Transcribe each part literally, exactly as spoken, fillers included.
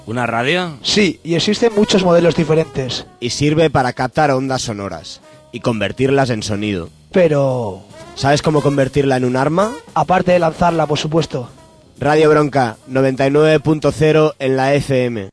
¿Una radio? Sí, y existen muchos modelos diferentes. Y sirve para captar ondas sonoras y convertirlas en sonido. Pero... ¿sabes cómo convertirla en un arma? Aparte de lanzarla, por supuesto. Radio Bronca, noventa y nueve punto cero en la F M.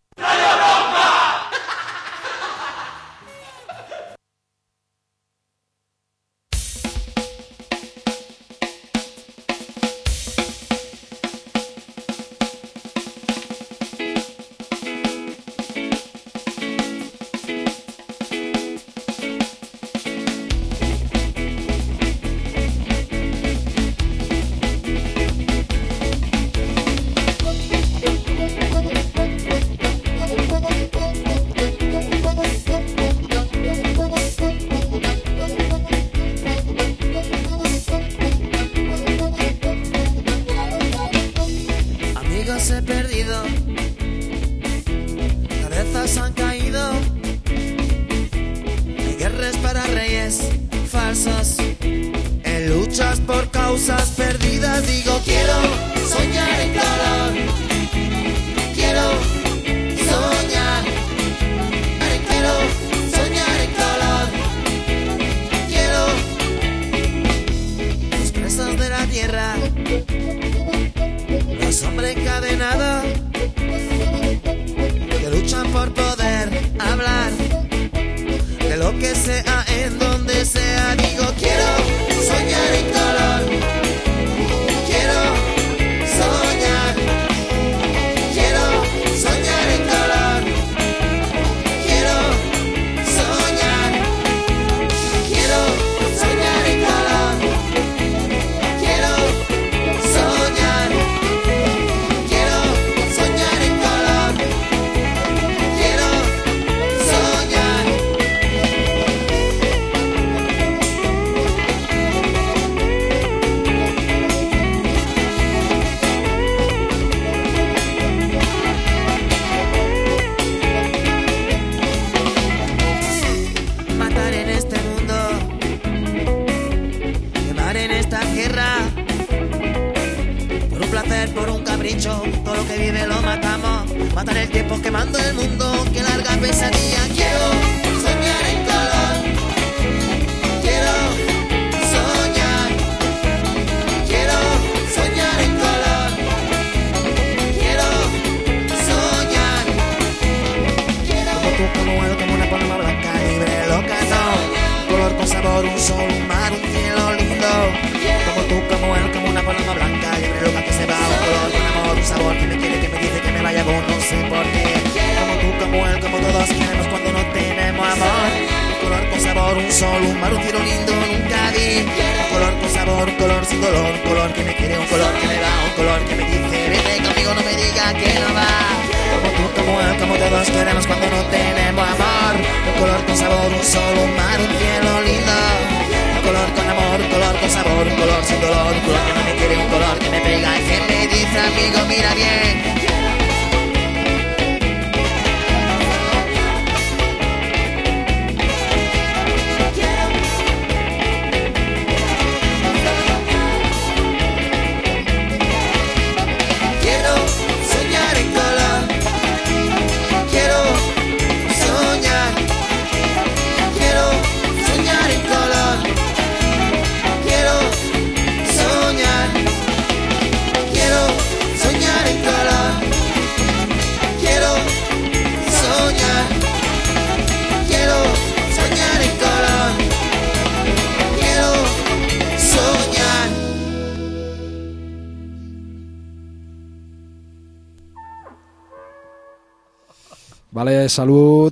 Vale, salut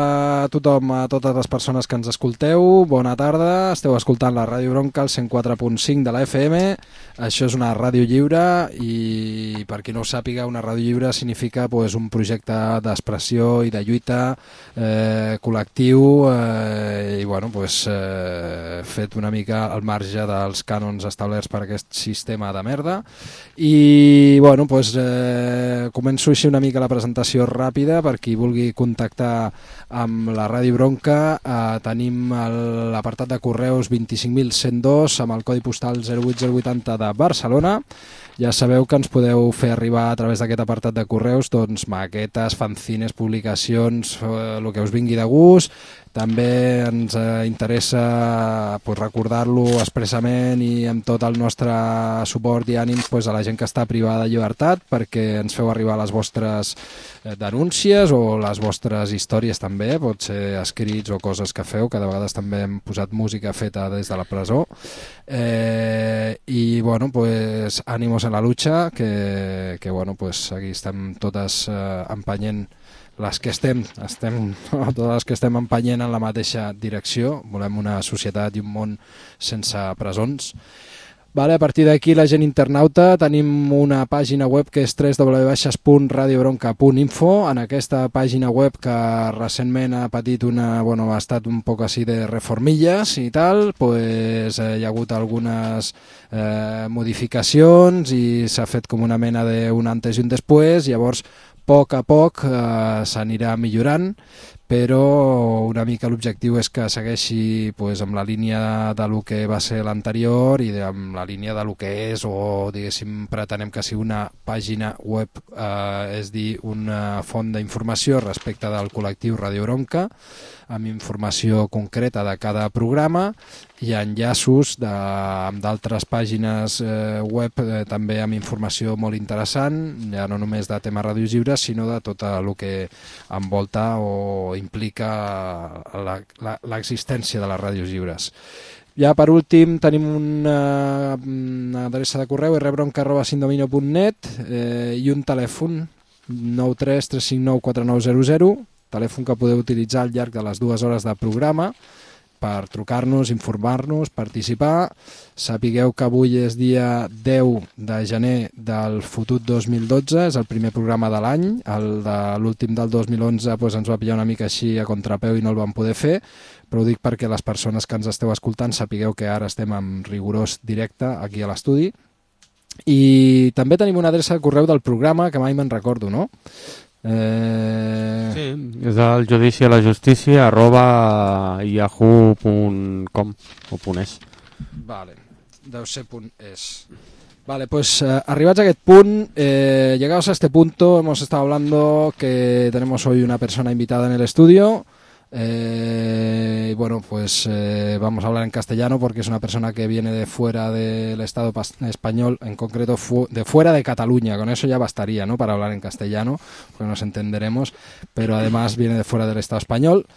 a tothom, a totes les persones que ens escolteu. Bona tarda, esteu escoltant la Ràdio Bronca, el cent quatre punt cinc de la F M. Això és una ràdio lliure i, per qui no ho sàpiga, una ràdio lliure significa pues, un projecte d'expressió i de lluita eh, col·lectiu eh, i bueno, pues, eh, fet una mica al marge dels cànons establerts per aquest sistema de merda. I bueno, pues, eh, començo així una mica la presentació ràpida per qui vulgui contactar amb la Ràdio Bronca. Eh, tenim l'apartat de correus vint-i-cinc mil cent dos amb el codi postal zero vuit zero vuitanta de Barcelona Ja sabeu que ens podeu fer arribar a través d'aquest apartat de correus doncs, maquetes, fanzines, publicacions, eh, el que us vingui de gust. També ens eh, interessa pues, recordar-lo expressament i amb tot el nostre suport i ànim pues, a la gent que està privada de llibertat, perquè ens feu arribar les vostres eh, denúncies o les vostres històries també, pot ser escrits o coses que feu, que de vegades també hem posat música feta des de la presó. Eh, I bueno, pues, ànimos en la lucha, que, que bueno, pues, aquí estem totes eh, empenyent les que estem, estem totes les que estem empenyent en la mateixa direcció. Volem una societat i un món sense presons. Vale, a partir d'aquí, la gent internauta, tenim una pàgina web que és w w w punt radio bronca punt info. En aquesta pàgina web, que recentment ha patit una, bueno, ha estat un poc així de reformilles i tal, pues, eh, hi ha hagut algunes eh, modificacions i s'ha fet com una mena d'un antes i un després. Llavors, a poc a poc eh, s'anirà millorant, però una mica l'objectiu és que segueixi pues, amb la línia de lo que va ser l'anterior i de, amb la línia de lo que és, o diguéssim pretenem que sigui una pàgina web, eh, és dir, una font d'informació respecte del col·lectiu Radio Bronca, amb informació concreta de cada programa i enllaços de, amb d'altres pàgines eh, web eh, també amb informació molt interessant, ja no només de temes ràdios lliures, sinó de tot el que envolta o implica l'existència de les ràdios lliures. Ja per últim tenim una, una adreça de correu erre bronca arroba sindominio punt net eh, i un telèfon nou tres tres cinc nou quatre nou zero zero, telèfon que podeu utilitzar al llarg de les dues hores de programa per trucar-nos, informar-nos, participar. Sapigueu que avui és dia deu de gener del fotut dos mil dotze, és el primer programa de l'any. El de l'últim del dos mil onze pues, ens va pillar una mica així a contrapeu i no el vam poder fer, però ho dic perquè les persones que ens esteu escoltant sapigueu que ara estem en rigorós directe aquí a l'estudi. I també tenim una adreça de correu del programa que mai me'n recordo, no? Eh... Sí, és el judici a la justícia arroba yahoo punt com o punt es. Vale, deu ser punt es. Vale, pues eh, arribados a aquest punt, eh, llegados a este punto, hemos estado hablando que tenemos hoy una persona invitada en el estudio. Eh, y bueno, pues eh, vamos a hablar en castellano porque es una persona que viene de fuera del Estado español, en concreto fu de fuera de Cataluña. Con eso ya bastaría, ¿no?, para hablar en castellano, porque nos entenderemos, pero además viene de fuera del Estado español.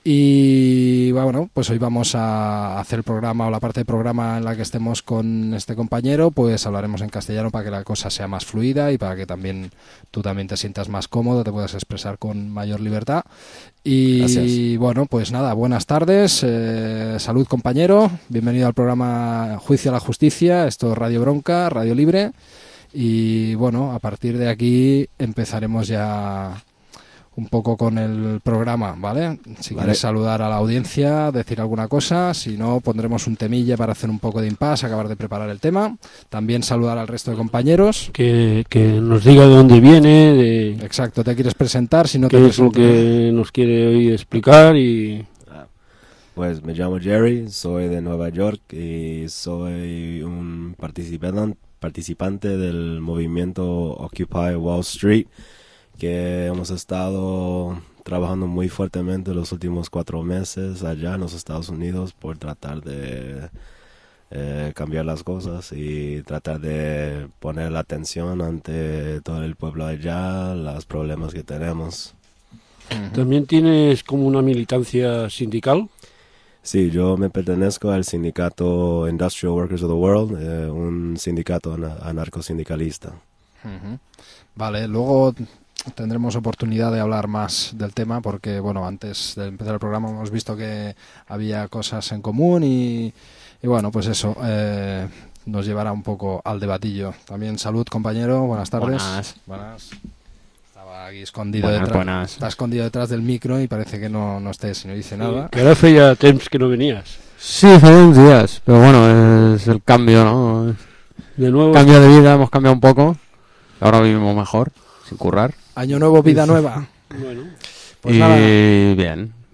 Y bueno, pues hoy vamos a hacer el programa, o la parte del programa en la que estemos con este compañero, pues hablaremos en castellano para que la cosa sea más fluida y para que también tú también te sientas más cómodo, te puedas expresar con mayor libertad. Y Gracias. Bueno, pues nada, buenas tardes, eh, salud compañero, bienvenido al programa Juicio a la Justicia, esto es Radio Bronca, Radio Libre, y bueno, a partir de aquí empezaremos ya un poco con el programa, ¿vale? Si vale. quieres saludar a la audiencia, decir alguna cosa, si no pondremos un temilla para hacer un poco de impasse, acabar de preparar el tema, también saludar al resto de compañeros. Que, que nos diga de dónde viene, de... Exacto, te quieres presentar, si no te qué es lo que nos quiere hoy explicar y... Pues me llamo Jerry, soy de Nueva York y soy un participante, participante del movimiento Occupy Wall Street, que hemos estado trabajando muy fuertemente los últimos cuatro meses allá en los Estados Unidos por tratar de eh, cambiar las cosas y tratar de poner la atención ante todo el pueblo allá, los problemas que tenemos. ¿También tienes como una militancia sindical? Sí, yo me pertenezco al sindicato Industrial Workers of the World, eh, un sindicato anarcosindicalista. Uh-huh. Vale, luego tendremos oportunidad de hablar más del tema porque, bueno, antes de empezar el programa hemos visto que había cosas en común y, y bueno, pues eso eh, nos llevará un poco al debatillo. También salud, compañero, buenas tardes. Buenas. Buenas. Estaba aquí escondido buenas, detrás, buenas. Está escondido detrás del micro y parece que no, no estés y no dice sí, nada. Que ahora feia temps que no venías. Sí, hace unos días, pero bueno, es el cambio, ¿no? De nuevo. Cambio de vida, hemos cambiado un poco. Ahora vivimos mejor, sin currar. Año nuevo, vida nueva. Bueno. Pues y nada. bien,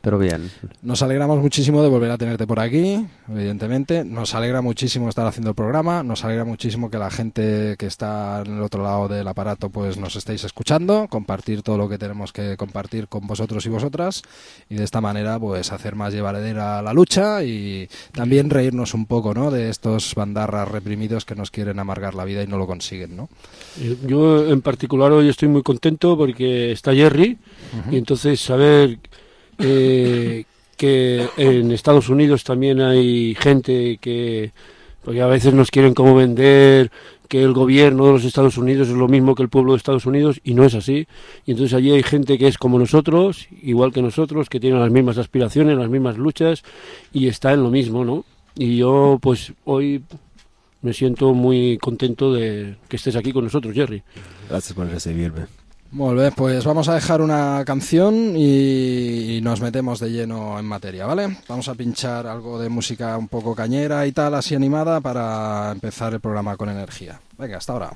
pero bien. Nos alegramos muchísimo de volver a tenerte por aquí, evidentemente. Nos alegra muchísimo estar haciendo el programa. Nos alegra muchísimo que la gente que está en el otro lado del aparato pues nos estéis escuchando, compartir todo lo que tenemos que compartir con vosotros y vosotras, y de esta manera pues hacer más llevadera la lucha y también reírnos un poco, ¿no?, de estos bandarras reprimidos que nos quieren amargar la vida y no lo consiguen, ¿no? Yo en particular hoy estoy muy contento porque está Jerry, uh-huh. y entonces saber eh, que en Estados Unidos también hay gente que, porque a veces nos quieren como vender que el gobierno de los Estados Unidos es lo mismo que el pueblo de Estados Unidos, y no es así. Y entonces allí hay gente que es como nosotros, igual que nosotros, que tienen las mismas aspiraciones, las mismas luchas, y está en lo mismo, ¿no? Y yo pues hoy me siento muy contento de que estés aquí con nosotros, Jerry. Gracias por recibirme. Molt bé, pues vamos a dejar una canción y nos metemos de lleno en materia, ¿vale? Vamos a pinchar algo de música un poco cañera y tal, así animada, para empezar el programa con energía. Venga, hasta ahora.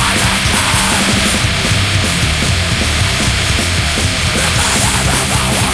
Remember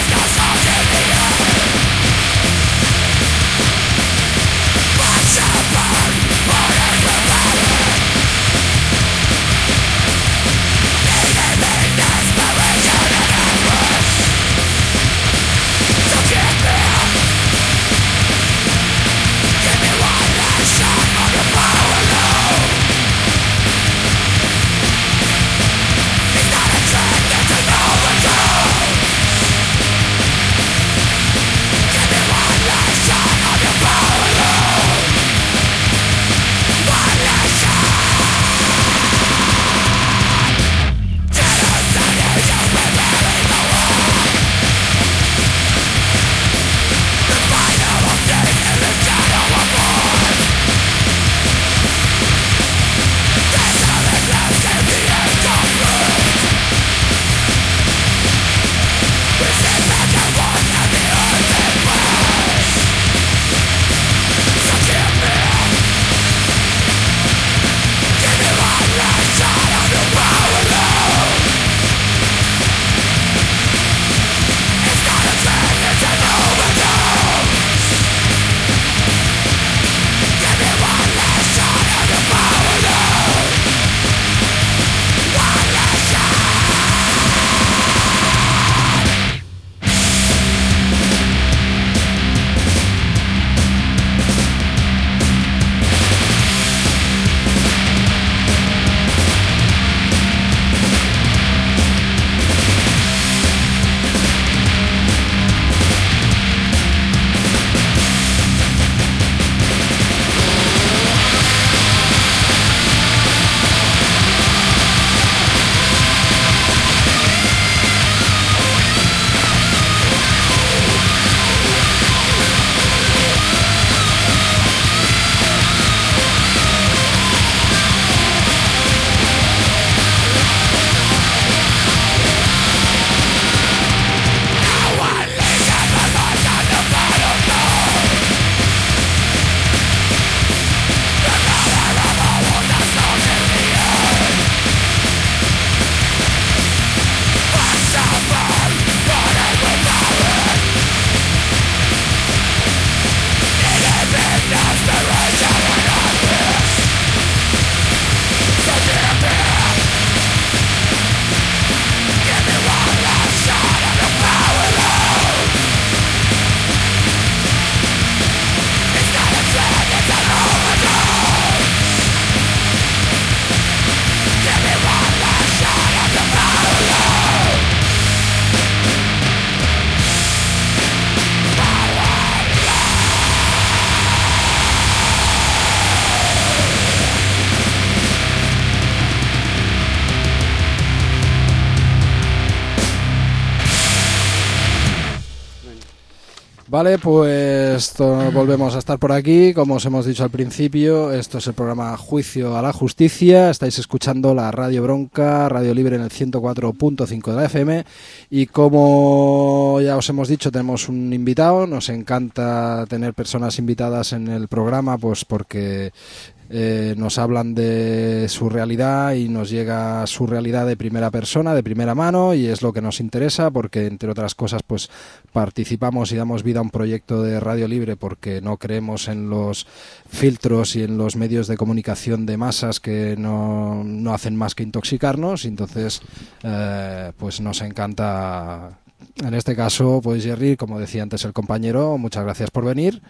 Vale, pues to- volvemos a estar por aquí. Como os hemos dicho al principio, esto es el programa Juicio a la Justicia. Estáis escuchando la Radio Bronca, Radio Libre en el ciento cuatro punto cinco de la F M. Y como ya os hemos dicho, tenemos un invitado. Nos encanta tener personas invitadas en el programa, pues porque Eh, nos hablan de su realidad y nos llega su realidad de primera persona, de primera mano, y es lo que nos interesa porque, entre otras cosas, pues participamos y damos vida a un proyecto de Radio Libre porque no creemos en los filtros y en los medios de comunicación de masas que no, no hacen más que intoxicarnos. Y entonces eh, pues nos encanta, en este caso, pues Jerry, como decía antes el compañero, muchas gracias por venir.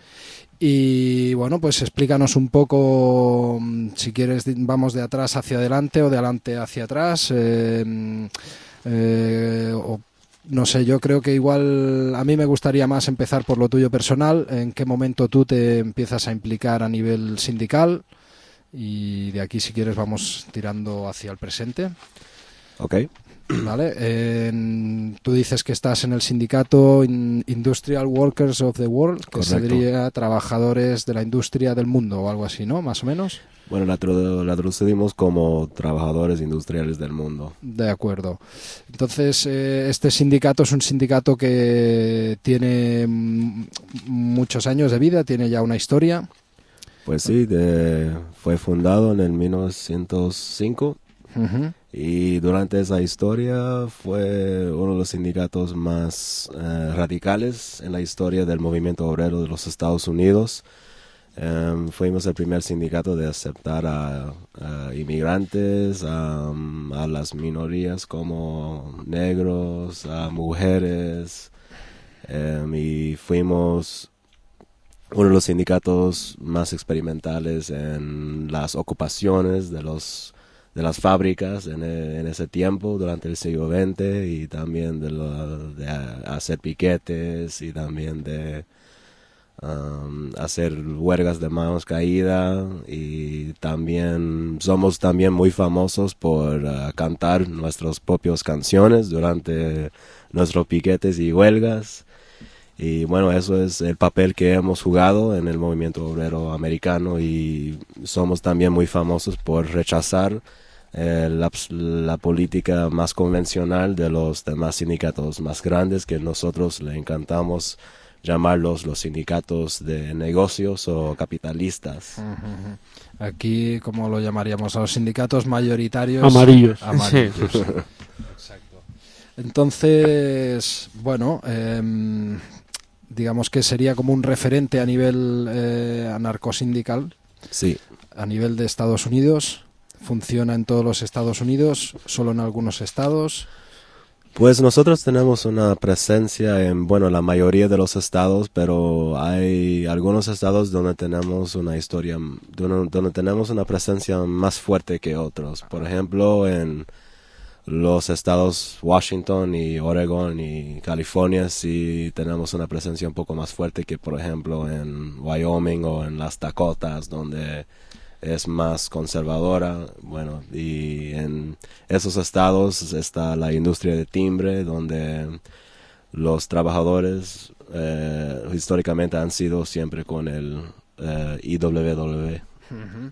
Y bueno, pues explícanos un poco, si quieres, vamos de atrás hacia adelante o de adelante hacia atrás. Eh, eh, o, no sé, yo creo que igual a mí me gustaría más empezar por lo tuyo personal. ¿En qué momento tú te empiezas a implicar a nivel sindical? Y de aquí, si quieres, vamos tirando hacia el presente. Ok. Vale, eh, tú dices que estás en el sindicato In- Industrial Workers of the World, que Correcto. sería trabajadores de la industria del mundo o algo así, ¿no? Más o menos. Bueno, la, tru- la traducimos como trabajadores industriales del mundo. De acuerdo. Entonces, eh, este sindicato es un sindicato que tiene mm, muchos años de vida, tiene ya una historia. Pues sí, de- fue fundado en el mil novecientos cinco. Uh-huh. Y durante esa historia fue uno de los sindicatos más eh, radicales en la historia del movimiento obrero de los Estados Unidos. Um, fuimos el primer sindicato de aceptar a, a inmigrantes, a, a las minorías como negros, a mujeres, um, y fuimos uno de los sindicatos más experimentales en las ocupaciones de los de las fábricas en, en ese tiempo, durante el siglo veinte, y también de, lo, de hacer piquetes y también de um, hacer huelgas de manos caídas. Y también somos también muy famosos por uh, cantar nuestras propias canciones durante nuestros piquetes y huelgas. Y bueno, eso es el papel que hemos jugado en el movimiento obrero americano, y somos también muy famosos por rechazar eh, la, la política más convencional de los demás sindicatos más grandes, que nosotros le encantamos llamarlos los sindicatos de negocios o capitalistas. Uh-huh. Aquí, ¿cómo lo llamaríamos? A los sindicatos mayoritarios. Amarillos. Amarillos. Sí. Exacto. Entonces, bueno, eh, digamos que sería como un referente a nivel eh, anarcosindical, Sí. a nivel de Estados Unidos. ¿Funciona en todos los Estados Unidos? ¿Solo en algunos estados? Pues nosotros tenemos una presencia en, bueno, la mayoría de los estados, pero hay algunos estados donde tenemos una historia, donde, donde tenemos una presencia más fuerte que otros. Por ejemplo, en los estados Washington y Oregon y California sí tenemos una presencia un poco más fuerte que, por ejemplo, en Wyoming o en las Dakotas, donde es más conservadora. Bueno, y en esos estados está la industria de timbre, donde los trabajadores eh, históricamente han sido siempre con el eh, I W W. Uh-huh.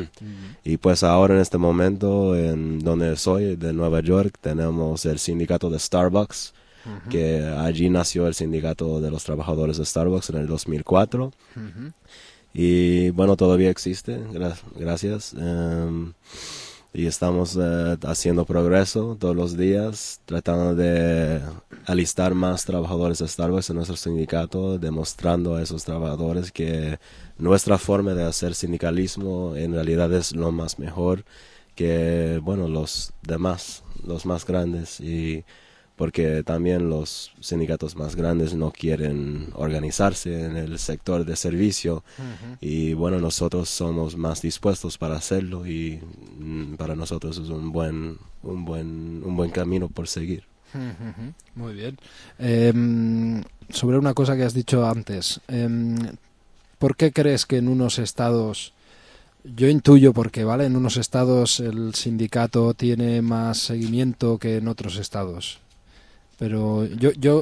Y pues ahora en este momento, en donde soy, de Nueva York, tenemos el sindicato de Starbucks, uh-huh. que allí nació el sindicato de los trabajadores de Starbucks en el dos mil cuatro. Uh-huh. Y bueno, todavía existe, gra- gracias. Um, y estamos uh, haciendo progreso todos los días, tratando de alistar más trabajadores de Starbucks en nuestro sindicato, demostrando a esos trabajadores que nuestra forma de hacer sindicalismo en realidad es lo más mejor que, bueno, los demás, los más grandes. Y porque también los sindicatos más grandes no quieren organizarse en el sector de servicio. Uh-huh. Y bueno, nosotros somos más dispuestos para hacerlo, y mm, para nosotros es un buen, un buen, un buen camino por seguir. Uh-huh. Muy bien. Eh, sobre una cosa que has dicho antes, eh, ¿por qué crees que en unos estados, yo intuyo porque, ¿vale? En unos estados el sindicato tiene más seguimiento que en otros estados? Pero yo, yo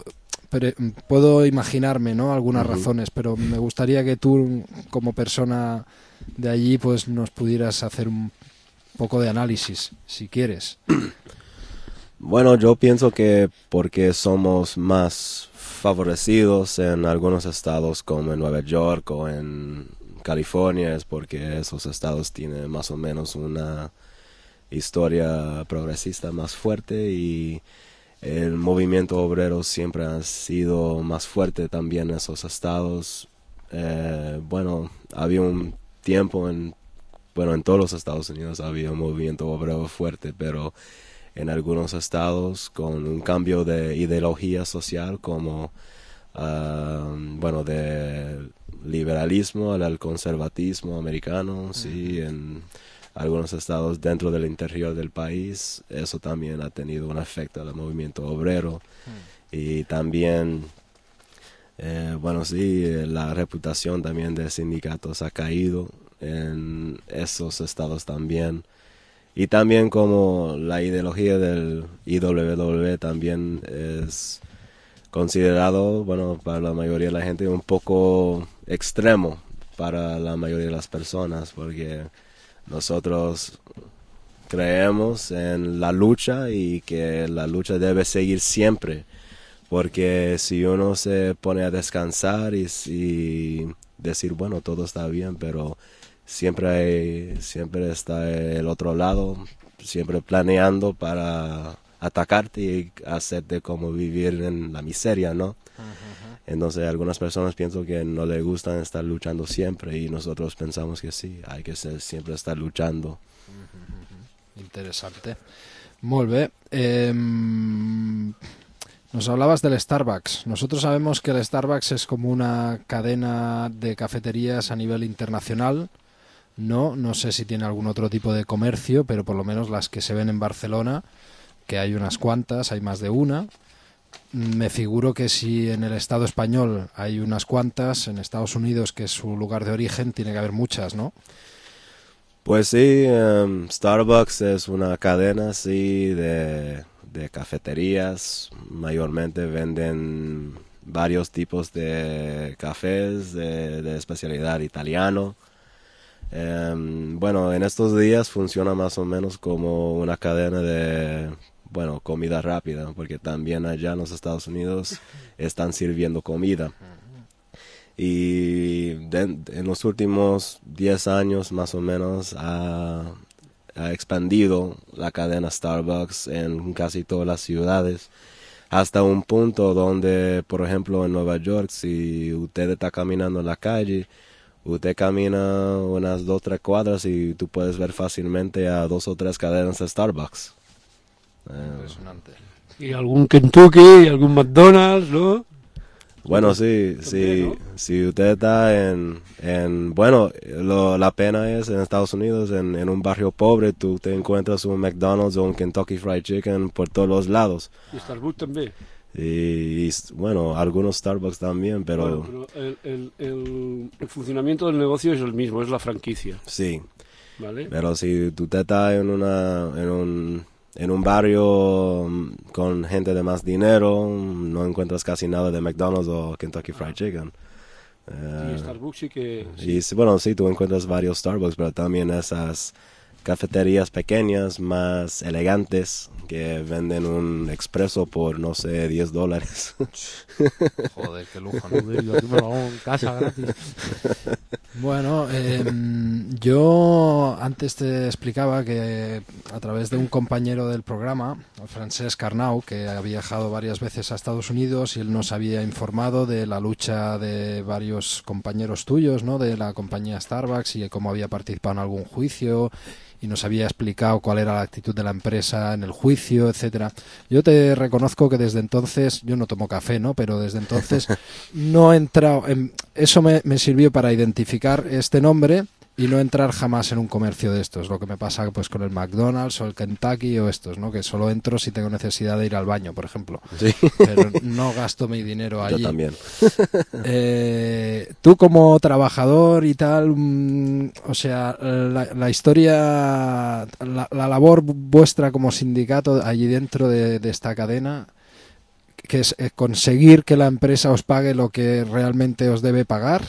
pero puedo imaginarme, ¿no? Algunas Uh-huh. razones, pero me gustaría que tú, como persona de allí, pues nos pudieras hacer un poco de análisis, si quieres. Bueno, yo pienso que porque somos más favorecidos en algunos estados como en Nueva York o en California, es porque esos estados tienen más o menos una historia progresista más fuerte y el movimiento obrero siempre ha sido más fuerte también en esos estados. Eh, bueno, había un tiempo en, bueno, en todos los Estados Unidos había un movimiento obrero fuerte, pero en algunos estados con un cambio de ideología social como, uh, bueno, de liberalismo al conservatismo americano, sí, en algunos estados dentro del interior del país, eso también ha tenido un efecto al movimiento obrero. Mm. Y también, eh, bueno, sí, la reputación también de sindicatos ha caído en esos estados también. Y también como la ideología del I W W también es considerado, bueno, para la mayoría de la gente un poco extremo para la mayoría de las personas, porque nosotros creemos en la lucha y que la lucha debe seguir siempre, porque si uno se pone a descansar y, y decir, bueno, todo está bien, pero siempre hay, siempre está el otro lado, siempre planeando para atacarte y hacerte como vivir en la miseria, ¿no? Uh-huh. Entonces algunas personas piensan que no les gustan estar luchando siempre y nosotros pensamos que sí, hay que ser, siempre estar luchando. Uh-huh. Interesante. Molt bé. Eh, nos hablabas del Starbucks. Nosotros sabemos que el Starbucks es como una cadena de cafeterías a nivel internacional. No, no sé si tiene algún otro tipo de comercio, pero por lo menos las que se ven en Barcelona, que hay unas cuantas, hay más de una. Me figuro que si en el Estado español hay unas cuantas, en Estados Unidos, que es su lugar de origen, tiene que haber muchas, ¿no? Pues sí, um, Starbucks es una cadena, sí, de, de cafeterías. Mayormente venden varios tipos de cafés de, de especialidad italiano. Um, bueno, en estos días funciona más o menos como una cadena de, bueno, comida rápida, porque también allá en los Estados Unidos están sirviendo comida. Y de, en los últimos diez años más o menos ha, ha expandido la cadena Starbucks en casi todas las ciudades, hasta un punto donde, por ejemplo, en Nueva York, si usted está caminando en la calle, usted camina unas dos o tres cuadras y tú puedes ver fácilmente a dos o tres cadenas de Starbucks. Impresionante. Y algún Kentucky, y algún McDonald's, ¿no? Bueno, sí, También, sí, ¿no? si usted está en, en bueno, lo, la pena es en Estados Unidos, en, en un barrio pobre, tú te encuentras un McDonald's o un Kentucky Fried Chicken por todos los lados. Y Starbucks también. Y, y, bueno, algunos Starbucks también, pero... Bueno, pero el, el, el, el funcionamiento del negocio es el mismo, es la franquicia. Sí, ¿vale? Pero si tú te estás en, una, en, un, en un barrio con gente de más dinero, no encuentras casi nada de McDonald's o Kentucky Fried Chicken. Y Uh, Starbucks sí que... sí. y sí, bueno, sí, tú encuentras varios Starbucks, pero también esas cafeterías pequeñas, más elegantes, que venden un expreso por, no sé, diez dólares. Joder, qué lujo, ¿no? Joder, yo aquí me lo hago en casa gratis. Bueno, eh, yo antes te explicaba que a través de un compañero del programa, Francesc Arnau, que ha viajado varias veces a Estados Unidos y él nos había informado de la lucha de varios compañeros tuyos, ¿no? De la compañía Starbucks y de cómo había participado en algún juicio y nos había explicado cuál era la actitud de la empresa en el juicio, etcétera. Yo te reconozco que desde entonces, yo no tomo café, ¿no? Pero desde entonces no he entrado en... Eso me, me sirvió para identificar este nombre y no entrar jamás en un comercio de estos, lo que me pasa pues con el McDonald's o el Kentucky o estos, ¿no? Que solo entro si tengo necesidad de ir al baño, por ejemplo. Sí. Pero no gasto mi dinero allí. Yo también. Eh, tú como trabajador y tal, mmm, o sea, la, la historia, la, la labor vuestra como sindicato allí dentro de, de esta cadena, que es eh, conseguir que la empresa os pague lo que realmente os debe pagar.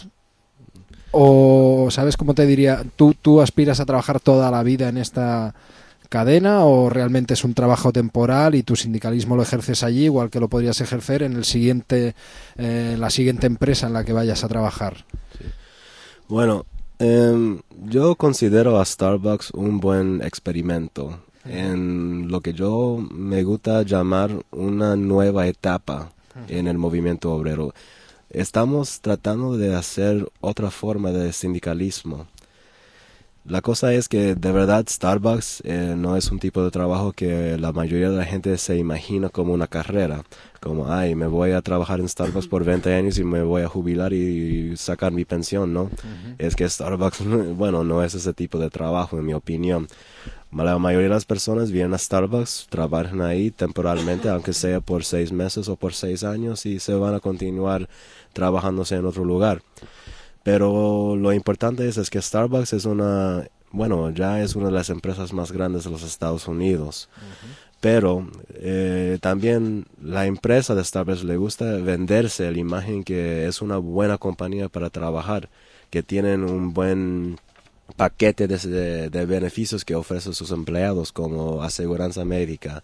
O, ¿sabes cómo te diría? ¿Tú, tú aspiras a trabajar toda la vida en esta cadena o realmente es un trabajo temporal y tu sindicalismo lo ejerces allí igual que lo podrías ejercer en el siguiente eh, la siguiente empresa en la que vayas a trabajar? Sí. Bueno, eh, yo considero a Starbucks un buen experimento uh-huh. en lo que yo me gusta llamar una nueva etapa uh-huh. en el movimiento obrero. Estamos tratando de hacer otra forma de sindicalismo. La cosa es que de verdad Starbucks eh, no es un tipo de trabajo que la mayoría de la gente se imagina como una carrera. Como, ay, me voy a trabajar en Starbucks por veinte años y me voy a jubilar y sacar mi pensión, ¿no? Uh-huh. Es que Starbucks, bueno, no es ese tipo de trabajo, en mi opinión. La mayoría de las personas vienen a Starbucks, trabajan ahí temporalmente, aunque sea por seis meses o por seis años, y se van a continuar trabajándose en otro lugar. Pero lo importante es, es que Starbucks es una, bueno, ya es una de las empresas más grandes de los Estados Unidos. Uh-huh. Pero eh, también la empresa de Starbucks le gusta venderse la imagen que es una buena compañía para trabajar, que tienen un buen paquete de, de, de beneficios que ofrecen sus empleados, como aseguranza médica.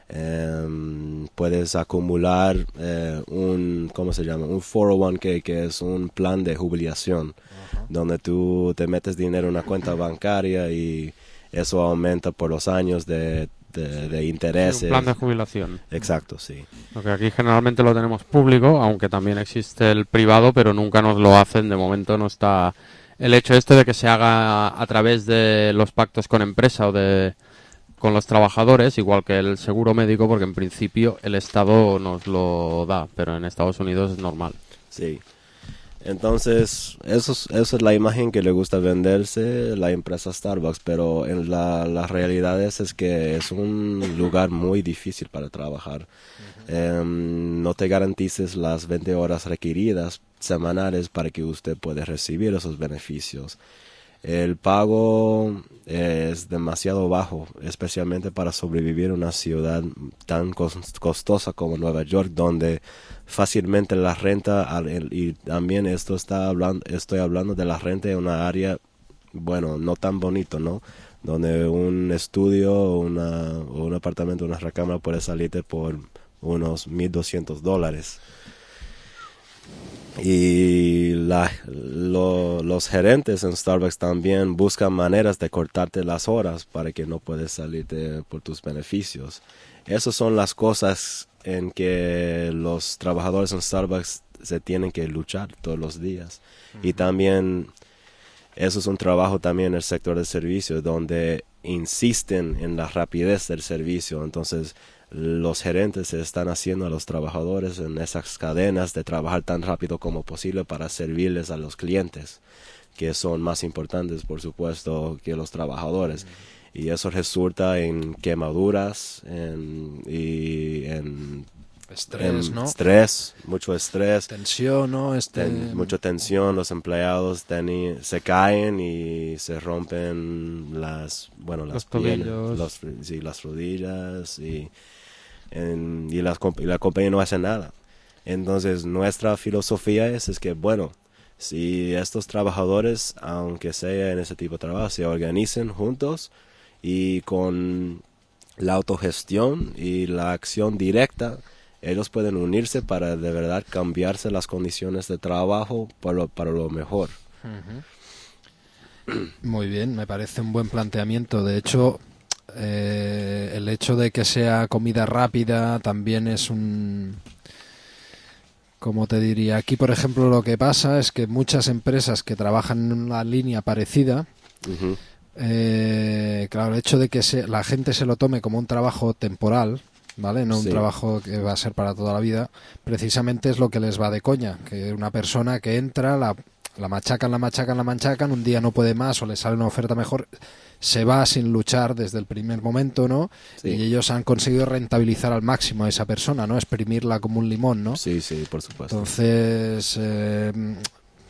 Um, puedes acumular uh, un, ¿cómo se llama? Un cuatro oh uno k, que es un plan de jubilación, uh-huh. donde tú te metes dinero en una cuenta bancaria y eso aumenta por los años de, de, de intereses. Sí, un plan de jubilación. Exacto, sí. Porque aquí generalmente lo tenemos público, aunque también existe el privado, pero nunca nos lo hacen. De momento no está el hecho este de que se haga a través de los pactos con empresa o de con los trabajadores, igual que el seguro médico, porque en principio el Estado nos lo da, pero en Estados Unidos es normal. Sí. Entonces, eso es, eso es la imagen que le gusta venderse la empresa Starbucks, pero en la, la realidad es, es que es un lugar muy difícil para trabajar. Uh-huh. Um, no te garantices las veinte horas requeridas semanales para que usted pueda recibir esos beneficios. El pago es demasiado bajo, especialmente para sobrevivir en una ciudad tan costosa como Nueva York, donde fácilmente la renta, y también esto está hablando, estoy hablando de la renta en una área, bueno, no tan bonito, ¿no? Donde un estudio una, o un apartamento, una recámara puede salirte por unos mil doscientos dólares. Y la, lo, los gerentes en Starbucks también buscan maneras de cortarte las horas para que no puedas salirte por tus beneficios. Esas son las cosas en que los trabajadores en Starbucks se tienen que luchar todos los días. Uh-huh. Y también eso es un trabajo también en el sector de servicios, donde insisten en la rapidez del servicio. Entonces los gerentes se están haciendo a los trabajadores en esas cadenas de trabajar tan rápido como posible para servirles a los clientes, que son más importantes, por supuesto, que los trabajadores. Mm. Y eso resulta en quemaduras en, y en estrés, en ¿no? Estrés, mucho estrés. Tensión, ¿no? Este... Ten, mucha tensión, los empleados teni, se caen y se rompen las, bueno, las los piernas, tobillos. Los, sí, las rodillas y... En, y, las, y la compañía no hace nada. Entonces nuestra filosofía es, es que, bueno, si estos trabajadores, aunque sea en ese tipo de trabajo, se organicen juntos y con la autogestión y la acción directa, ellos pueden unirse para de verdad cambiarse las condiciones de trabajo para lo, para lo mejor. Uh-huh. Muy bien, me parece un buen planteamiento. De hecho, Eh, el hecho de que sea comida rápida también es un, como te diría, aquí por ejemplo lo que pasa es que muchas empresas que trabajan en una línea parecida, uh-huh. eh, claro, el hecho de que se, la gente se lo tome como un trabajo temporal, ¿vale? No un sí. trabajo que va a ser para toda la vida, precisamente es lo que les va de coña, que una persona que entra, la, la machacan, la machacan, la machacan, un día no puede más o le sale una oferta mejor, se va sin luchar desde el primer momento, ¿no? Sí. Y ellos han conseguido rentabilizar al máximo a esa persona, ¿no? Exprimirla como un limón, ¿no? Sí, sí, por supuesto. Entonces, eh,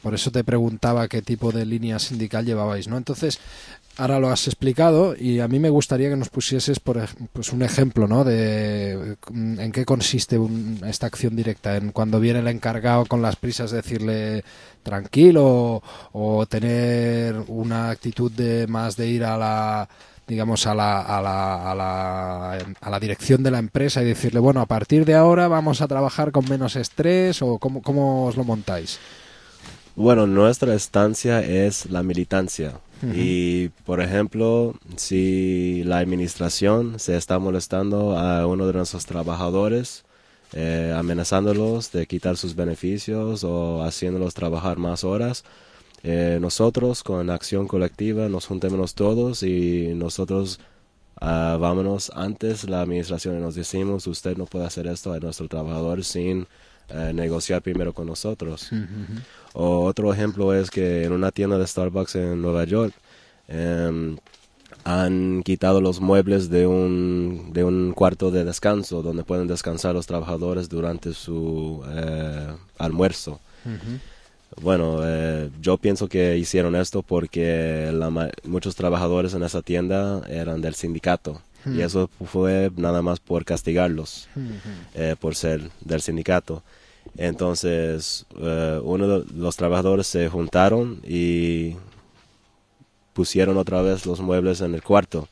por eso te preguntaba qué tipo de línea sindical llevabais, ¿no? Entonces, ahora lo has explicado y a mí me gustaría que nos pusieses por ej- pues un ejemplo, ¿no? De en qué consiste un- esta acción directa, en cuando viene el encargado con las prisas decirle tranquilo, o tener una actitud de más de ir a la digamos a la, a la a la a la dirección de la empresa y decirle, bueno, a partir de ahora vamos a trabajar con menos estrés, o cómo, cómo os lo montáis. Bueno, nuestra estancia es la militancia. Uh-huh. Y, por ejemplo, si la administración se está molestando a uno de nuestros trabajadores, eh, amenazándolos de quitar sus beneficios o haciéndolos trabajar más horas, eh, nosotros con acción colectiva nos juntemos todos y nosotros uh, vámonos antes la administración y nos decimos, usted no puede hacer esto a nuestro trabajador sin uh, negociar primero con nosotros. Uh-huh. O otro ejemplo es que en una tienda de Starbucks en Nueva York eh, han quitado los muebles de un, de un cuarto de descanso donde pueden descansar los trabajadores durante su eh, almuerzo. Uh-huh. Bueno, eh, yo pienso que hicieron esto porque la ma- muchos trabajadores en esa tienda eran del sindicato. Uh-huh. Y eso fue nada más por castigarlos, uh-huh. eh, por ser del sindicato. Entonces, uh, uno de los trabajadores se juntaron y pusieron otra vez los muebles en el cuarto.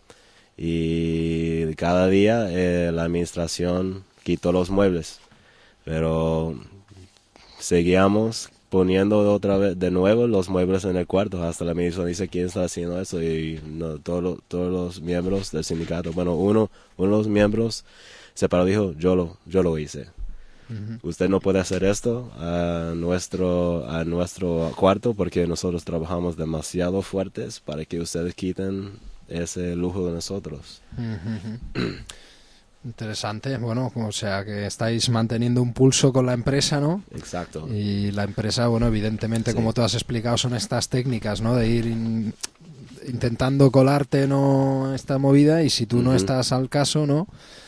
Y cada día eh, la administración quitó los muebles. Pero seguíamos poniendo otra vez de nuevo los muebles en el cuarto. Hasta la administración dice quién está haciendo eso. Y no, todo lo, todos los miembros del sindicato, bueno, uno, uno de los miembros se paró y dijo, yo lo, yo lo hice. Usted no puede hacer esto a nuestro a nuestro cuarto porque nosotros trabajamos demasiado fuertes para que ustedes quiten ese lujo de nosotros. Uh-huh. Interesante, bueno, o sea que estáis manteniendo un pulso con la empresa, ¿no? Exacto. Y la empresa, bueno, evidentemente, sí, como tú has explicado, son estas técnicas, ¿no? De ir in, intentando colarte, ¿no? Esta movida, y si tú uh-huh. no estás al caso, ¿no?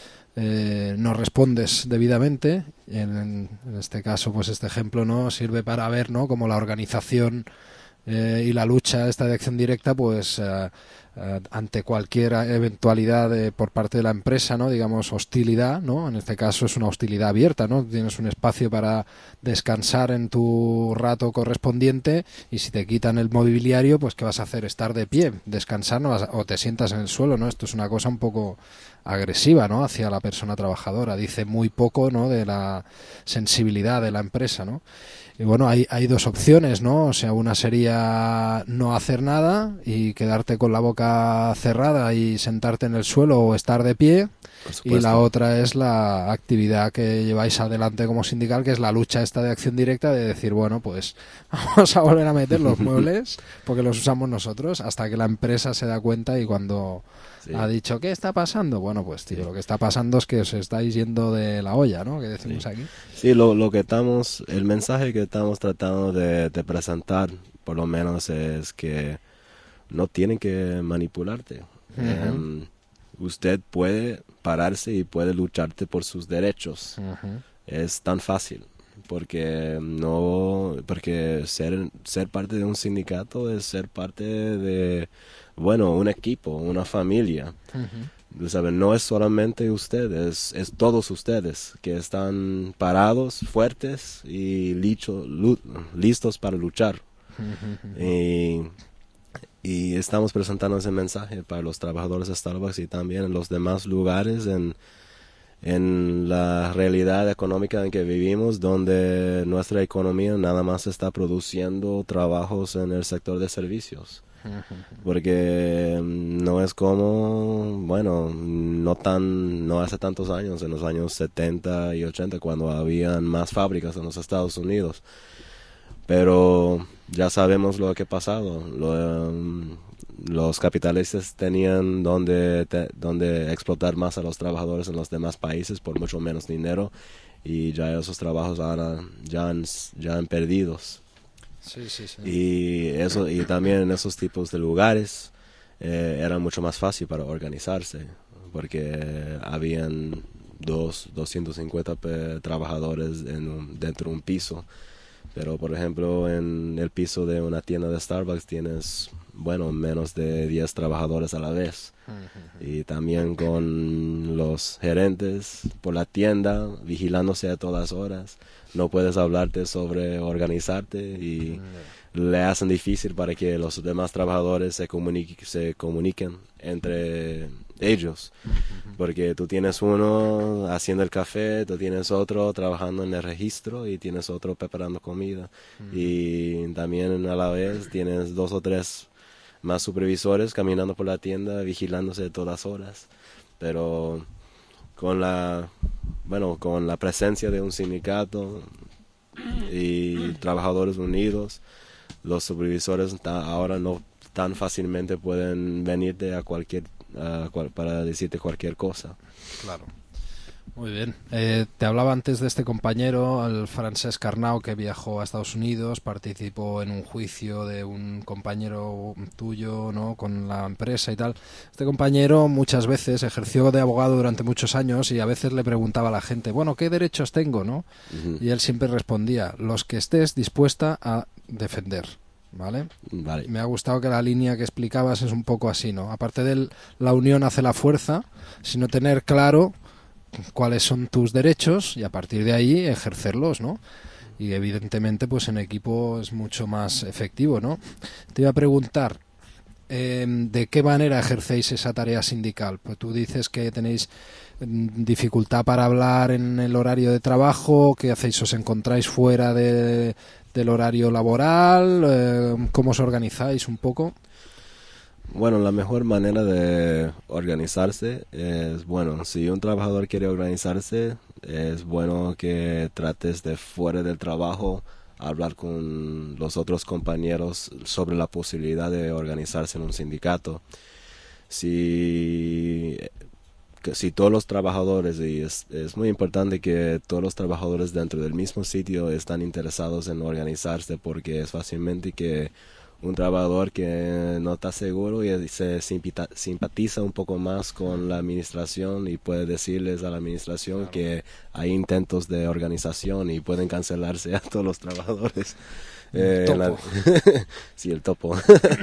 Eh, no respondes debidamente. En, en este caso, pues este ejemplo no sirve para ver, ¿no? Cómo la organización eh, y la lucha esta de acción directa, pues eh, eh, ante cualquier eventualidad de, por parte de la empresa, ¿no? Digamos hostilidad, ¿no? En este caso es una hostilidad abierta, ¿no? Tienes un espacio para descansar en tu rato correspondiente, y si te quitan el mobiliario, pues ¿qué vas a hacer? Estar de pie, descansar, no vas a, o te sientas en el suelo, ¿no? Esto es una cosa un poco agresiva, ¿no? Hacia la persona trabajadora. Dice muy poco, ¿no? De la sensibilidad de la empresa, ¿no? Y bueno, hay, hay dos opciones, ¿no? O sea, una sería no hacer nada y quedarte con la boca cerrada y sentarte en el suelo o estar de pie. Y la otra es la actividad que lleváis adelante como sindical, que es la lucha esta de acción directa, de decir, bueno, pues vamos a volver a meter los muebles porque los usamos nosotros, hasta que la empresa se da cuenta, y cuando sí. ha dicho, ¿qué está pasando? Bueno, pues tío, sí. lo que está pasando es que os estáis yendo de la olla, ¿no? Que decimos sí. aquí. Sí, lo, lo que estamos, el mensaje que estamos tratando de, de presentar, por lo menos, es que no tienen que manipularte. Uh-huh. Um, usted puede pararse y puede lucharte por sus derechos. Uh-huh. Es tan fácil, porque no, porque ser ser parte de un sindicato es ser parte de, bueno, un equipo, una familia. Uh-huh. ¿Saben? No es solamente usted, es, es todos ustedes que están parados, fuertes y licho, lu, listos para luchar. Uh-huh. Y Y estamos presentando ese mensaje para los trabajadores de Starbucks y también en los demás lugares, en, en la realidad económica en que vivimos, donde nuestra economía nada más está produciendo trabajos en el sector de servicios. Porque no es como, bueno, no tan, no hace tantos años, en los años setenta y ochenta, cuando habían más fábricas en los Estados Unidos. Pero ya sabemos lo que ha pasado. Lo, um, los capitalistas tenían donde, te, donde explotar más a los trabajadores en los demás países por mucho menos dinero, y ya esos trabajos ahora ya han, ya han perdidos. Sí, sí, sí. Y, eso, y también en esos tipos de lugares eh, era mucho más fácil para organizarse, porque habían dos, doscientos cincuenta pe- trabajadores en un, dentro de un piso. Pero, por ejemplo, en el piso de una tienda de Starbucks tienes, bueno, menos de diez trabajadores a la vez. Uh-huh. Y también con los gerentes por la tienda, vigilándose a todas horas. No puedes hablarte sobre organizarte y uh-huh. le hacen difícil para que los demás trabajadores se, comunique, se comuniquen entre ellos. Uh-huh. Porque tú tienes uno haciendo el café, tú tienes otro trabajando en el registro y tienes otro preparando comida. Uh-huh. Y también a la vez tienes dos o tres más supervisores caminando por la tienda, vigilándose todas horas. Pero con la, bueno, con la presencia de un sindicato y trabajadores unidos, los supervisores ta- ahora no tan fácilmente pueden venirte a cualquier uh, cual, para decirte cualquier cosa. Claro. Muy bien. Eh, te hablaba antes de este compañero, el Francesc Arnau, que viajó a Estados Unidos, participó en un juicio de un compañero tuyo, ¿no?, con la empresa y tal. Este compañero muchas veces ejerció de abogado durante muchos años y a veces le preguntaba a la gente, bueno, ¿qué derechos tengo, no? Uh-huh. Y él siempre respondía, los que estés dispuesta a defender. ¿Vale? Vale. Me ha gustado que la línea que explicabas es un poco así, ¿no? Aparte de la unión hace la fuerza, sino tener claro cuáles son tus derechos y a partir de ahí ejercerlos, ¿no? Y evidentemente pues en equipo es mucho más efectivo, ¿no? Te iba a preguntar eh, ¿de qué manera ejercéis esa tarea sindical? Pues tú dices que tenéis dificultad para hablar en el horario de trabajo, ¿qué hacéis? ¿Os encontráis fuera de, del horario laboral? Eh, ¿Cómo os organizáis un poco? Bueno, la mejor manera de organizarse es, bueno, si un trabajador quiere organizarse, es bueno que trates de fuera del trabajo hablar con los otros compañeros sobre la posibilidad de organizarse en un sindicato. Si, si todos los trabajadores, y es, es muy importante que todos los trabajadores dentro del mismo sitio están interesados en organizarse, porque es fácilmente que un trabajador que no está seguro y se simpatiza un poco más con la administración y puede decirles a la administración claro. que hay intentos de organización y pueden cancelarse a todos los trabajadores. Eh, topo. La... sí, el topo.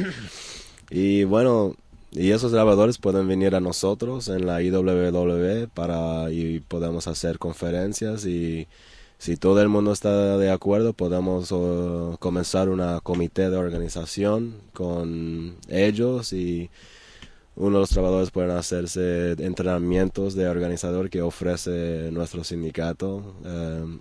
Y bueno, y esos trabajadores pueden venir a nosotros en la I W W para y podemos hacer conferencias y si todo el mundo está de acuerdo, podemos uh, comenzar una comité de organización con ellos y uno de los trabajadores pueden hacerse entrenamientos de organizador que ofrece nuestro sindicato uh,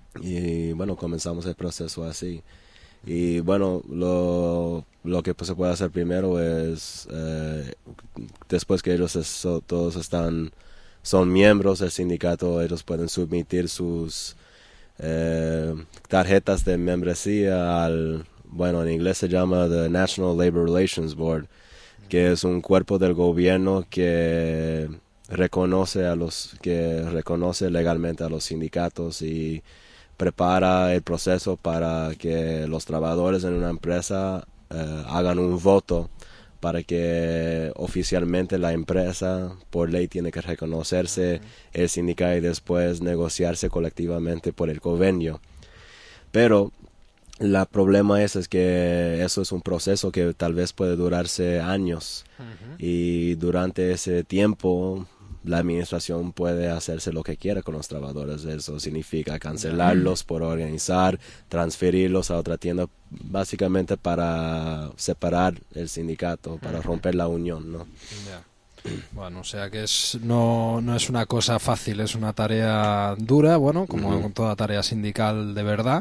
y bueno, comenzamos el proceso así. Y bueno, lo, lo que pues, se puede hacer primero es, uh, después que ellos eso, todos están, son miembros del sindicato, ellos pueden submitir sus Eh, tarjetas de membresía al, bueno, en inglés se llama the National Labor Relations Board, que es un cuerpo del gobierno que reconoce a los que reconoce legalmente a los sindicatos y prepara el proceso para que los trabajadores en una empresa eh, hagan un voto para que oficialmente la empresa por ley tiene que reconocerse el sindicato y después negociarse colectivamente por el convenio. Pero el problema es, es que eso es un proceso que tal vez puede durarse años uh-huh. y durante ese tiempo la administración puede hacerse lo que quiera con los trabajadores. Eso significa cancelarlos por organizar, transferirlos a otra tienda, básicamente para separar el sindicato, para romper la unión, ¿no? Yeah. Bueno, o sea que es no, no es una cosa fácil, es una tarea dura, bueno, como uh-huh. con toda tarea sindical de verdad,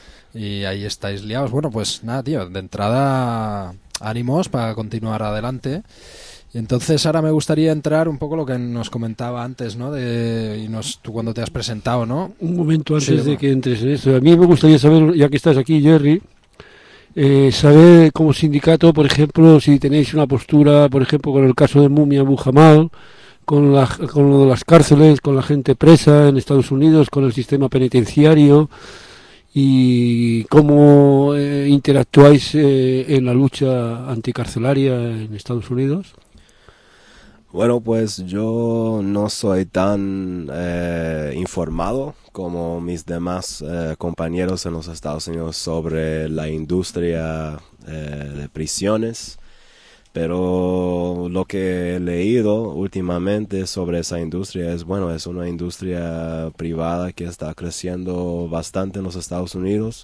y ahí estáis liados. Bueno, pues nada, tío, de entrada ánimos para continuar adelante. Y entonces ahora me gustaría entrar un poco lo que nos comentaba antes, ¿no? De, y nos, tú cuando te has presentado, ¿no? Un momento antes sí, de que entres en esto. A mí me gustaría saber, ya que estás aquí, Jerry, eh, saber como sindicato, por ejemplo, si tenéis una postura, por ejemplo, con el caso de Mumia Abu Jamal, con, la, con lo de las cárceles, con la gente presa en Estados Unidos, con el sistema penitenciario, y cómo eh, interactuáis eh, en la lucha anticarcelaria en Estados Unidos. Bueno, pues yo no soy tan eh, informado como mis demás eh, compañeros en los Estados Unidos sobre la industria eh, de prisiones, pero lo que he leído últimamente sobre esa industria es, bueno, es una industria privada que está creciendo bastante en los Estados Unidos.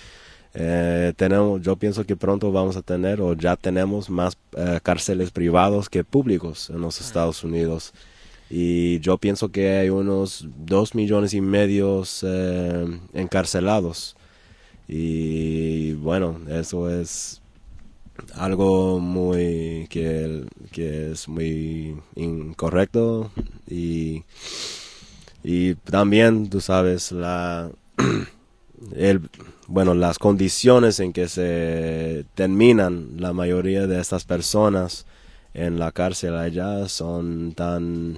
Eh, tenemos, yo pienso que pronto vamos a tener o ya tenemos más eh, cárceles privados que públicos en los Estados Unidos, y yo pienso que hay unos dos millones y medio eh, encarcelados, y bueno, eso es algo muy que, que es muy incorrecto, y, y también tú sabes la el bueno, las condiciones en que se terminan la mayoría de estas personas en la cárcel allá son tan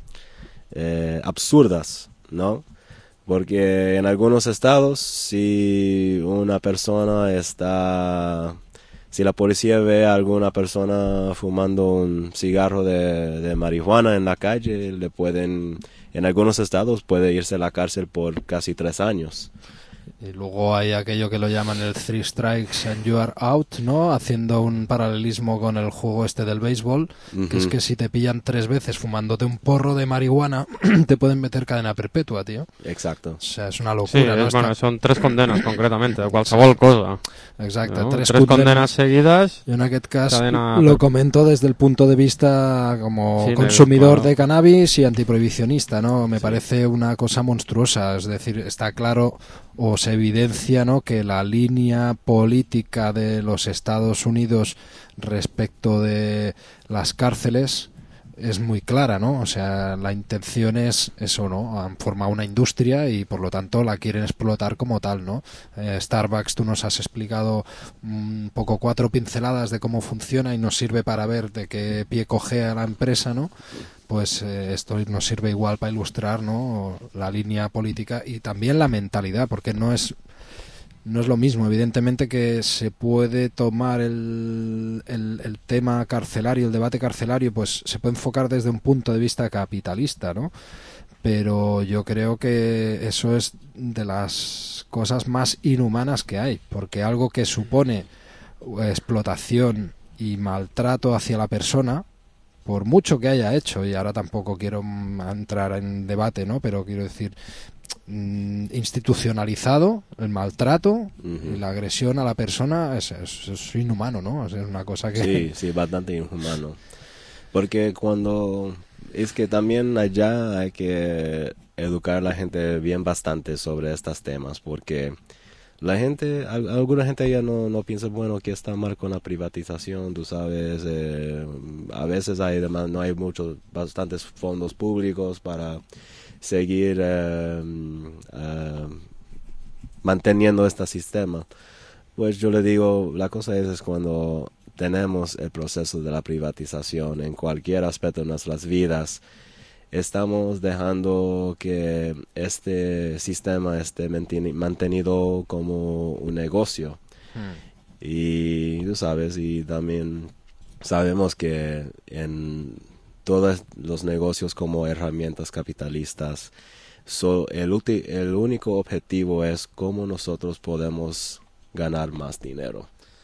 eh, absurdas, ¿no? Porque en algunos estados, si una persona está, si la policía ve a alguna persona fumando un cigarro de, de marihuana en la calle, le pueden, en algunos estados puede irse a la cárcel por casi tres años. Y luego hay aquello que lo llaman el three strikes and you are out, ¿no? Haciendo un paralelismo con el juego este del béisbol, uh-huh. que es que si te pillan tres veces fumándote un porro de marihuana, te pueden meter cadena perpetua, tío. Exacto. O sea, es una locura, sí, ¿no? es, bueno, Está... son tres condenas concretamente, de qualsevol cosa. Exacto, ¿no? tres, tres condenas, condenas seguidas. Yo en aquest cas cadena... lo comento desde el punto de vista como sí, consumidor bueno. de cannabis y antiprohibicionista, ¿no? Me sí. parece una cosa monstruosa, es decir, está claro o se evidencia, ¿no?, que la línea política de los Estados Unidos respecto de las cárceles es muy clara, ¿no? O sea, la intención es eso, ¿no? Han formado una industria y por lo tanto la quieren explotar como tal, ¿no? Eh, Starbucks, tú nos has explicado un poco cuatro pinceladas de cómo funciona y nos sirve para ver de qué pie cojea la empresa, ¿no? Pues eh, esto nos sirve igual para ilustrar, ¿no?, la línea política y también la mentalidad, porque no es no es lo mismo, evidentemente, que se puede tomar el, el, el tema carcelario, el debate carcelario, pues se puede enfocar desde un punto de vista capitalista, ¿no? Pero yo creo que eso es de las cosas más inhumanas que hay, porque algo que supone explotación y maltrato hacia la persona, por mucho que haya hecho, y ahora tampoco quiero entrar en debate, ¿no?, pero quiero decir, institucionalizado el maltrato uh-huh. y la agresión a la persona es, es, es inhumano, ¿no? Es una cosa que... Sí, sí, bastante inhumano. Porque cuando... Es que también allá hay que educar a la gente bien bastante sobre estos temas, porque la gente, alguna gente ya no, no piensa, bueno, que está mal con la privatización, tú sabes, eh, a veces hay demás, no hay muchos, bastantes fondos públicos para seguir eh, eh, manteniendo este sistema. Pues yo le digo, la cosa es, es cuando tenemos el proceso de la privatización en cualquier aspecto de nuestras vidas, estamos dejando que este sistema esté mantenido como un negocio. Hmm. Y tú sabes, y también sabemos que en todos los negocios como herramientas capitalistas, so, el, ulti, el único objetivo es cómo nosotros podemos ganar más dinero.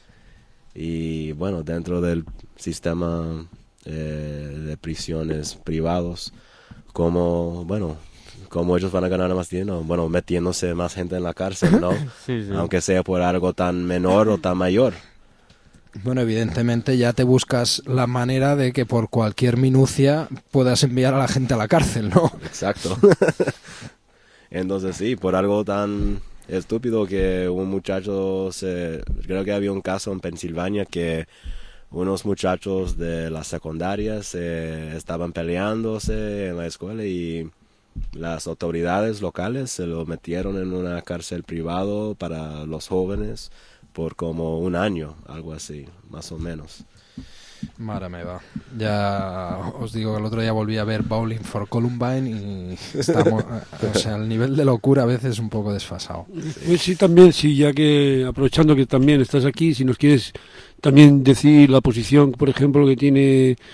Y bueno, dentro del sistema eh, de prisiones privados, como, bueno, cómo ellos van a ganar más dinero, bueno, metiéndose más gente en la cárcel, ¿no? Sí, sí. Aunque sea por algo tan menor o tan mayor. Bueno, evidentemente ya te buscas la manera de que por cualquier minucia puedas enviar a la gente a la cárcel, ¿no? Exacto. Entonces sí, por algo tan estúpido que un muchacho, se, creo que había un caso en Pensilvania que unos muchachos de la secundaria se estaban peleándose en la escuela y las autoridades locales se lo metieron en una cárcel privada para los jóvenes por como un año, algo así, más o menos. Madre meva. Ya os digo que el otro día volví a ver Bowling for Columbine y estamos, o sea, el nivel de locura a veces es un poco desfasado. Pues sí, también, sí, ya que aprovechando que también estás aquí, si nos quieres también decir la posición, por ejemplo, que tiene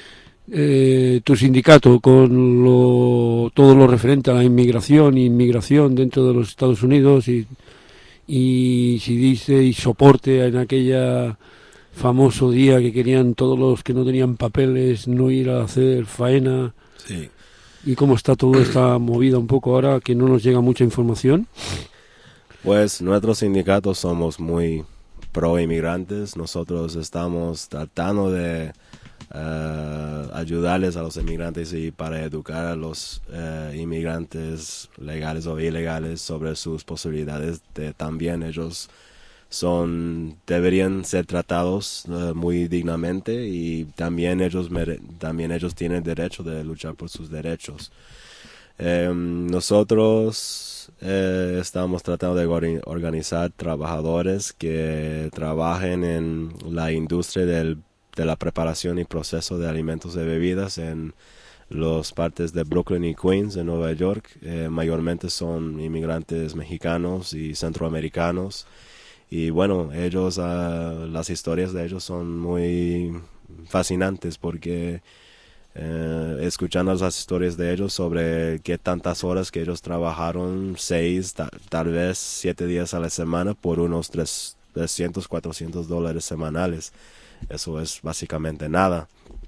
eh, tu sindicato con lo, todo lo referente a la inmigración e inmigración dentro de los Estados Unidos y, y si dice y soporte en aquella famoso día que querían todos los que no tenían papeles no ir a hacer faena. Sí. ¿Y cómo está todo esta movida un poco ahora que no nos llega mucha información? Pues nuestros sindicatos somos muy pro inmigrantes. Nosotros estamos tratando de uh, ayudarles a los inmigrantes y para educar a los uh, inmigrantes legales o ilegales sobre sus posibilidades de también ellos son deberían ser tratados uh, muy dignamente y también ellos mere también ellos tienen derecho de luchar por sus derechos. Eh, nosotros eh, estamos tratando de organizar trabajadores que trabajen en la industria del, de la preparación y proceso de alimentos y bebidas en las partes de Brooklyn y Queens en Nueva York. Eh, mayormente son inmigrantes mexicanos y centroamericanos. Y bueno, ellos, uh, las historias de ellos son muy fascinantes porque eh, escuchando las historias de ellos sobre qué tantas horas que ellos trabajaron, seis, ta tal vez siete días a la semana por unos tres, trescientos, cuatrocientos dólares semanales. Eso es básicamente nada.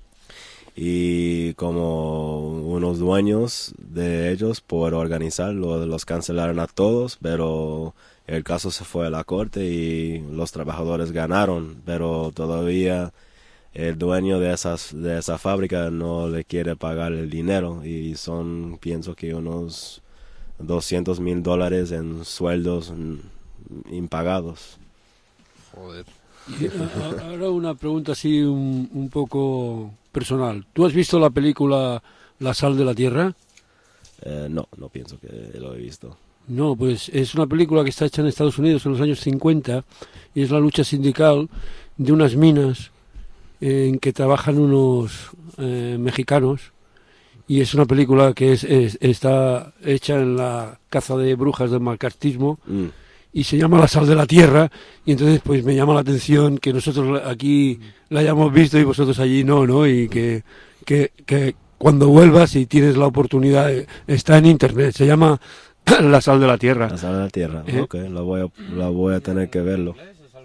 Y como unos dueños de ellos por organizarlo, los cancelaron a todos, pero el caso se fue a la corte y los trabajadores ganaron, pero todavía el dueño de esas de esa fábrica no le quiere pagar el dinero y son, pienso que unos doscientos mil dólares en sueldos impagados. Joder. Y ahora una pregunta así un, un poco personal. ¿Tú has visto la película La sal de la tierra? Eh, no, no pienso que lo he visto. No, pues es una película que está hecha en Estados Unidos en los años cincuenta y es la lucha sindical de unas minas en que trabajan unos eh, mexicanos y es una película que es, es, está hecha en la caza de brujas del macartismo mm. y se llama La sal de la tierra y entonces pues me llama la atención que nosotros aquí la hayamos visto y vosotros allí no, ¿no? Y que, que, que cuando vuelvas y tienes la oportunidad, está en internet, se llama La sal de la tierra. La sal de la tierra, ¿Eh? Ok, la voy, a, la voy a tener que verlo.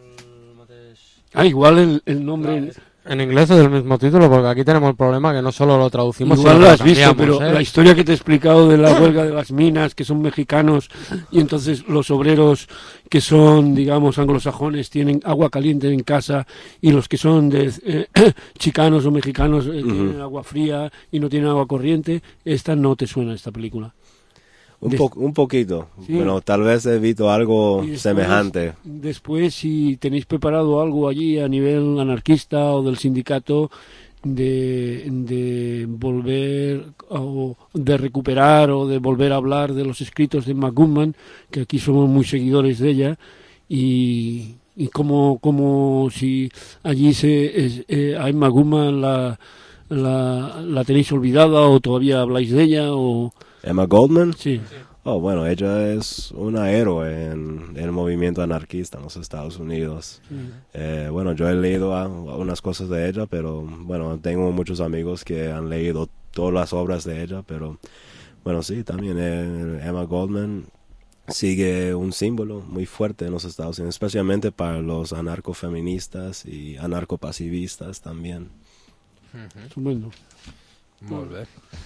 Ah, igual el, el nombre... En inglés es el mismo título, porque aquí tenemos el problema que no solo lo traducimos, igual sino lo que has visto, pero ¿eh? La historia que te he explicado de la huelga de las minas, que son mexicanos, y entonces los obreros que son, digamos, anglosajones, tienen agua caliente en casa, y los que son de eh, chicanos o mexicanos eh, uh-huh. tienen agua fría y no tienen agua corriente. Esta no te suena, esta película. Un, po un poquito, sí. Bueno, tal vez he visto algo después, semejante. Después, si tenéis preparado algo allí a nivel anarquista o del sindicato, de, de volver o de recuperar o de volver a hablar de los escritos de McGowan, que aquí somos muy seguidores de ella, y, y como, como si allí se es, eh, a Emma Goldman la, la, la tenéis olvidada o todavía habláis de ella o... Emma Goldman. Sí. Oh, bueno, ella es una héroe en, en el movimiento anarquista en los Estados Unidos. Sí. Eh, bueno, yo he leído a, a unas cosas de ella, pero bueno, tengo muchos amigos que han leído todas las obras de ella, pero bueno, sí, también eh, Emma Goldman sigue un símbolo muy fuerte en los Estados Unidos, especialmente para los anarcofeministas y anarcopasivistas también. Uh-huh. Bueno. Muy bien.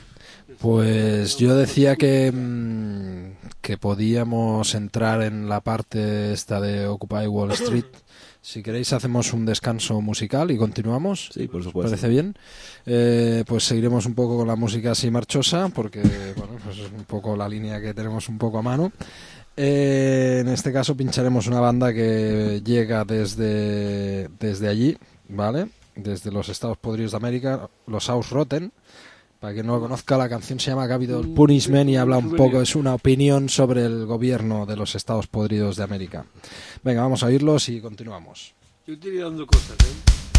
Pues yo decía que, que podíamos entrar en la parte esta de Occupy Wall Street. Si queréis hacemos un descanso musical y continuamos. Sí, por supuesto. ¿Parece bien? Eh, pues seguiremos un poco con la música así marchosa, porque bueno, pues es un poco la línea que tenemos un poco a mano. Eh, en este caso pincharemos una banda que llega desde, desde allí, ¿vale? Desde los Estados Podridos de América, los House Rotten. Para quien no lo conozca, la canción se llama Capital Punishment y habla un poco, es una opinión sobre el gobierno de los Estados Podridos de América. Venga, vamos a oírlos y continuamos. Yo te iré dando cosas, ¿eh?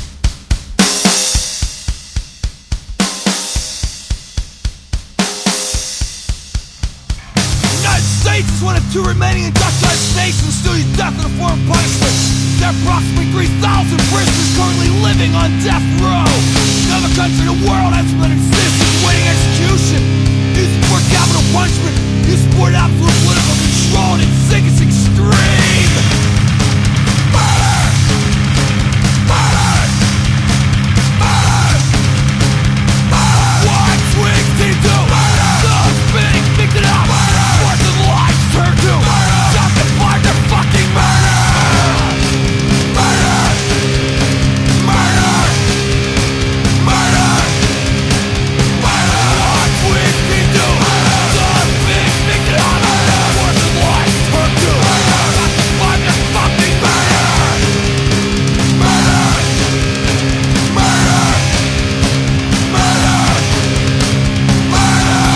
United States is one of two remaining industrialized nations still use death in a form of punishment. There are approximately three thousand prisoners currently living on death row. Now the country, the world has been existing, waiting execution. You support capital punishment, you support absolute political control, and it's sick, it's extreme. Murder! Murder! Murder! Murder! What swings did he do? Murder! Those being picked it up. Murder! Forced of life turned to murder! Justified their fucking murder! Murder! Murder! Murder! Murder! What swings did he do? Murder! Those being picked it up. Murder! Forced of life turned to murder! Justified their fucking murder! Murder! Murder! Murder! Murder!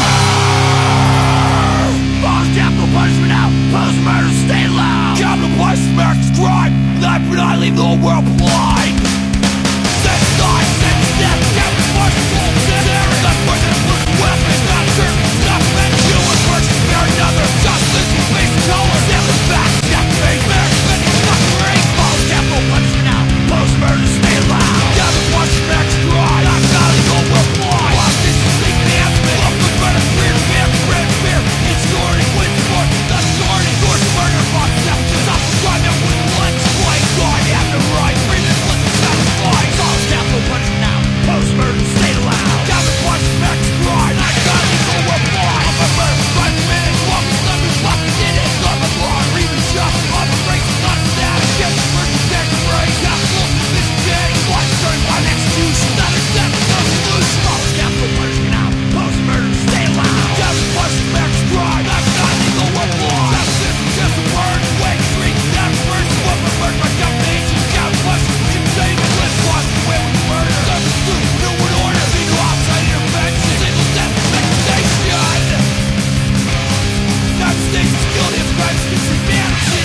False capital punishment out. Post murder, stay loud. Capital punishment, America's crime. Life but I leave the whole world blind. Sex, life, sex, death. Capital punishment, terror. Not poison, look, weapons. Not certain, not meant. Human person, bear another. Justice, face color. Seven back, step, face, bear, spending, suffering. False capital punishment out. Post murder, stay loud. Capital punishment, America's crime. Not God, the whole world blind. Watch this, sleep, dance, man. Look, look, murder, fear, fear, fear, fear. It's story, win, sport, the story, source, murder, fuck, step, stop, crime, that wouldn't let play, God, have the right, free this, let the satisfy. False capital punishment now, post murder, stay loud. Capital punishment, America's crime, not God, the whole world blind. I'm a murder, crime, man, walk with them who fucking did it. Love of law, or even just, I'm a race, not a status. Get the first protect the brain, capital, this day, life starting by execution. Not accept, no solution. False capital punishment now, post murder, stay loud. Capital punishment, America's crime, not God, the whole world blind. Justice, just a word, wake, street, that first, what the murder, my domination. Capital punishment, insane, flip, watch the way with murder. Substitute, new world order, legal outside intervention. Single death, accusation. United States is guilty of crimes against humanity.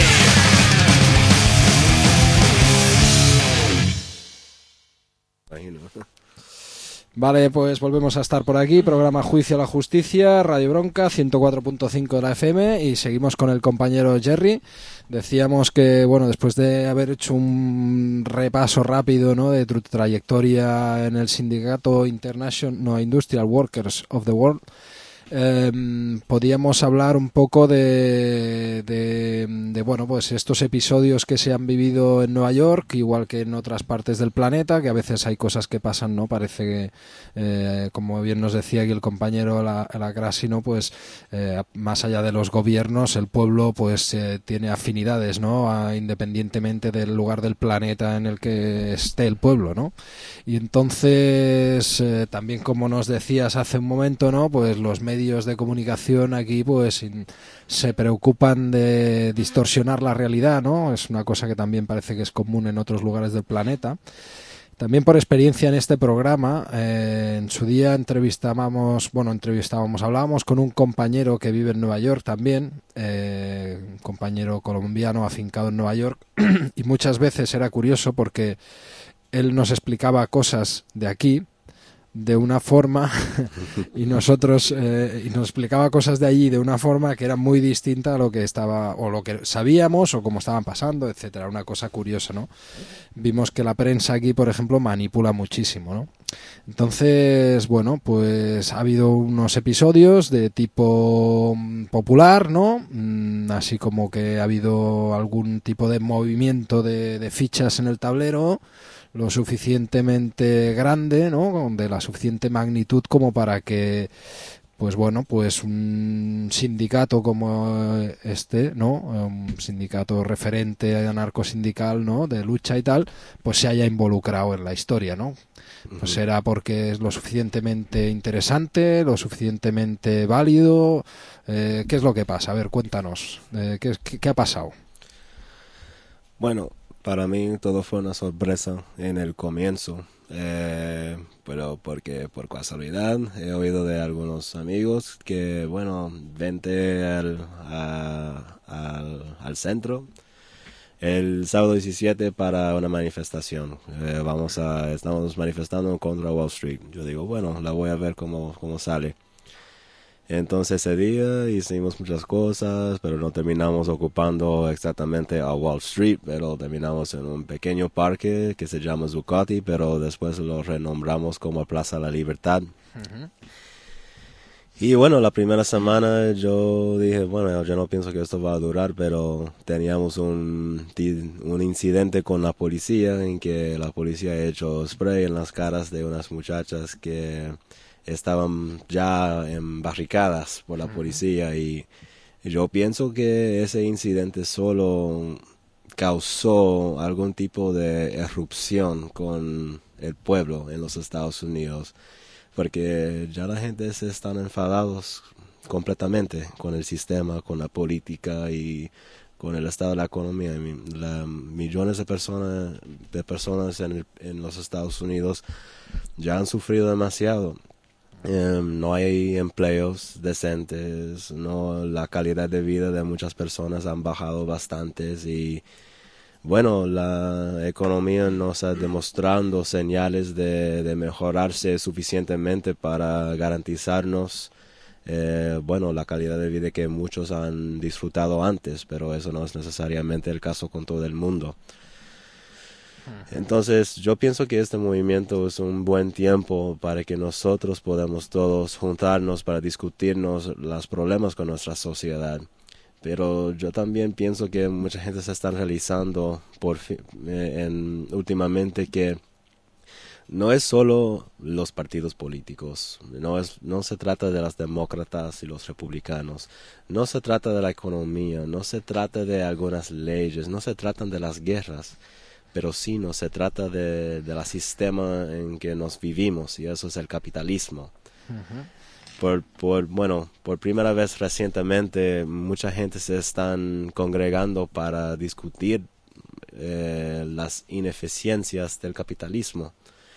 Imagino. Vale, pues volvemos a estar por aquí, programa Juicio a la Justicia, Radio Bronca, ciento cuatro punto cinco de la F M, y seguimos con el compañero Jerry. Decíamos que, bueno, después de haber hecho un repaso rápido, ¿no?, de tu trayectoria en el sindicato International no, Industrial Workers of the World, eh, podíamos hablar un poco de, de, de, bueno, pues estos episodios que se han vivido en Nueva York, igual que en otras partes del planeta, que a veces hay cosas que pasan, ¿no? Parece que, eh, como bien nos decía aquí el compañero la, la Grassi, ¿no? Pues eh, más allá de los gobiernos, el pueblo pues eh, tiene afinidades, ¿no? A, independientemente del lugar del planeta en el que esté el pueblo, ¿no? Y entonces, eh, también como nos decías hace un momento, ¿no? Pues los medios de comunicación aquí pues in, se preocupan de distorsionar la realidad, ¿no? Es una cosa que también parece que es común en otros lugares del planeta. También por experiencia en este programa, eh, en su día entrevistábamos, bueno, entrevistábamos, hablábamos con un compañero que vive en Nueva York también, eh, un compañero colombiano afincado en Nueva York, y muchas veces era curioso porque él nos explicaba cosas de aquí de una forma y nosotros eh, y nos explicaba cosas de allí de una forma que era muy distinta a lo que estaba o lo que sabíamos o cómo estaban pasando, etcétera. Una cosa curiosa, ¿no? Vimos que la prensa aquí, por ejemplo, manipula muchísimo, ¿no? Entonces, bueno, pues ha habido unos episodios de tipo popular, ¿no? Mm, así como que ha habido algún tipo de movimiento de, de fichas en el tablero, lo suficientemente grande, ¿no? De la suficiente magnitud como para que, pues bueno, pues un sindicato como este, ¿no? Un sindicato referente anarcosindical, ¿no? De lucha y tal, pues se haya involucrado en la historia, ¿no? Pues será porque es lo suficientemente interesante, lo suficientemente válido. Eh, ¿Qué es lo que pasa? A ver, cuéntanos. Eh, ¿qué, qué, ¿Qué ha pasado? Bueno, para mí todo fue una sorpresa en el comienzo, eh, pero porque por casualidad he oído de algunos amigos que, bueno, vente al, a, al, al centro el sábado diecisiete para una manifestación. Eh, vamos a, estamos manifestando contra Wall Street. Yo digo, bueno, la voy a ver cómo, cómo sale. Entonces ese día hicimos muchas cosas, pero no terminamos ocupando exactamente a Wall Street, pero terminamos en un pequeño parque que se llama Zuccotti, pero después lo renombramos como Plaza La Libertad. Uh-huh. Y bueno, la primera semana yo dije, bueno, yo no pienso que esto va a durar, pero teníamos un, un incidente con la policía en que la policía ha hecho spray en las caras de unas muchachas que estaban ya embarricadas por la policía, y yo pienso que ese incidente solo causó algún tipo de erupción con el pueblo en los Estados Unidos, porque ya la gente se están enfadados completamente con el sistema, con la política y con el estado de la economía. La, millones de personas de personas en, el, en los Estados Unidos ya han sufrido demasiado. Um, no hay empleos decentes, no, la calidad de vida de muchas personas han bajado bastantes, y bueno, la economía no está demostrando señales de, de mejorarse suficientemente para garantizarnos eh, bueno, la calidad de vida que muchos han disfrutado antes, pero eso no es necesariamente el caso con todo el mundo. Entonces yo pienso que este movimiento es un buen tiempo para que nosotros podamos todos juntarnos para discutirnos los problemas con nuestra sociedad. Pero yo también pienso que mucha gente se está realizando por fi- eh, en, últimamente que no es solo los partidos políticos, no, es, no se trata de los demócratas y los republicanos, no se trata de la economía, no se trata de algunas leyes, no se tratan de las guerras, pero sí no se trata de, de la sistema en que nos vivimos, y eso es el capitalismo. Uh-huh. Por, por, bueno, por primera vez recientemente mucha gente se están congregando para discutir eh, las ineficiencias del capitalismo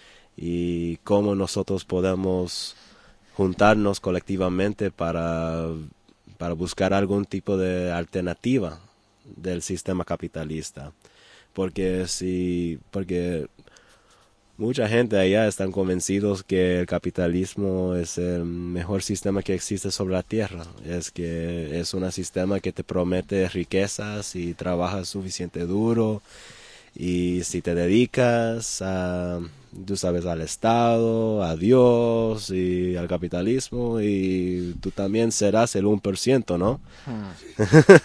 y cómo nosotros podemos juntarnos colectivamente para, para buscar algún tipo de alternativa del sistema capitalista. Porque si, porque mucha gente allá están convencidos que el capitalismo es el mejor sistema que existe sobre la tierra. Es que es un sistema que te promete riquezas y trabajas suficiente duro. Y si te dedicas a, tú sabes, al Estado, a Dios y al capitalismo, y tú también serás el uno por ciento, ¿no? Hmm.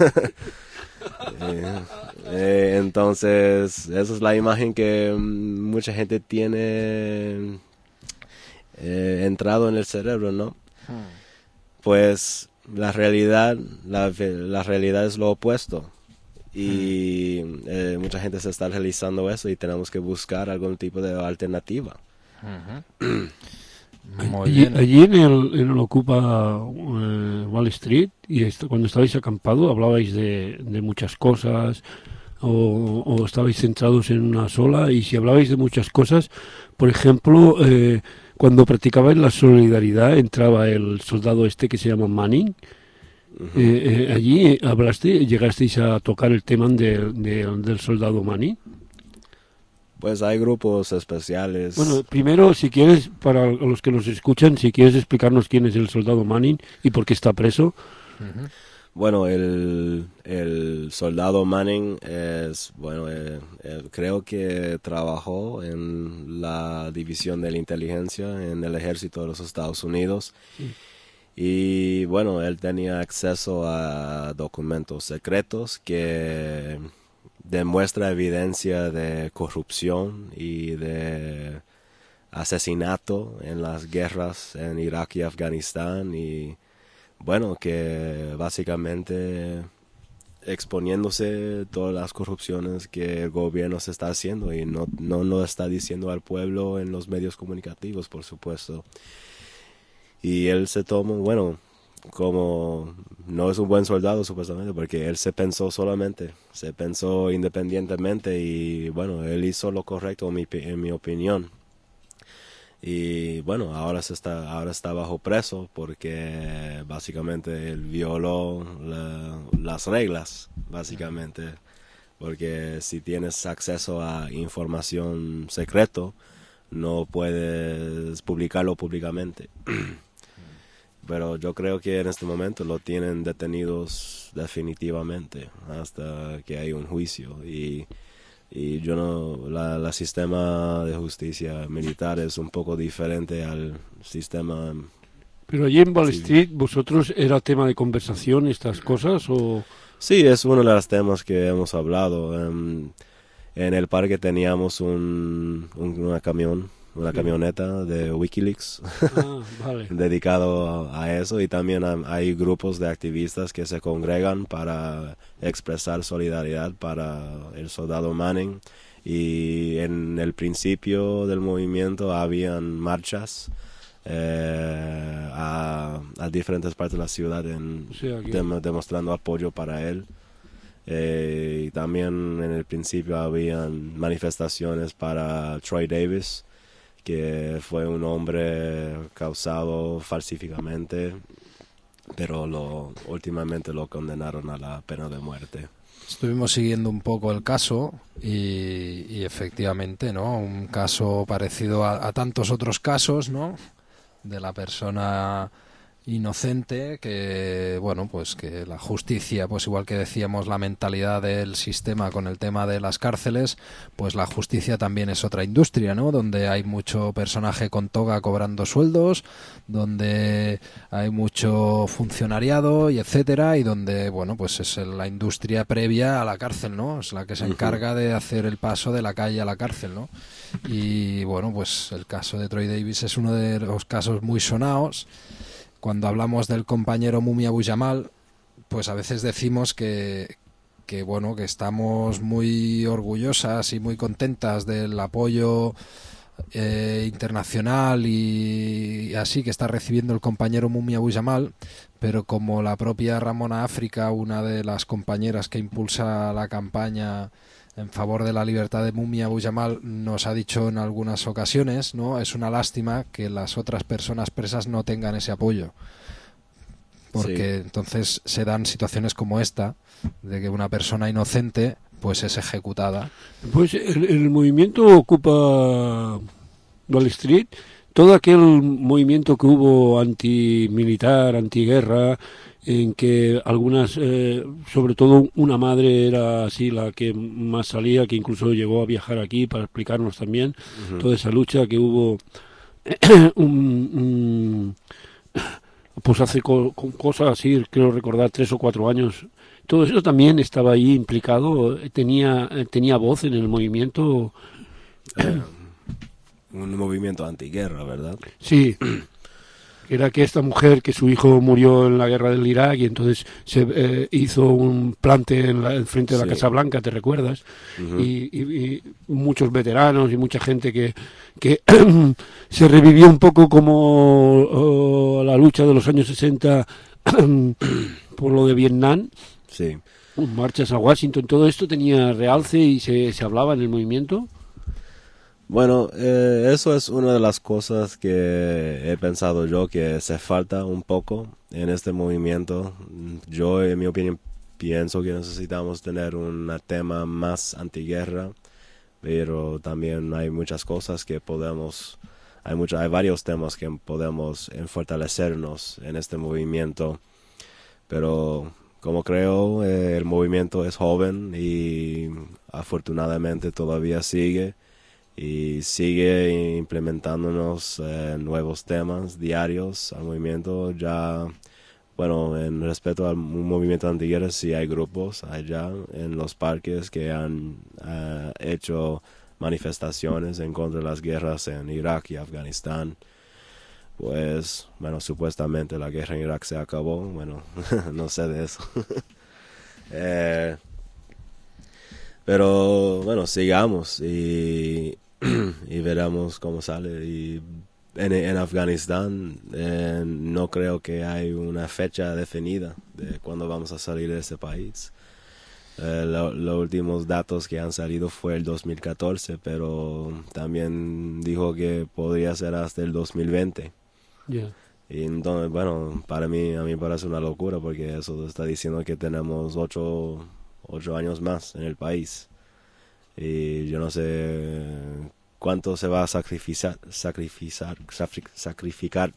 eh, eh, entonces, esa es la imagen que mucha gente tiene eh, entrado en el cerebro, ¿no? Hmm. Pues la realidad, la, la realidad es lo opuesto. Y eh, mucha gente se está realizando eso y tenemos que buscar algún tipo de alternativa. Uh-huh. Muy allí, bien. Allí en el, en el Ocupa uh, Wall Street, y esto, cuando estabais acampado, hablabais de, de muchas cosas, o, o estabais centrados en una sola, y si hablabais de muchas cosas, por ejemplo, eh, cuando practicabais la solidaridad, entraba el soldado este que se llama Manning. Uh-huh. eh, eh, allí hablaste, llegasteis a tocar el tema de, de, del soldado Manning. Pues hay grupos especiales. Bueno, primero, si quieres, para los que nos escuchan, si quieres explicarnos quién es el soldado Manning y por qué está preso. Uh-huh. Bueno, el, el soldado Manning es, bueno, eh, eh, creo que trabajó en la división de la inteligencia en el ejército de los Estados Unidos. Sí. Y bueno, él tenía acceso a documentos secretos que demuestra evidencia de corrupción y de asesinato en las guerras en Irak y Afganistán, y bueno, que básicamente exponiéndose todas las corrupciones que el gobierno se está haciendo, y no, no lo está diciendo al pueblo en los medios comunicativos, por supuesto. Y él se tomó, bueno, como no es un buen soldado supuestamente, porque él se pensó solamente, se pensó independientemente, y bueno, él hizo lo correcto en mi, en mi opinión. Y bueno, ahora se está, ahora está bajo preso porque básicamente él violó la, las reglas, básicamente, porque si tienes acceso a información secreto, no puedes publicarlo públicamente. pero yo creo que en este momento lo tienen detenidos definitivamente hasta que hay un juicio. Y, y yo no, la, la sistema de justicia militar es un poco diferente al sistema. Pero allí en Wall Sí. Street, ¿vosotros era tema de conversación estas cosas o...? Sí, es uno de los temas que hemos hablado. Um, en el parque teníamos un, un una camión, una camioneta de Wikileaks Ah, vale. dedicado a, a eso, y también um, hay grupos de activistas que se congregan para expresar solidaridad para el soldado Manning. Y en el principio del movimiento habían marchas eh, a, a diferentes partes de la ciudad en, O sea que- dem- demostrando apoyo para él. Eh, y también en el principio habían manifestaciones para Troy Davis, que fue un hombre causado falsificamente, pero lo, últimamente lo condenaron a la pena de muerte. Estuvimos siguiendo un poco el caso y, y efectivamente, ¿no? Un caso parecido a, a tantos otros casos, ¿no? De la persona inocente que, bueno, pues que la justicia, pues igual que decíamos la mentalidad del sistema con el tema de las cárceles, pues la justicia también es otra industria, ¿no? Donde hay mucho personaje con toga cobrando sueldos, donde hay mucho funcionariado y etcétera, y donde, bueno, pues es la industria previa a la cárcel, ¿no? Es la que se encarga de hacer el paso de la calle a la cárcel, ¿no? Y bueno, pues el caso de Troy Davis es uno de los casos muy sonados. Cuando hablamos del compañero Mumia Abu Jamal, pues a veces decimos que, que bueno, que estamos muy orgullosas y muy contentas del apoyo eh, internacional y así que está recibiendo el compañero Mumia Abu Jamal, pero como la propia Ramona África, una de las compañeras que impulsa la campaña en favor de la libertad de Mumia Abu Jamal, nos ha dicho en algunas ocasiones, ¿no? Es una lástima que las otras personas presas no tengan ese apoyo, porque Sí. entonces se dan situaciones como esta, de que una persona inocente pues es ejecutada. Pues el, el movimiento ocupa Wall Street, todo aquel movimiento que hubo antimilitar, antiguerra, en que algunas, eh, sobre todo una madre era así la que más salía, que incluso llegó a viajar aquí para explicarnos también toda esa lucha que hubo un, un- pues hace co- con cosas así, creo recordar, tres o cuatro años. Todo eso también estaba ahí implicado, eh, tenía, eh, tenía voz en el movimiento. Eh, un movimiento antiguerra, ¿verdad? Sí, era que esta mujer, que su hijo murió en la guerra del Irak y entonces se eh, hizo un plante en la, en frente de la Sí. Casa Blanca, ¿te recuerdas? Ujú. y, y- y muchos veteranos y mucha gente que, que se revivió un poco como oh, la lucha de los años sesenta por lo de Vietnam, Sí. marchas a Washington, todo esto tenía realce y se, se hablaba en el movimiento. Bueno, eh, eso es una de las cosas que he pensado yo que se falta un poco en este movimiento. Yo, en mi opinión, pienso que necesitamos tener un tema más antiguerra, pero también hay muchas cosas que podemos, hay mucho, hay varios temas que podemos en fortalecernos en este movimiento, pero como creo, eh, el movimiento es joven y afortunadamente todavía sigue. Y sigue implementándonos eh, nuevos temas diarios al movimiento. Ya, bueno, en respecto al movimiento antiguerra, sí hay grupos allá en los parques que han eh, hecho manifestaciones en contra de las guerras en Irak y Afganistán. Pues, bueno, supuestamente la guerra en Irak se acabó. Bueno, no sé de eso. eh, Pero bueno, sigamos y, y veremos cómo sale. Y en, en Afganistán eh, no creo que hay una fecha definida de cuándo vamos a salir de ese país. Eh, lo- los últimos datos que han salido fue el dos mil catorce, pero también dijo que podría ser hasta el dos mil veinte. Ya. Y entonces, bueno, para mí, a mí me parece una locura porque eso está diciendo que tenemos ocho, ocho años más en el país. Y yo no sé cuánto se va a sacrificar, sacrificar, sacri- sacrificar,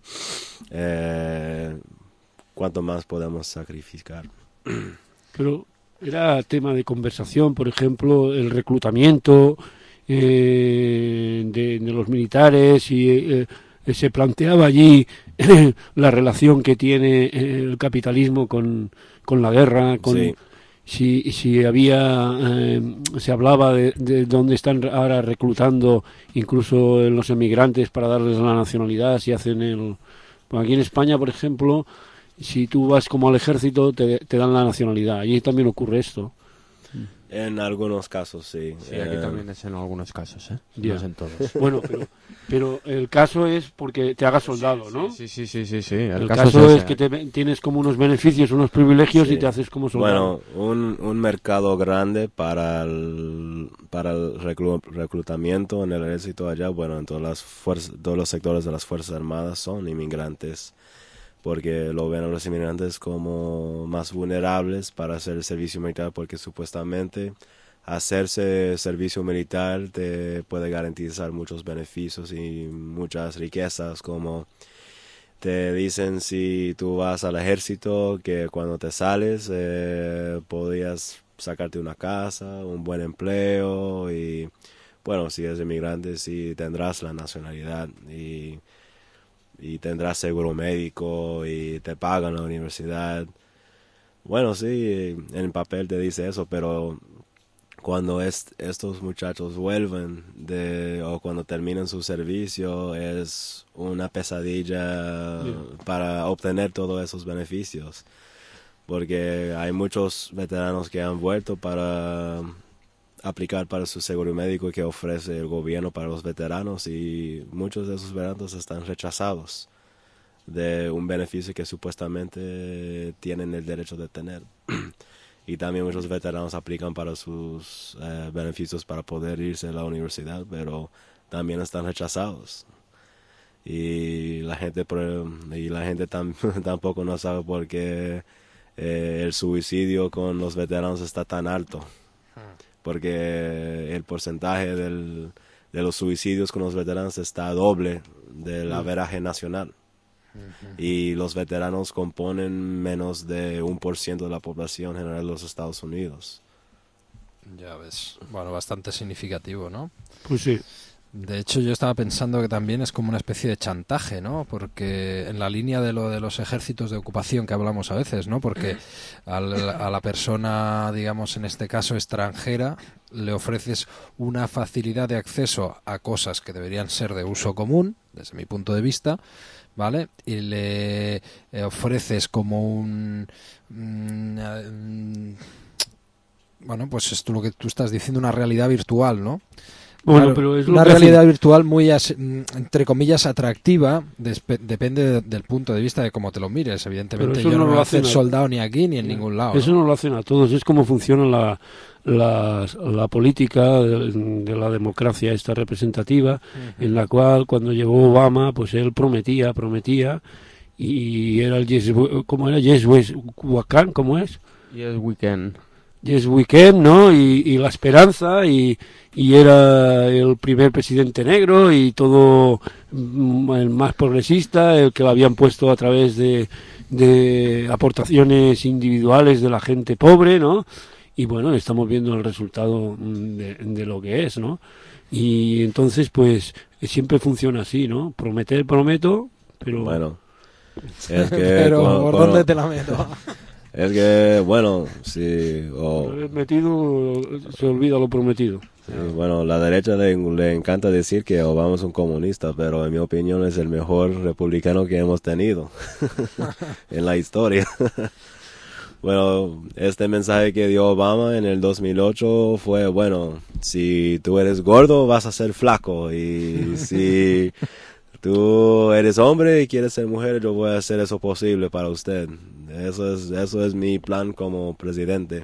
eh, cuánto más podemos sacrificar. Pero era tema de conversación, por ejemplo, el reclutamiento eh, de, de los militares y eh, se planteaba allí la relación que tiene el capitalismo con, con la guerra, con Sí. si, si había, eh, se hablaba de, de dónde están ahora reclutando incluso los emigrantes para darles la nacionalidad, si hacen el... Pues aquí en España, por ejemplo, si tú vas como al ejército, te, te dan la nacionalidad. Allí también ocurre esto. En algunos casos, sí. Sí, aquí Eh, también es en algunos casos, ¿eh? Ya. No es en todos. Bueno, pero, pero el caso es porque te hagas soldado, ¿no? Sí, sí, sí, sí, sí. El, El, caso, caso, es, es que te, tienes como unos beneficios, unos privilegios Sí. y te haces como soldado. Bueno, un, un mercado grande para el, para el reclu- reclutamiento en el ejército allá, bueno, en todas las fuerzas, todos los sectores de las Fuerzas Armadas son inmigrantes, porque lo ven a los inmigrantes como más vulnerables para hacer el servicio militar, porque supuestamente hacerse servicio militar te puede garantizar muchos beneficios y muchas riquezas, como te dicen si tú vas al ejército que cuando te sales eh, podías sacarte una casa, un buen empleo y bueno, si eres inmigrante sí tendrás la nacionalidad y, y tendrás seguro médico y te pagan la universidad. Bueno, sí, en el papel te dice eso, pero cuando est- estos muchachos vuelven de, o cuando terminan su servicio es una pesadilla Yeah. para obtener todos esos beneficios, porque hay muchos veteranos que han vuelto para aplicar para su seguro médico que ofrece el gobierno para los veteranos y muchos de esos veteranos están rechazados de un beneficio que supuestamente tienen el derecho de tener. Y también muchos veteranos aplican para sus eh, beneficios para poder irse a la universidad, pero también están rechazados. Y la gente por- y la gente tam- tampoco no sabe por qué eh, el suicidio con los veteranos está tan alto. Porque el porcentaje del, de los suicidios con los veteranos está doble del averaje nacional. Y los veteranos componen menos de un por ciento de la población general de los Estados Unidos. Ya ves. Bueno, bastante significativo, ¿no? Pues sí. De hecho, yo estaba pensando que también es como una especie de chantaje, ¿no? Porque en la línea de lo de los ejércitos de ocupación que hablamos a veces, ¿no? Porque al- a la persona, digamos, en este caso extranjera, le ofreces una facilidad de acceso a cosas que deberían ser de uso común, desde mi punto de vista, ¿vale? Y le eh, ofreces como un... mm, eh, mm, bueno, pues esto lo que tú estás diciendo, una realidad virtual, ¿no? Bueno, Claro, pero es lo una que hacen- realidad virtual muy, as- mm, entre comillas, atractiva, despe- depende de- del punto de vista de cómo te lo mires. Evidentemente Pero eso yo no no lo voy a hacer hacen a- soldado ni aquí ni en ningún lado. Eso ¿no? no lo hacen a todos, es como funciona la, la, la política de, de la democracia esta representativa, en la cual cuando llegó Obama, pues él prometía, prometía, y era el Yes, ¿cómo era? Yes, Wes- Wakan, ¿cómo es? Y es weekend. Yes Weekend, ¿no? Y, y la esperanza, y, y era el primer presidente negro y todo mm, el más progresista, el que lo habían puesto a través de, de aportaciones individuales de la gente pobre, ¿no? Y bueno, estamos viendo el resultado mm, de, de lo que es, ¿no? Y entonces, pues, siempre funciona así, ¿no? Prometer, prometo, pero... Bueno, es que... Pero, cu- ¿por bueno, dónde te la meto? es que, bueno, sí, o- Lo he metido, se olvida lo prometido. sí, bueno, la derecha le, le encanta decir que Obama es un comunista, pero en mi opinión es el mejor republicano que hemos tenido en la historia. Bueno, este mensaje que dio Obama en el dos mil ocho fue, bueno, si tú eres gordo vas a ser flaco y si tú eres hombre y quieres ser mujer, yo voy a hacer eso posible para usted. Eso es, eso es mi plan como presidente.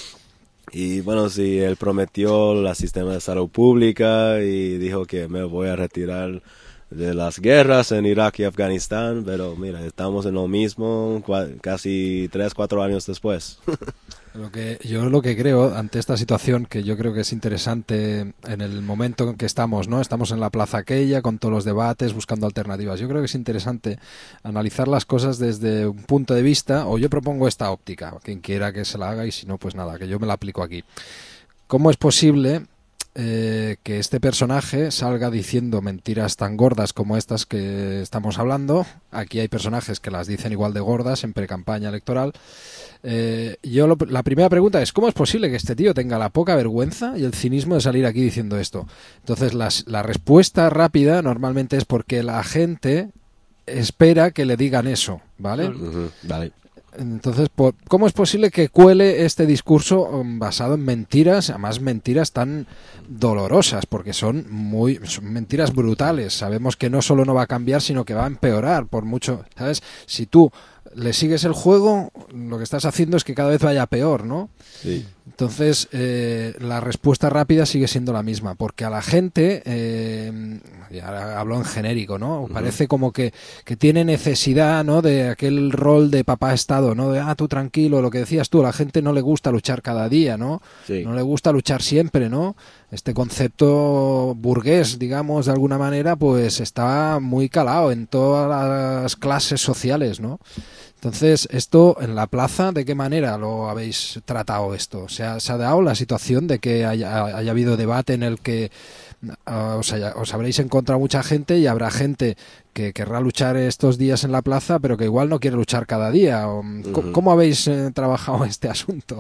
Y bueno, sí, él prometió el sistema de salud pública y dijo que me voy a retirar de las guerras en Irak y Afganistán, pero mira, estamos en lo mismo cua- casi tres, cuatro años después. Lo que, yo lo que creo ante esta situación, que yo creo que es interesante en el momento en que estamos, ¿no? Estamos en la plaza aquella con todos los debates, buscando alternativas. Yo creo que es interesante analizar las cosas desde un punto de vista, o yo propongo esta óptica, quien quiera que se la haga y si no, pues nada, que yo me la aplico aquí. ¿Cómo es posible eh, que este personaje salga diciendo mentiras tan gordas como estas que estamos hablando? Aquí hay personajes que las dicen igual de gordas en pre-campaña electoral. Eh, yo lo, la primera pregunta es, ¿cómo es posible que este tío tenga la poca vergüenza y el cinismo de salir aquí diciendo esto? Entonces las, la respuesta rápida normalmente es porque la gente espera que le digan eso, ¿vale? Ujú, vale. Entonces, por, ¿cómo es posible que cuele este discurso um, basado en mentiras, además mentiras tan dolorosas, porque son muy son mentiras brutales? Sabemos que no solo no va a cambiar, sino que va a empeorar por mucho, ¿sabes? Si tú le sigues el juego, lo que estás haciendo es que cada vez vaya peor, ¿no? Sí. Entonces, eh, la respuesta rápida sigue siendo la misma, porque a la gente, eh, y ahora hablo en genérico, ¿no? Uh-huh. Parece como que, que tiene necesidad, ¿no? De aquel rol de papá Estado, ¿no? De, ah, tú tranquilo, lo que decías tú, a la gente no le gusta luchar cada día, ¿no? Sí. No le gusta luchar siempre, ¿no? Este concepto burgués, digamos, de alguna manera, pues está muy calado en todas las clases sociales, ¿no? Entonces, esto en la plaza, ¿de qué manera lo habéis tratado esto? O sea, ¿se ha dado la situación de que haya, haya habido debate en el que uh, os, haya, os habréis encontrado mucha gente y habrá gente que querrá luchar estos días en la plaza, pero que igual no quiere luchar cada día? ¿Cómo, ¿cómo habéis eh, trabajado este asunto?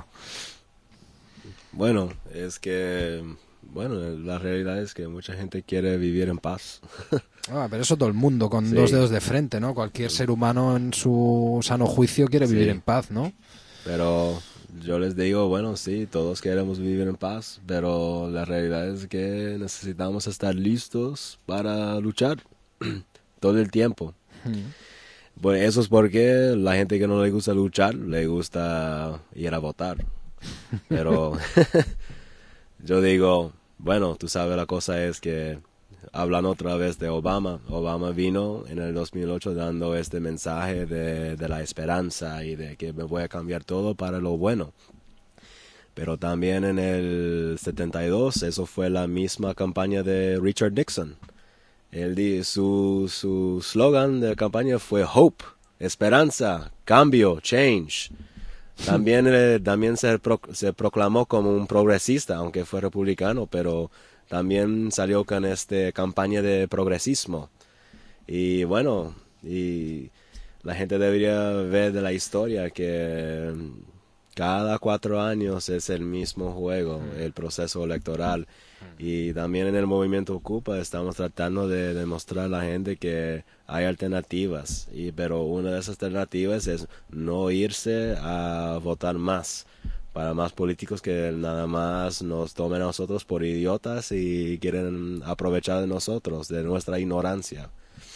Bueno, es que... Bueno, la realidad es que mucha gente quiere vivir en paz. Ah, pero eso todo el mundo, con Sí. dos dedos de frente, ¿no? Cualquier ser humano en su sano juicio quiere vivir Sí. en paz, ¿no? Pero yo les digo, bueno, sí, todos queremos vivir en paz, pero la realidad es que necesitamos estar listos para luchar todo el tiempo. Mm. Bueno, eso es porque la gente que no le gusta luchar, le gusta ir a votar. Pero yo digo, bueno, tú sabes, la cosa es que hablan otra vez de Obama. Obama vino en el dos mil ocho dando este mensaje de, de la esperanza y de que me voy a cambiar todo para lo bueno. Pero también en el setenta y dos, eso fue la misma campaña de Richard Nixon. Él di, su su slogan de campaña fue Hope, esperanza, cambio, change. También, eh, también se, pro, se proclamó como un progresista, aunque fue republicano, pero también salió con esta campaña de progresismo. Y bueno, y la gente debería ver de la historia que cada cuatro años es el mismo juego, el proceso electoral. Y también en el movimiento Ocupa estamos tratando de demostrar a la gente que hay alternativas, y pero una de esas alternativas es no irse a votar más para más políticos que nada más nos tomen a nosotros por idiotas y quieren aprovechar de nosotros, de nuestra ignorancia.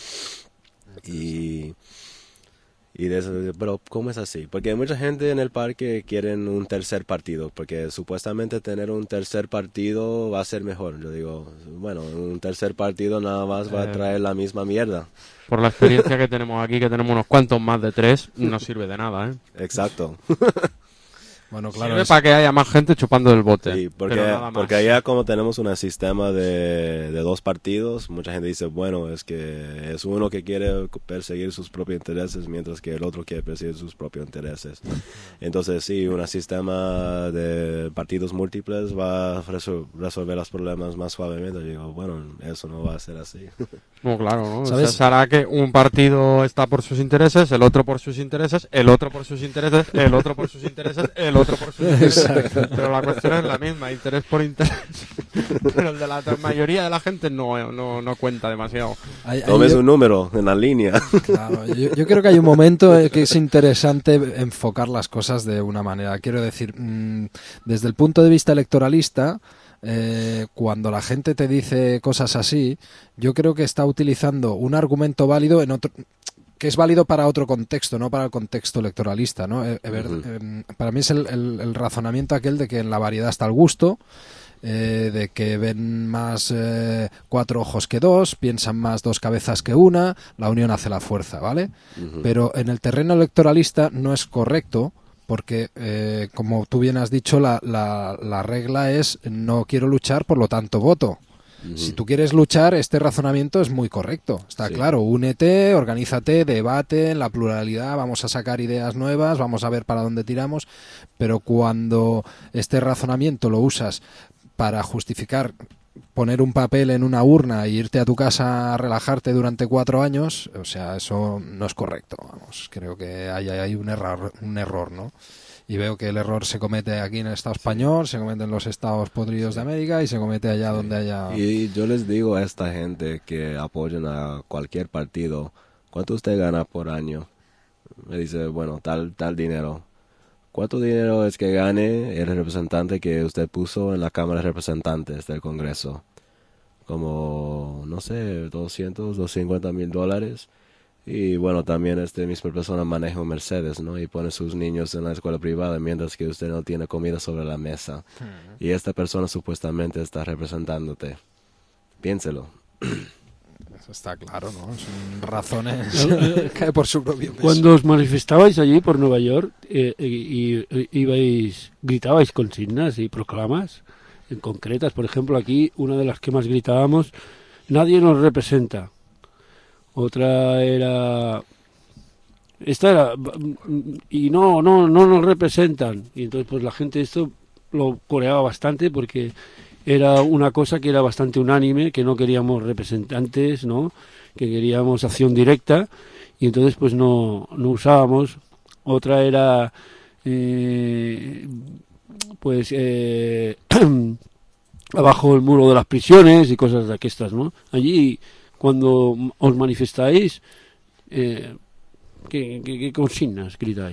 Y Y de eso, pero ¿cómo es así? Porque hay mucha gente en el parque quieren un tercer partido, porque supuestamente tener un tercer partido va a ser mejor. Yo digo, bueno, un tercer partido nada más va a traer la misma mierda. Por la experiencia que tenemos aquí, que tenemos unos cuantos más de tres, no sirve de nada, ¿eh? Exacto. Bueno, claro. Sirve Es... para que haya más gente chupando el bote. Sí, porque, pero nada más. porque allá como tenemos un sistema de, de dos partidos, mucha gente dice, bueno, es que es uno que quiere perseguir sus propios intereses, mientras que el otro quiere perseguir sus propios intereses. Entonces sí, un sistema de partidos múltiples va a resol- resolver los problemas más suavemente. Yo digo, bueno, eso no va a ser así. No, claro, ¿no? ¿Sabes? O sea, será que un partido está por sus intereses, el otro por sus intereses, el otro por sus intereses, el otro por sus intereses, el otro por sus intereses. Pero la cuestión es la misma, interés por interés. Pero el de la mayoría de la gente no, no, no cuenta demasiado. Hay, hay, Tomes yo, un número en la línea. claro, yo, yo creo que hay un momento en que es interesante enfocar las cosas de una manera. Quiero decir, mmm, desde el punto de vista electoralista, Eh, cuando la gente te dice cosas así, yo creo que está utilizando un argumento válido en otro, que es válido para otro contexto, no para el contexto electoralista, ¿no? Eh, eh, Uh-huh. eh, para mí es el, el, el razonamiento aquel de que en la variedad está el gusto, eh, de que ven más eh, cuatro ojos que dos, piensan más dos cabezas que una, la unión hace la fuerza, ¿vale? Uh-huh. Pero en el terreno electoralista no es correcto, porque, eh, como tú bien has dicho, la, la, la regla es no quiero luchar, por lo tanto voto. Uh-huh. Si tú quieres luchar, este razonamiento es muy correcto. Está sí. claro, únete, organízate, debate, en la pluralidad, vamos a sacar ideas nuevas, vamos a ver para dónde tiramos, pero cuando este razonamiento lo usas para justificar poner un papel en una urna e irte a tu casa a relajarte durante cuatro años, o sea, eso no es correcto. Vamos, creo que hay, hay un error, un error, ¿no? Y veo que el error se comete aquí en el Estado español, se comete en los estados podridos de América y se comete allá sí. donde haya... Y yo les digo a esta gente que apoyan a cualquier partido, ¿cuánto usted gana por año? Me dice, bueno, tal, tal dinero. ¿Cuánto dinero es que gane el representante que usted puso en la Cámara de Representantes del Congreso? Como, no sé, doscientos, doscientos cincuenta mil dólares. Y bueno, también este misma persona maneja un Mercedes, ¿no? Y pone sus niños en la escuela privada mientras que usted no tiene comida sobre la mesa. Uh-huh. Y esta persona supuestamente está representándote. Piénselo. Eso está claro, ¿no? Son razones cae por su propio peso. Cuando os manifestabais allí por Nueva York, eh, y, y ibais, gritabais consignas y proclamas en concretas. Por ejemplo, aquí una de las que más gritábamos, nadie nos representa. Otra era, esta era, y no, no, no nos representan. Y entonces pues la gente esto lo coreaba bastante porque era una cosa que era bastante unánime, que no queríamos representantes, ¿no? Que queríamos acción directa, y entonces pues no, no usábamos. Otra era eh, pues eh, abajo el muro de las prisiones y cosas de aquestas, ¿no? Allí cuando os manifestáis, eh, ¿qué, qué, qué consignas gritáis?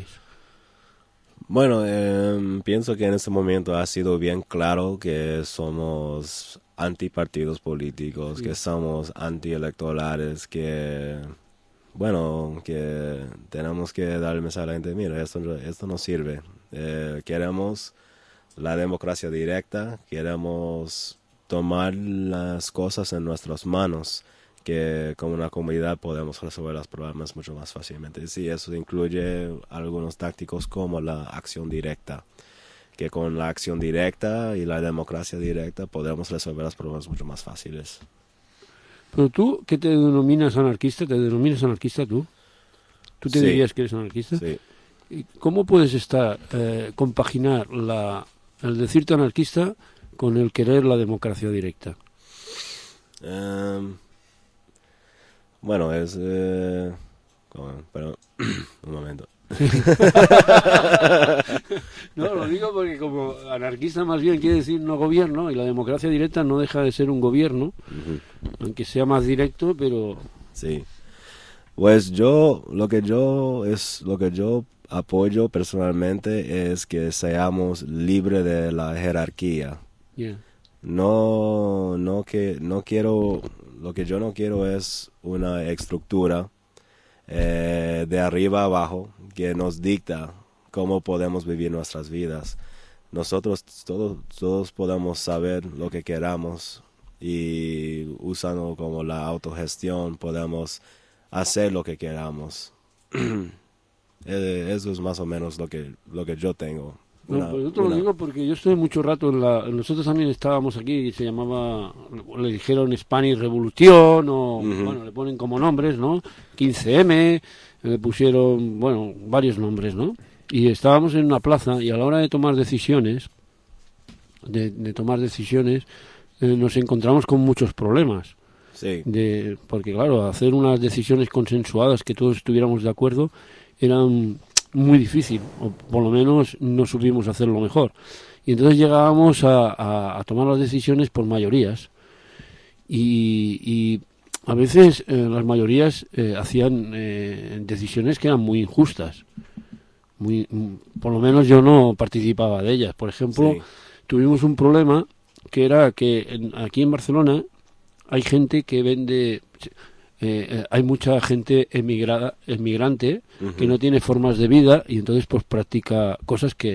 Bueno, eh, pienso que en este momento ha sido bien claro que somos antipartidos políticos, sí. que somos antielectorales, que, bueno, que tenemos que dar el mensaje a la gente, mira, esto, esto no sirve. Eh, queremos la democracia directa, queremos tomar las cosas en nuestras manos, que como una comunidad podemos resolver los problemas mucho más fácilmente. Sí, eso incluye algunos tácticos como la acción directa, que con la acción directa y la democracia directa podemos resolver los problemas mucho más fáciles. Pero tú, ¿qué te denominas anarquista? ¿Te denominas anarquista tú? ¿Tú te sí. dirías que eres anarquista? Sí. ¿Cómo puedes estar, eh, compaginar la, el decirte anarquista con el querer la democracia directa? Um, Bueno, es... Eh, ¿cómo? Pero, un momento. No, lo digo porque como anarquista más bien quiere decir no gobierno, y la democracia directa no deja de ser un gobierno, uh-huh. aunque sea más directo, pero... Sí. Pues yo, lo que yo, es lo que yo apoyo personalmente es que seamos libres de la jerarquía. Yeah. No, no que, no quiero... Lo que yo no quiero es una estructura eh, de arriba a abajo que nos dicta cómo podemos vivir nuestras vidas. Nosotros todos, todos podemos saber lo que queramos y usando como la autogestión podemos hacer lo que queramos. Eso es más o menos lo que, lo que yo tengo. No, una, pues yo te lo una... digo porque yo estoy mucho rato en la... Nosotros también estábamos aquí y se llamaba... Le dijeron Spanish Revolución o... Uh-huh. Bueno, le ponen como nombres, ¿no? quince eme, le pusieron, bueno, varios nombres, ¿no? Y estábamos en una plaza y a la hora de tomar decisiones, de, de tomar decisiones, eh, nos encontramos con muchos problemas. Sí. De, porque claro, hacer unas decisiones consensuadas que todos estuviéramos de acuerdo eran... muy difícil, o por lo menos no supimos hacerlo mejor. Y entonces llegábamos a, a, a tomar las decisiones por mayorías. Y, y a veces eh, las mayorías eh, hacían eh, decisiones que eran muy injustas. Muy, por lo menos yo no participaba de ellas. Por ejemplo, sí. tuvimos un problema que era que en, aquí en Barcelona hay gente que vende... Eh, eh, hay mucha gente emigrada, emigrante uh-huh. que no tiene formas de vida y entonces pues practica cosas que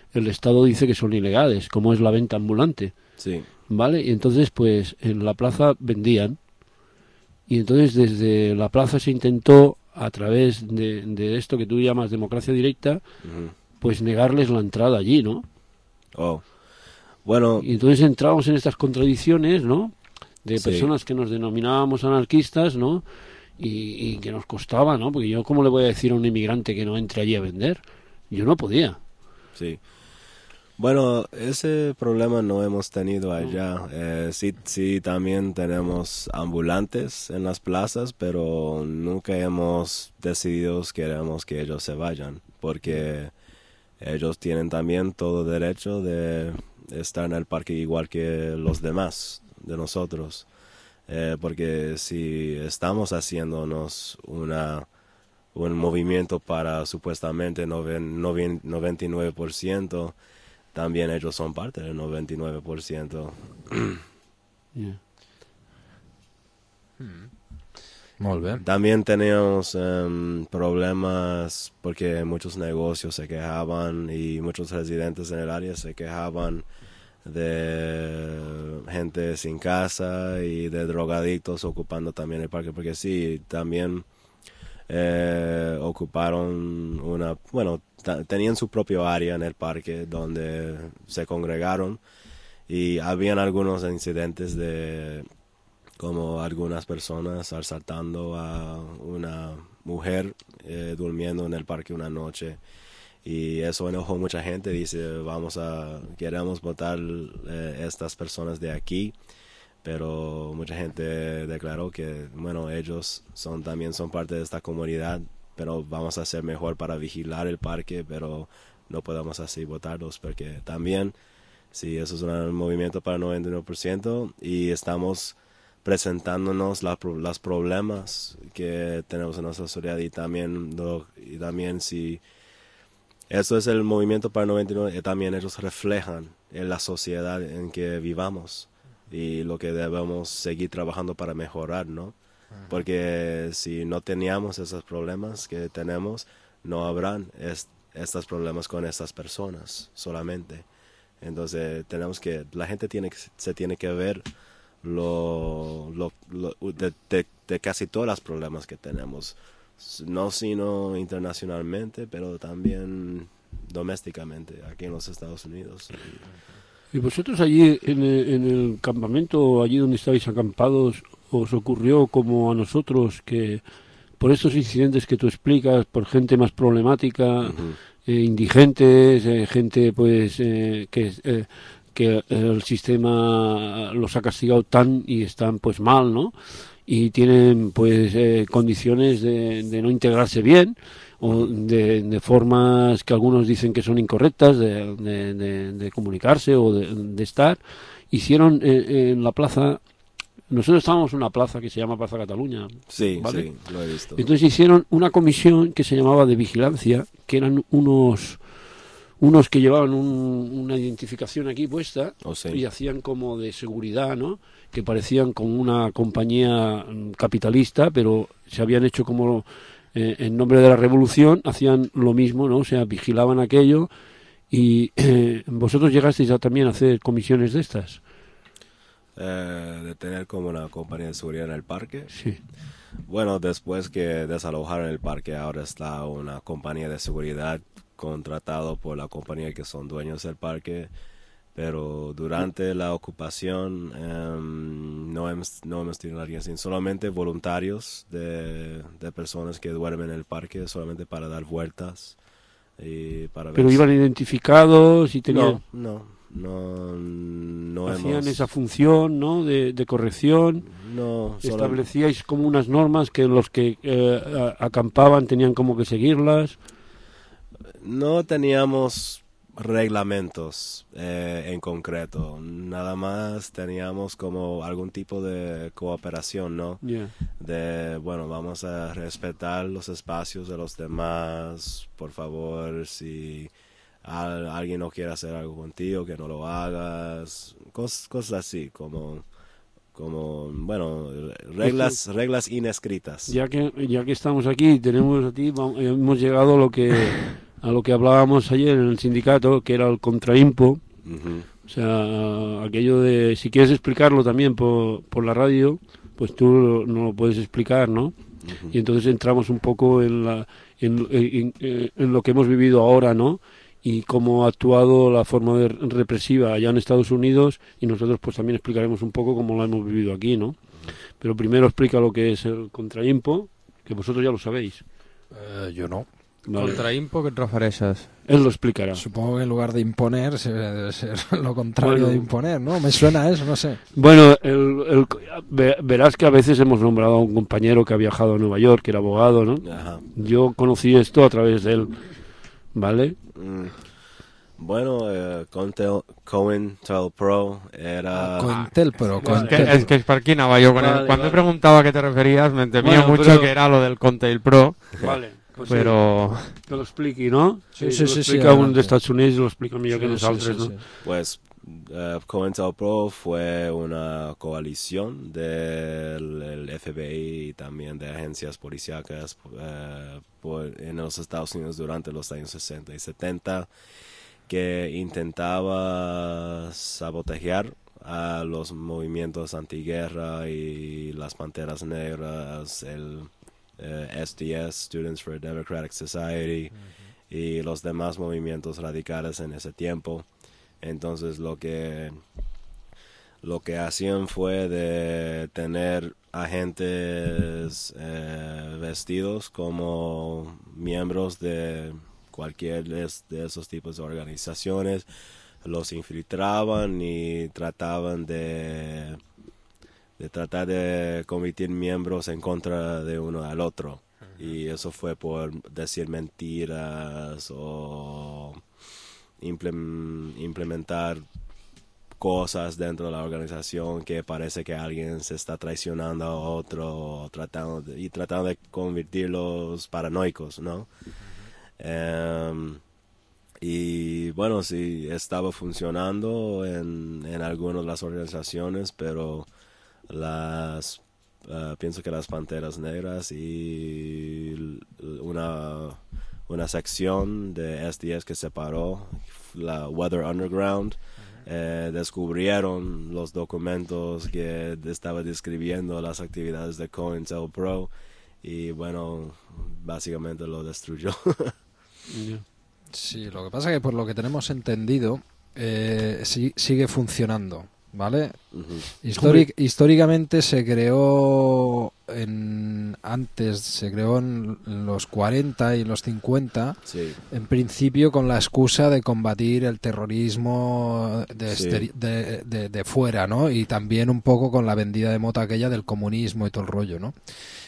el Estado dice que son ilegales, como es la venta ambulante, Sí. ¿vale? Y entonces, pues, en la plaza vendían. Y entonces desde la plaza se intentó, a través de, de esto que tú llamas democracia directa, Ujú. pues negarles la entrada allí, ¿no? Oh. Bueno, Y entonces entramos en estas contradicciones, ¿no? De Sí. personas que nos denominábamos anarquistas, ¿no? Y, y que nos costaba, ¿no? Porque yo, ¿cómo le voy a decir a un inmigrante que no entre allí a vender? Yo no podía. sí. Bueno, ese problema no hemos tenido allá. Eh, sí, sí, también tenemos ambulantes en las plazas, pero nunca hemos decidido que queremos que ellos se vayan, porque ellos tienen también todo derecho de estar en el parque igual que los demás de nosotros. Eh, porque si estamos haciéndonos una un movimiento para supuestamente noven- noven- noventa y nueve por ciento, también ellos son parte del noventa y nueve por ciento. Yeah. Molt bé. También teníamos em, problemas porque muchos negocios se quejaban y muchos residentes en el área se quejaban de gente sin casa y de drogadictos ocupando también el parque, porque sí, también eh, ocuparon una, bueno, ta- tenían su propio área en el parque donde se congregaron y habían algunos incidentes de como algunas personas asaltando a una mujer eh, durmiendo en el parque una noche, y eso enojó mucha gente. Dice, vamos a, queremos votar eh, estas personas de aquí, pero mucha gente declaró que, bueno, ellos son también son parte de esta comunidad, pero vamos a hacer mejor para vigilar el parque, pero no podemos así votarlos, porque también, sí, eso es un movimiento para el noventa y nueve por ciento y estamos presentándonos la, pro- los problemas que tenemos en nuestra sociedad, y también, lo- y también si eso es el movimiento para el noventa y nueve, y también ellos reflejan en la sociedad en que vivamos y lo que debemos seguir trabajando para mejorar, ¿no? Porque si no teníamos esos problemas que tenemos, no habrán es- estos problemas con estas personas solamente. Entonces tenemos que, la gente tiene que, se tiene que ver lo, lo, lo- de, de- de casi todos los problemas que tenemos, no sino internacionalmente, pero también domésticamente aquí en los Estados Unidos. ¿Y vosotros allí en el, en el campamento, allí donde estabais acampados, os ocurrió como a nosotros que por estos incidentes que tú explicas, por gente más problemática, Ujú. eh, indigentes, eh, gente pues eh, que eh, que el sistema los ha castigado tan y están pues mal, ¿no? Y tienen pues eh, condiciones de, de no integrarse bien, o de, de formas que algunos dicen que son incorrectas de, de, de- de comunicarse o de, de estar. Hicieron eh, en la plaza, nosotros estábamos en una plaza que se llama Plaza Cataluña, Sí, ¿vale? sí, lo he visto. Entonces hicieron una comisión que se llamaba de vigilancia, que eran unos unos que llevaban un- una identificación aquí puesta Oh, sí. y hacían como de seguridad, ¿no? Que parecían como una compañía mm, capitalista, pero se habían hecho como eh, en nombre de la revolución, hacían lo mismo, ¿no? O sea, vigilaban aquello. Y eh, vosotros llegasteis a también a hacer comisiones de estas. Eh, de tener como una compañía de seguridad en el parque. Sí. Bueno, después que desalojaron el parque, ahora está una compañía de seguridad contratado por la compañía que son dueños del parque, pero durante la ocupación em, no, hemos, no hemos tenido a alguien así, solamente voluntarios de, de personas que duermen en el parque solamente para dar vueltas y para ver Pero si- iban identificados y tenían, no, no, no, no hacían hemos, esa función, ¿no? De, de corrección. no, solo- Establecíais como unas normas que los que eh, a- acampaban tenían como que seguirlas. no teníamos reglamentos eh, en concreto, nada más teníamos como algún tipo de cooperación, ¿no? Yeah. De, bueno, vamos a respetar los espacios de los demás, por favor, si al- alguien no quiere hacer algo contigo, que no lo hagas, cos- cosas así, como, como, bueno, reglas, reglas inescritas. Ya que ya que estamos aquí, tenemos a ti, vam- hemos llegado a lo que a lo que hablábamos ayer en el sindicato, que era el contraimpo. Ujú. O sea, aquello de, si quieres explicarlo también por, por la radio, pues tú no lo puedes explicar, ¿no? Ujú. Y entonces entramos un poco en, la, en, en, en, en lo que hemos vivido ahora, ¿no? Y cómo ha actuado la forma de represiva allá en Estados Unidos, y nosotros pues también explicaremos un poco cómo lo hemos vivido aquí, ¿no? Pero primero explica lo que es el contraimpo, que vosotros ya lo sabéis. Eh, yo no. Vale. Contra impo, ¿qué te refereixes? Él lo explicará. Supongo que en lugar de imponer se- debe ser lo contrario Bueno. de imponer, ¿no? Me suena a eso, no sé. Bueno, el, el- ve- verás que a veces hemos nombrado a un compañero que ha viajado a Nueva York, que era abogado, ¿no? Ajá. Yo conocí esto a través de él, ¿vale? Mm. Bueno, eh, Contel, Cointel Pro era... Cointel, pero Es que, Cointel. es que es per aquí anava jo. Con el- Vale, cuando vale. he preguntado a qué te referías, me temía Bueno, mucho pero- que era lo del Contail Pro, Vale. Pues pero... sí, que lo expliqui, ¿no? Sí, sí, lo sí, sí, explica un adelante. de Estados Unidos y lo explica millor que Sí, sí, nosaltres, sí, ¿no? sí. Pues eh, COINTELPRO fue una coalición del el F B I y también de agencias policíacas eh, por- en los Estados Unidos durante los años sesenta y setenta que intentaba sabotear a los movimientos antiguerra y las Panteras Negras, el eh, S D S, Students for a Democratic Society, y los demás movimientos radicales en ese tiempo. Entonces lo que lo que hacían fue de tener agentes eh, vestidos como miembros de cualquier de, de esos tipos de organizaciones, los infiltraban y trataban de de tratar de convertir miembros en contra de uno al otro. Y eso fue por decir mentiras o implem- implementar cosas dentro de la organización que parece que alguien se está traicionando a otro tratando de- y tratando de convertirlos paranoicos, ¿no? Em, y bueno, sí, estaba funcionando en, en algunas de las organizaciones, pero las Uh, pienso que las Panteras Negras y l- una, una sección de S D S que separó, la Weather Underground, eh, descubrieron los documentos que estaba describiendo las actividades de COINTELPRO y bueno, básicamente lo destruyó. Ya. Sí, lo que pasa es que por lo que tenemos entendido, eh, sí- sigue funcionando, ¿vale? Ujú. Históric- históricamente se creó en, antes, se creó en los cuarenta y los cincuenta, Sí, en principio con la excusa de combatir el terrorismo de, Sí. exteri- de, de- de fuera, ¿no? Y también un poco con la vendida de moto aquella del comunismo y todo el rollo, ¿no?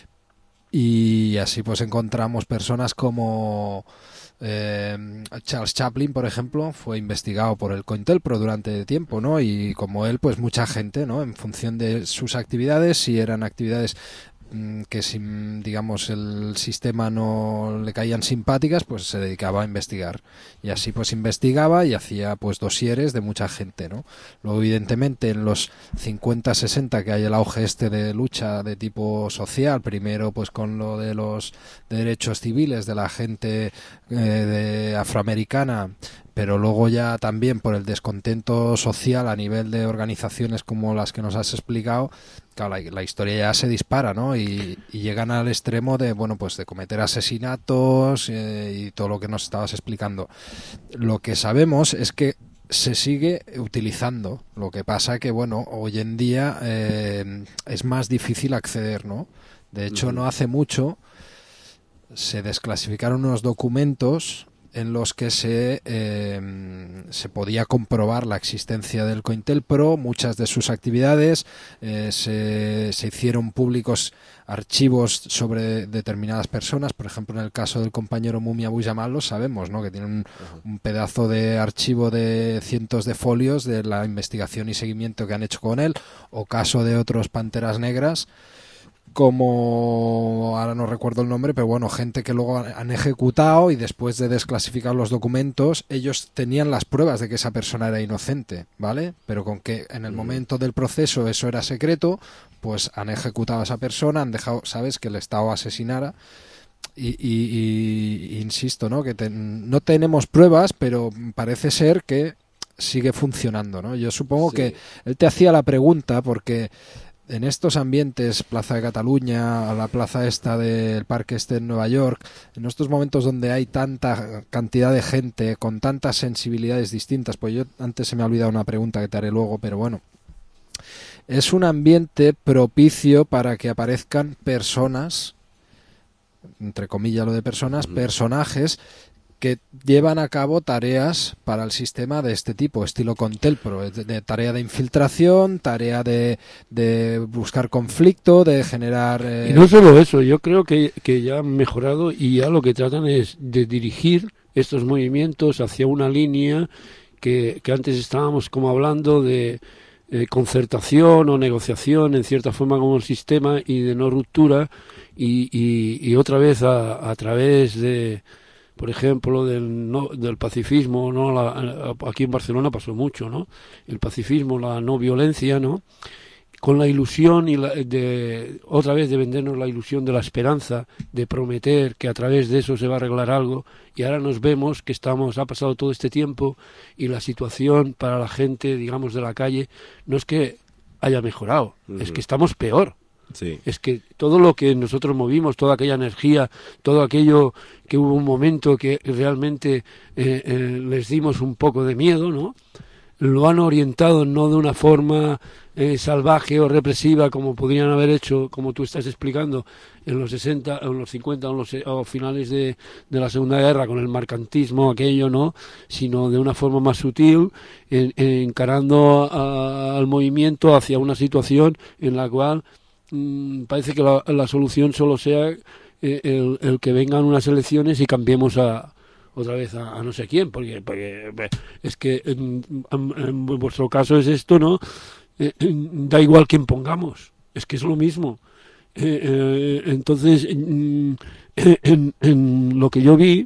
Y así pues encontramos personas como eh, Charles Chaplin, por ejemplo, fue investigado por el COINTELPRO durante tiempo, ¿no? Y como él, pues mucha gente, ¿no? En función de sus actividades, si eran actividades mm, que si, digamos, el sistema no le caían simpáticas, pues se dedicaba a investigar. Y así pues investigaba y hacía pues dosieres de mucha gente, ¿no? Luego, evidentemente, en los cincuenta sesenta que hay el auge este de lucha de tipo social, primero pues con lo de los derechos civiles de la gente eh, de afroamericana, pero luego ya también por el descontento social a nivel de organizaciones como las que nos has explicado, claro, la, la historia ya se dispara, ¿no? Y, y llegan al extremo de, bueno, pues de cometer asesinatos eh, y todo lo que nos estabas explicando. Lo que sabemos es que se sigue utilizando. Lo que pasa que, bueno, hoy en día eh, es más difícil acceder, ¿no? De hecho, Ujú. no hace mucho se desclasificaron unos documentos en los que se, eh, se podía comprobar la existencia del COINTELPRO, muchas de sus actividades, eh, se, se hicieron públicos archivos sobre determinadas personas, por ejemplo en el caso del compañero Mumia Abu Jamal lo sabemos, ¿no? Que tiene un, un pedazo de archivo de cientos de folios de la investigación y seguimiento que han hecho con él, o caso de otros Panteras Negras, como ahora no recuerdo el nombre, pero bueno, gente que luego han ejecutado y después de desclasificar los documentos, ellos tenían las pruebas de que esa persona era inocente, ¿vale? Pero con que en el momento del proceso eso era secreto, pues han ejecutado a esa persona, han dejado, ¿sabes?, que el Estado asesinara. y, y, y insisto, ¿no? Que ten, no tenemos pruebas, pero parece ser que sigue funcionando, ¿no? Yo supongo sí. que él te hacía la pregunta porque en estos ambientes, Plaza de Cataluña, a la plaza esta del parque este en Nueva York, en estos momentos donde hay tanta cantidad de gente con tantas sensibilidades distintas, pues yo antes se me ha olvidado una pregunta que te haré luego, pero bueno, es un ambiente propicio para que aparezcan personas, entre comillas lo de personas, uh-huh. personajes que llevan a cabo tareas para el sistema de este tipo, estilo Contelpro, de, de tarea de infiltración, tarea de, de buscar conflicto, de generar... Eh... Y no solo eso, yo creo que, que ya han mejorado y ya lo que tratan es de dirigir estos movimientos hacia una línea que, que antes estábamos como hablando de eh, concertación o negociación en cierta forma con el sistema y de no ruptura y, y, y otra vez a, a través de... por ejemplo, del, no, del pacifismo, ¿no? La, aquí en Barcelona pasó mucho, ¿no? El pacifismo, la no violencia, ¿no? Con la ilusión y la, de otra vez de vendernos la ilusión de la esperanza, de prometer que a través de eso se va a arreglar algo, y ahora nos vemos que estamos, ha pasado todo este tiempo y la situación para la gente, digamos, de la calle, no es que haya mejorado, uh-huh. es que estamos peor. Sí. Es que todo lo que nosotros movimos, toda aquella energía, todo aquello que hubo un momento que realmente eh, eh, les dimos un poco de miedo, ¿no? Lo han orientado no de una forma eh, salvaje o represiva como podrían haber hecho, como tú estás explicando, en los sesenta, en los cincuenta o en los o finales de, de la Segunda Guerra con el mercantismo, aquello, ¿no? Sino de una forma más sutil, en, en, encarando a, al movimiento hacia una situación en la cual parece que la, la solución solo sea eh, el, el que vengan unas elecciones y cambiemos a otra vez a, a no sé quién, porque, porque es que en, en, en vuestro caso es esto, ¿no? Eh, da igual quién pongamos, es que es lo mismo. Eh, eh, entonces, en, en, en lo que yo vi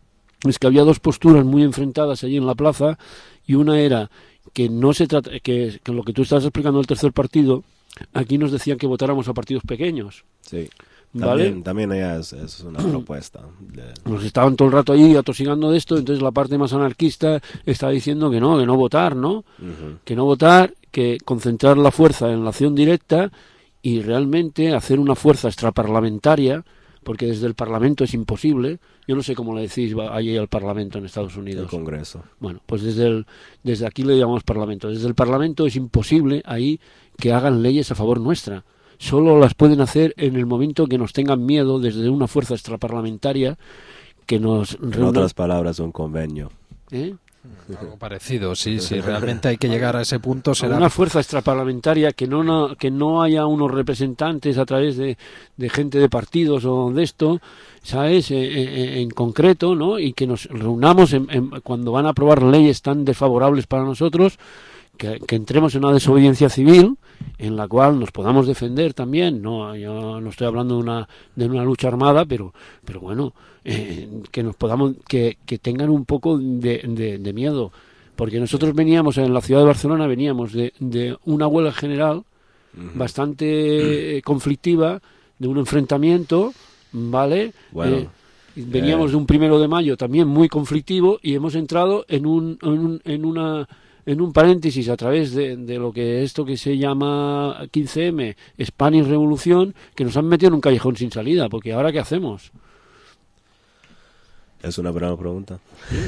es que había dos posturas muy enfrentadas allí en la plaza, y una era que no se trata, que, que lo que tú estabas explicando del tercer partido, aquí nos decían que votáramos a partidos pequeños. Sí. ¿Vale? También, también es, es una propuesta. De... Nos estaban todo el rato ahí atosigando de esto, entonces la parte más anarquista estaba diciendo que no, que no votar, ¿no? Uh-huh. Que no votar, que concentrar la fuerza en la acción directa y realmente hacer una fuerza extraparlamentaria, porque desde el Parlamento es imposible. Yo no sé cómo le decís allí al Parlamento en Estados Unidos. El Congreso. Bueno, pues desde el, desde aquí le llamamos Parlamento. Desde el Parlamento es imposible ahí que hagan leyes a favor nuestra. Solo las pueden hacer en el momento que nos tengan miedo desde una fuerza extraparlamentaria que nos reúna. En otras palabras, un convenio. ¿Eh? Algo parecido, sí, sí, realmente hay que llegar a ese punto. Será una fuerza extraparlamentaria, que no, no que no haya unos representantes a través de, de gente de partidos o de esto, ¿sabes? Eh, eh, en concreto, ¿no? Y que nos reunamos en, en, cuando van a aprobar leyes tan desfavorables para nosotros, que, que entremos en una desobediencia civil en la cual nos podamos defender también. No, yo no estoy hablando de una de una lucha armada, pero pero bueno, eh, que nos podamos que, que tengan un poco de, de, de miedo, porque nosotros veníamos en la ciudad de Barcelona veníamos de, de una huelga general uh-huh. bastante uh-huh. conflictiva, de un enfrentamiento, ¿vale? Bueno, eh, veníamos eh. de un primero de mayo también muy conflictivo y hemos entrado en un en, un, en una en un paréntesis a través de, de lo que esto que se llama quince eme, Spanish Revolución, que nos han metido en un callejón sin salida, porque ¿ahora qué hacemos? Es una buena pregunta.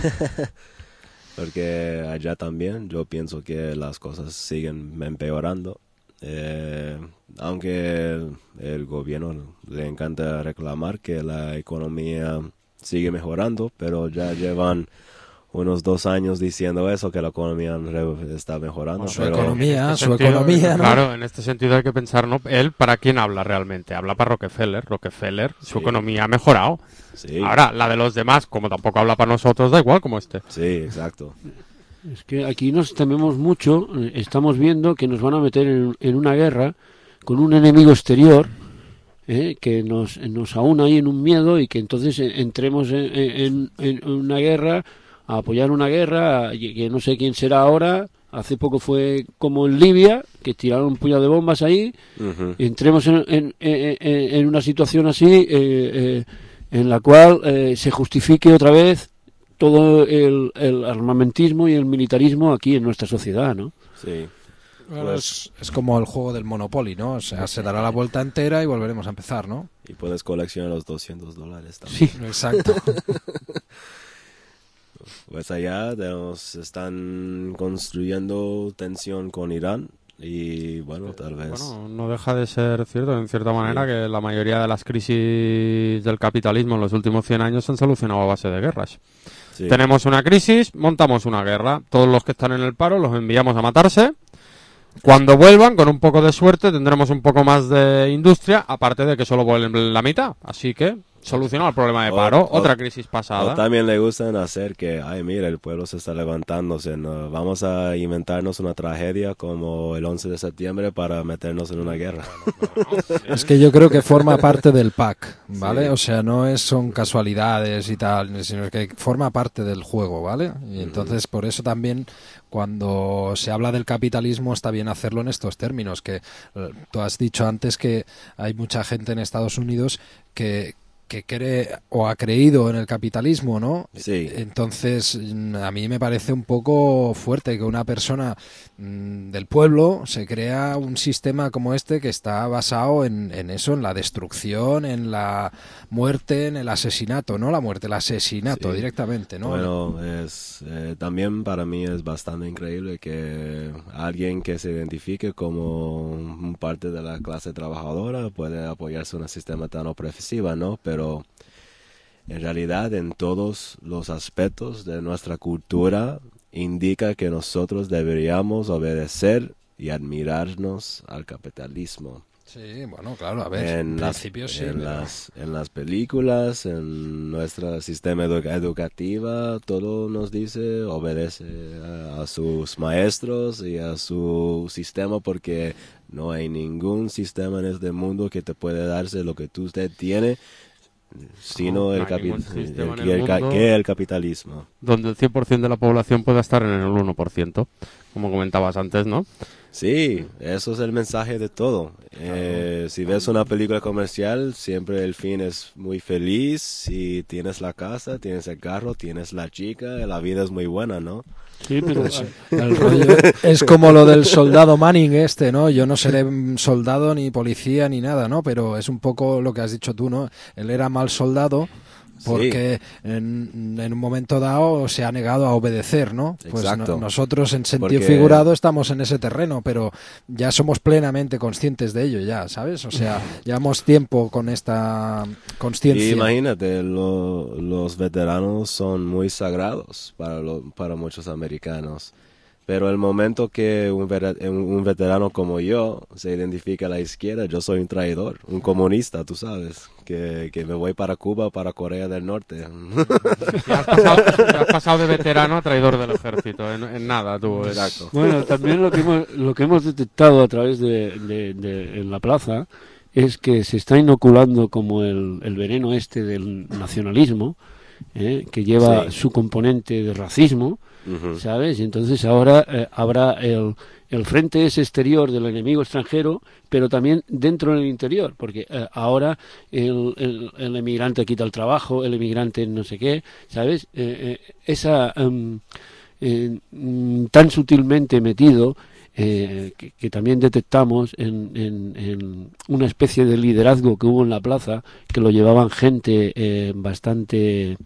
Porque allá también yo pienso que las cosas siguen empeorando. Eh, aunque el, el gobierno le encanta reclamar que la economía sigue mejorando, pero ya llevan unos dos años diciendo eso, que la economía está mejorando. Su pero... economía, este su sentido, economía, ¿no? Claro, en este sentido hay que pensar, ¿no? Él, ¿para quién habla realmente? Habla para Rockefeller. Rockefeller, su sí. economía ha mejorado. Sí. Ahora, la de los demás, como tampoco habla para nosotros, da igual como este. Sí, exacto. Es que aquí nos tememos mucho, estamos viendo que nos van a meter en, en una guerra con un enemigo exterior, ¿eh? que nos, nos aúna ahí en un miedo y que entonces entremos en, en, en una guerra, a apoyar una guerra, que no sé quién será ahora. Hace poco fue como en Libia, que tiraron un puñado de bombas ahí. Uh-huh. Entremos en, en, en, en una situación así, eh, eh, en la cual eh, se justifique otra vez todo el, el armamentismo y el militarismo aquí en nuestra sociedad, ¿no? Sí. Bueno, Pues- es, es como el juego del Monopoly, ¿no? O sea, se dará la vuelta entera y volveremos a empezar, ¿no? Y puedes coleccionar los doscientos dólares también. Sí. Exacto. Pues allá tenemos, están construyendo tensión con Irán y bueno, tal vez... Bueno, no deja de ser cierto, en cierta manera, que la mayoría de las crisis del capitalismo en los últimos cien años se han solucionado a base de guerras. sí. Tenemos una crisis, montamos una guerra. Todos los que están en el paro los enviamos a matarse. Cuando vuelvan, con un poco de suerte, tendremos un poco más de industria, aparte de que solo vuelven la mitad. Así que, solucionado el problema de O- paro, o- otra crisis O pasada. también le gustan hacer que, ay, mira, el pueblo se está levantándose, ¿no? Vamos a inventarnos una tragedia como el once de septiembre para meternos en una guerra. Es que yo creo que forma parte del pack, ¿vale? Sí. O sea, no es, son casualidades y tal, sino que forma parte del juego, ¿vale? Y entonces por eso también cuando se habla del capitalismo está bien hacerlo en estos términos, que eh, tú has dicho antes que hay mucha gente en Estados Unidos que que cree o ha creído en el capitalismo, ¿no? Sí. Entonces, mm, a mí me parece un poco fuerte que una persona mm, del pueblo se crea un sistema como este que está basado en, en eso, en la destrucción, en la muerte, en el asesinato, no la muerte, el asesinato Sí. directamente, ¿no? Bueno, es, eh, también para mí es bastante increíble que alguien que se identifique como un parte de la clase trabajadora puede apoyarse en un sistema tan opresivo, ¿no? Pero en realidad en todos los aspectos de nuestra cultura indica que nosotros deberíamos obedecer y admirarnos al capitalismo. Sí, bueno, claro, a ver, en En las, principio sí, en, pero- las, en las películas, en nuestro sistema edu- educativo, todo nos dice obedece a, a sus maestros y a su sistema porque no hay ningún sistema en este mundo que te puede darse lo que tú usted tiene, sino No, el, no hay capi- ningún sistema el- en el el ca- mundo. que el capitalismo. Donde el cien por ciento de la población pueda estar en el uno por ciento, como comentabas antes, ¿no? Sí, eso es el mensaje de todo. Eh, si ves una película comercial, siempre el fin es muy feliz y tienes la casa, tienes el carro, tienes la chica, la vida es muy buena, ¿no? Sí, pero El rollo es como lo del soldado Manning este, ¿no? Yo no seré soldado ni policía ni nada, ¿no? Pero es un poco lo que has dicho tú, ¿no? Él era mal soldado porque en, en un momento dado se ha negado a obedecer, ¿no? Pues Exacto. no- nosotros en sentido Porque- figurado estamos en ese terreno, pero ya somos plenamente conscientes de ello, ya, ¿sabes? O sea, llevamos tiempo con esta consciencia. Imagínate, lo- los veteranos son muy sagrados para, lo- para muchos americanos. Pero el momento que un, vera- un un veterano como yo se identifica a la izquierda, yo soy un traidor, un comunista, tú sabes, que, que me voy para Cuba, para Corea del Norte. Ya has pasado, ya has pasado de veterano a traidor del ejército, en, en nada, tú. es- Exacto. bueno, también lo que hemos, lo que hemos detectado a través de, de- de- en la plaza es que se está inoculando como el, el veneno este del nacionalismo, ¿eh? Que lleva Sí. su componente de racismo, Ujú. ¿sabes? Y entonces ahora eh, habrá el, el frente ese exterior del enemigo extranjero, pero también dentro del interior, porque eh, ahora el, el, el emigrante quita el trabajo, el emigrante no sé qué, ¿sabes? Eh, eh, esa em, eh, mm, tan sutilmente metido eh, que, que también detectamos en, en, en una especie de liderazgo que hubo en la plaza, que lo llevaban gente eh, bastante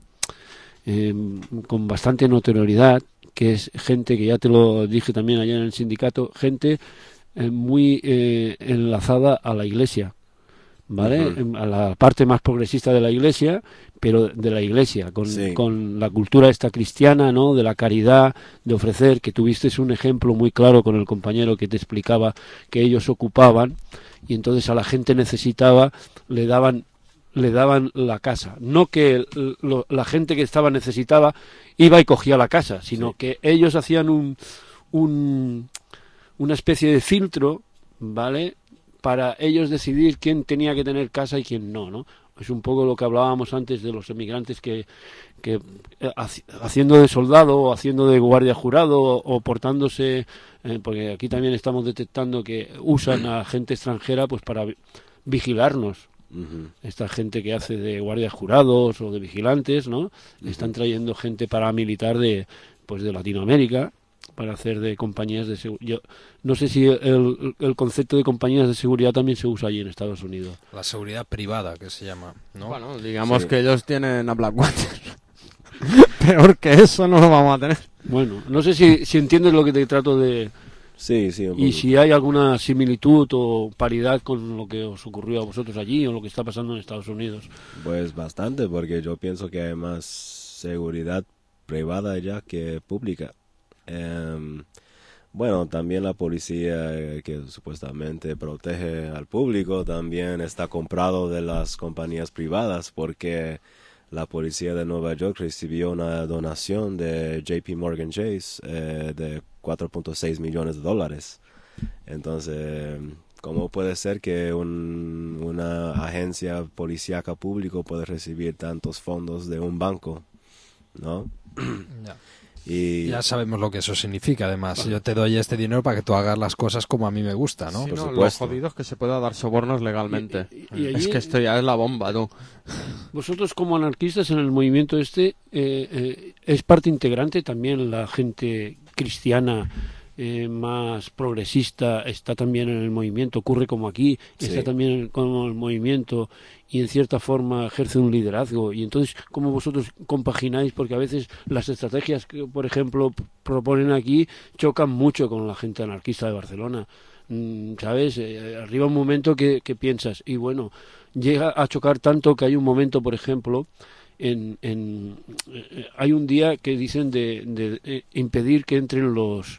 eh, con bastante notoriedad, que es gente que ya te lo dije también ayer en el sindicato, gente eh, muy eh, enlazada a la iglesia, ¿vale? Ujú. A la parte más progresista de la iglesia, pero de la iglesia, con, Sí. con la cultura esta cristiana, ¿no? De la caridad, de ofrecer, que tuviste un ejemplo muy claro con el compañero que te explicaba que ellos ocupaban y entonces a la gente necesitaba le daban le daban la casa, no que el- lo- la gente que estaba necesitada iba y cogía la casa, sino Sí. que ellos hacían un, un una especie de filtro, ¿vale? Para ellos decidir quién tenía que tener casa y quién no, ¿no? Es un poco lo que hablábamos antes de los emigrantes que, que eh, haci- haciendo de soldado o haciendo de guardia jurado o, o portándose, eh, porque aquí también estamos detectando que usan a gente extranjera pues para vi- vigilarnos, Ujú. Esta gente que hace de guardias jurados o de vigilantes, ¿no? Están trayendo gente paramilitar de, pues de Latinoamérica para hacer de compañías de seguridad. No sé si el, el concepto de compañías de seguridad también se usa allí en Estados Unidos. La seguridad privada, que se llama, ¿no? Bueno, digamos Sí. que ellos tienen a Blackwater. Peor que eso no lo vamos a tener. Bueno, no sé si, si entiendes lo que te trato de... Sí, sí, un Y poco. si hay alguna similitud o paridad con lo que os ocurrió a vosotros allí o lo que está pasando en Estados Unidos. Pues bastante, porque yo pienso que hay más seguridad privada ya que pública. Em, bueno, también la policía eh, que supuestamente protege al público también está comprado de las compañías privadas, porque la policía de Nueva York recibió una donación de J P Morgan Chase eh, de cuatro punto seis millones de dólares. Entonces, ¿cómo puede ser que un- una agencia policíaca público puede recibir tantos fondos de un banco? ¿No? Ya. Y Ya sabemos lo que eso significa, además. Yo te doy este dinero para que tú hagas las cosas como a mí me gusta, ¿no? Sí, Por no, lo supuesto. jodido es que se pueda dar sobornos legalmente. Y- y- y es allí- que esto ya es la bomba, tú. Vosotros como anarquistas en el movimiento este, eh, eh, ¿es parte integrante también la gente cristiana eh, más progresista está también en el movimiento? Ocurre como aquí, está Sí. también como el movimiento y en cierta forma ejerce un liderazgo. Y entonces, ¿cómo vosotros compagináis? Porque a veces las estrategias que, por ejemplo, p- proponen aquí chocan mucho con la gente anarquista de Barcelona. Mm, ¿Sabes? Eh, arriba un momento que, que piensas, y bueno, llega a chocar tanto que hay un momento, por ejemplo, en, en eh, hay un día que dicen de, de, eh, impedir que entren los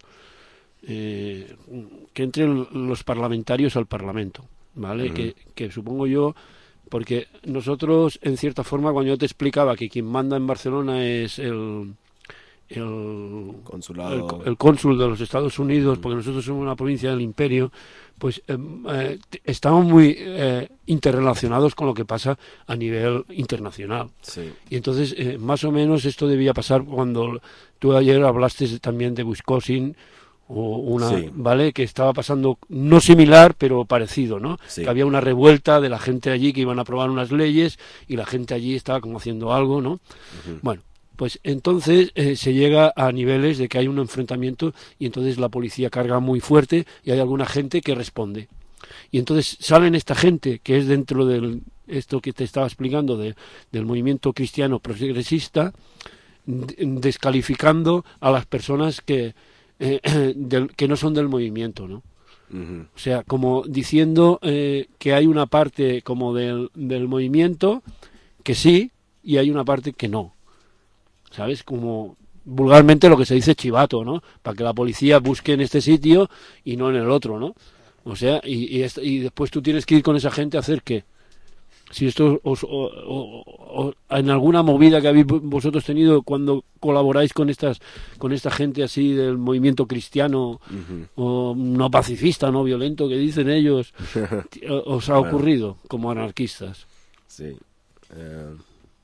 eh, que entren los parlamentarios al Parlamento, ¿vale? Ujú. que, que supongo yo, porque nosotros, en cierta forma, cuando yo te explicaba que quien manda en Barcelona es el el, Consulado. el, el cónsul de los Estados Unidos, porque nosotros somos una provincia del imperio, pues eh, eh, t- estamos muy eh, interrelacionados con lo que pasa a nivel internacional. Sí. Y entonces, eh, más o menos, esto debía pasar cuando tú ayer hablaste también de Wisconsin, o una, Sí. ¿vale? Que estaba pasando, no similar, pero parecido, ¿no? Sí. Que había una revuelta de la gente allí que iban a aprobar unas leyes y la gente allí estaba como haciendo algo, ¿no? Ujú. Bueno, pues entonces eh, se llega a niveles de que hay un enfrentamiento y entonces la policía carga muy fuerte y hay alguna gente que responde. Y entonces salen esta gente que es dentro del esto que te estaba explicando de, del movimiento cristiano progresista, d- descalificando a las personas que eh, del- que no son del movimiento, ¿no? Ujú. O sea, como diciendo eh, que hay una parte como del, del movimiento que sí y hay una parte que no. ¿Sabes? Como vulgarmente lo que se dice chivato, ¿no? Para que la policía busque en este sitio y no en el otro, ¿no? O sea, y, y, est- y después tú tienes que ir con esa gente a hacer qué. Si esto os, o- o- o- en alguna movida que habéis vosotros tenido cuando colaboráis con estas con esta gente así del movimiento cristiano Ujú. o no pacifista, no violento que dicen ellos, t- os ha Bueno. ocurrido como anarquistas. Sí. Eh,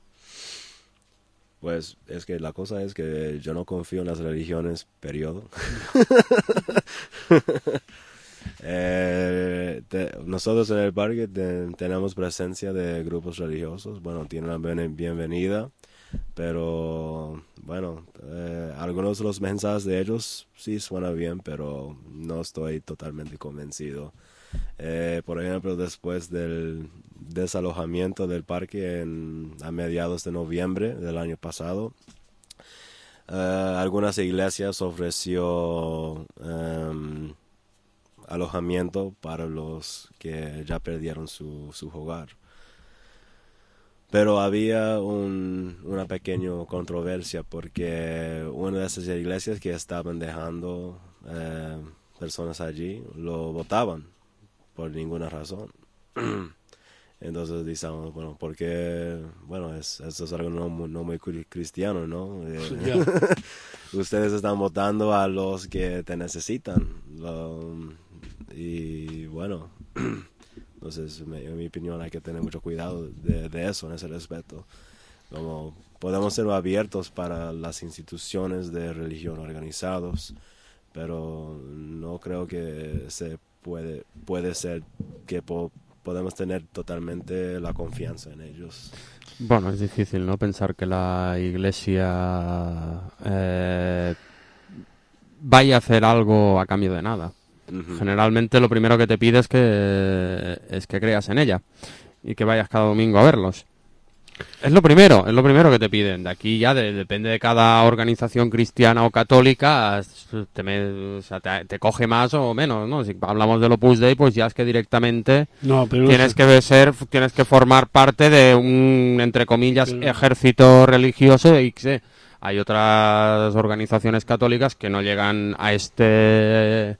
pues es que la cosa es que yo no confío en las religiones, periodo. Eh, te- nosotros en el parque te- tenemos presencia de grupos religiosos. Bueno, tienen la bien- bienvenida, pero bueno, eh, algunos de los mensajes de ellos sí suenan bien, pero no estoy totalmente convencido. Eh, por ejemplo, después del desalojamiento del parque en, a mediados de noviembre del año pasado, eh, algunas iglesias ofreció em, alojamiento para los que ya perdieron su, su hogar. Pero había un, una pequeña controversia porque una de esas iglesias que estaban dejando eh, personas allí lo votaban por ninguna razón. Entonces decíamos, bueno, porque, bueno, es, eso es algo no, mu- no muy cri- cristiano, ¿no? Eh, Ya. ustedes están votando a los que te necesitan. Lo- y bueno, entonces me- en mi opinión hay que tener mucho cuidado de, de eso, en ese respecto. Como podemos ser abiertos para las instituciones de religión organizados, pero no creo que se puede, puede ser que por, podemos tener totalmente la confianza en ellos. Bueno, es difícil, ¿no? Pensar que la Iglesia eh, vaya a hacer algo a cambio de nada. Ujú. Generalmente lo primero que te pide es que, es que creas en ella y que vayas cada domingo a verlos. Es lo primero, es lo primero que te piden. De aquí ya de- depende de cada organización cristiana o católica, te, me- o sea, te, te coge más o menos, ¿no? Si hablamos del Opus Dei, pues ya es que directamente No, pero no tienes sé. que ser, tienes que formar parte de un, entre comillas, Pero- ejército religioso y que hay otras organizaciones católicas que no llegan a este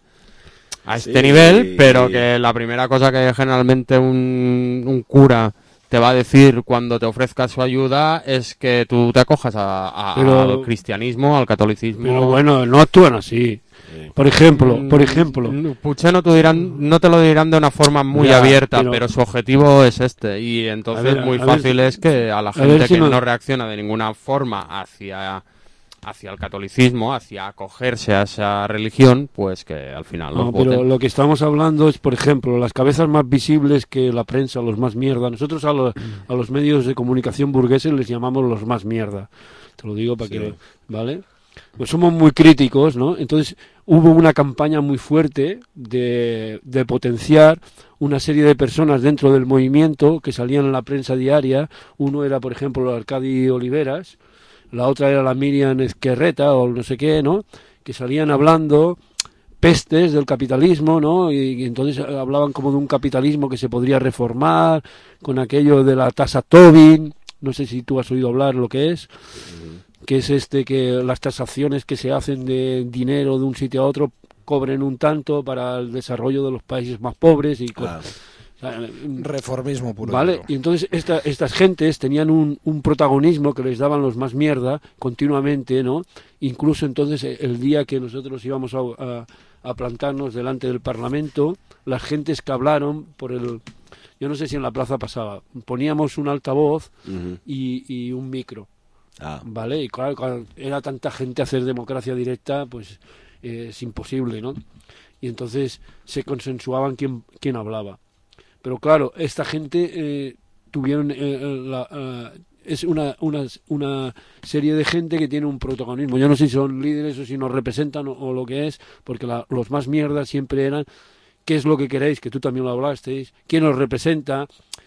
a este Sí, nivel, y- pero que la primera cosa que generalmente un, un cura te va a decir cuando te ofrezca su ayuda es que tú te acojas a, a- Pero- al cristianismo, al catolicismo. Pero bueno, no actúan así. Sí. Por ejemplo, Mm, por ejemplo, mm, Puché no te, dirán, no te lo dirán de una forma muy Ya, abierta, pero... pero- su objetivo es este. Y entonces A ver, muy a ver fácil si- es que a la a gente ver si que no- no reacciona de ninguna forma hacia, hacia el catolicismo, hacia acogerse a esa religión, pues que al final no, los pero voten. lo que estamos hablando es, por ejemplo, las cabezas más visibles que la prensa, los más mierda. Nosotros a, lo- a los medios de comunicación burgueses les llamamos los más mierda. Te lo digo para Sí. que, ¿vale? Pues somos muy críticos, ¿no? Entonces hubo una campaña muy fuerte de, de potenciar una serie de personas dentro del movimiento que salían en la prensa diaria. Uno era, por ejemplo, Arcadi Oliveras, la otra era la Miriam Ezquerreta o no sé qué, ¿no? Que salían hablando pestes del capitalismo, ¿no? Y, y entonces hablaban como de un capitalismo que se podría reformar, con aquello de la tasa Tobin, no sé si tú has oído hablar lo que es, que es este que las tasaciones que se hacen de dinero de un sitio a otro cobren un tanto para el desarrollo de los países más pobres y co- Claro. o sea, Reformismo puro. Vale, duro. y entonces esta, estas gentes tenían un, un protagonismo que les daban los más mierda continuamente, ¿no? Incluso entonces eh, el día que nosotros íbamos a, a, a plantarnos delante del Parlamento, las gentes que hablaron por el... Yo no sé si en la plaza pasaba, poníamos un altavoz Ujú. y, y un micro, Ah, ¿vale? Y claro, cuando era tanta gente hacer democracia directa, pues eh, es imposible, ¿no? Y entonces se consensuaban quién, quién hablaba. Pero claro, esta gente eh, tuvieron eh, la, eh, es una, una, una serie de gente que tiene un protagonismo. Yo no sé si son líderes o si nos representan o, o lo que es, porque la- los más mierdas siempre eran qué es lo que queréis, que tú también lo hablasteis, quién os representa,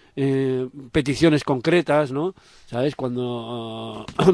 eh, peticiones concretas, ¿no? ¿Sabes? Cuando... ah,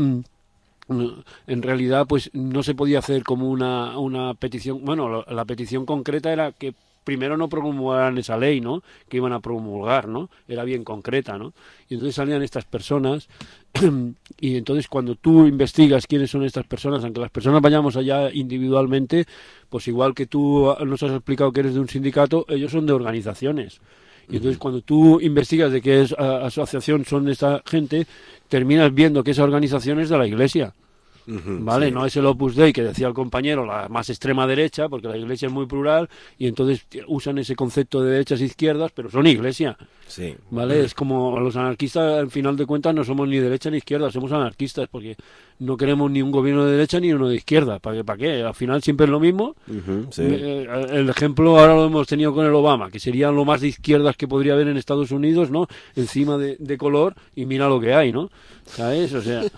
en realidad pues no se podía hacer como una, una petición, bueno, la, la petición concreta era que primero no promulgaran esa ley, ¿no? Que iban a promulgar, ¿no? Era bien concreta, ¿no? Y entonces salían estas personas y entonces cuando tú investigas quiénes son estas personas, aunque las personas vayamos allá individualmente, pues igual que tú nos has explicado que eres de un sindicato, ellos son de organizaciones. Y entonces cuando tú investigas de qué es, a- asociación son esta gente, terminas viendo que esa organización es de la Iglesia. ujú, ¿Vale? sí. No es el Opus Dei que decía el compañero, la más extrema derecha, porque la Iglesia es muy plural y entonces usan ese concepto de derechas e izquierdas, pero son Iglesia. Sí. ¿Vale? Es como los anarquistas, al final de cuentas, no somos ni derecha ni izquierda, somos anarquistas, porque no queremos ni un gobierno de derecha ni uno de izquierda. ¿Para qué? ¿Para qué? Al final siempre es lo mismo. Ujú, sí. Eh, El ejemplo ahora lo hemos tenido con el Obama, que sería lo más de izquierdas que podría haber en Estados Unidos, ¿no? Encima de, de color, y mira lo que hay, ¿no? ¿Sabes? O sea,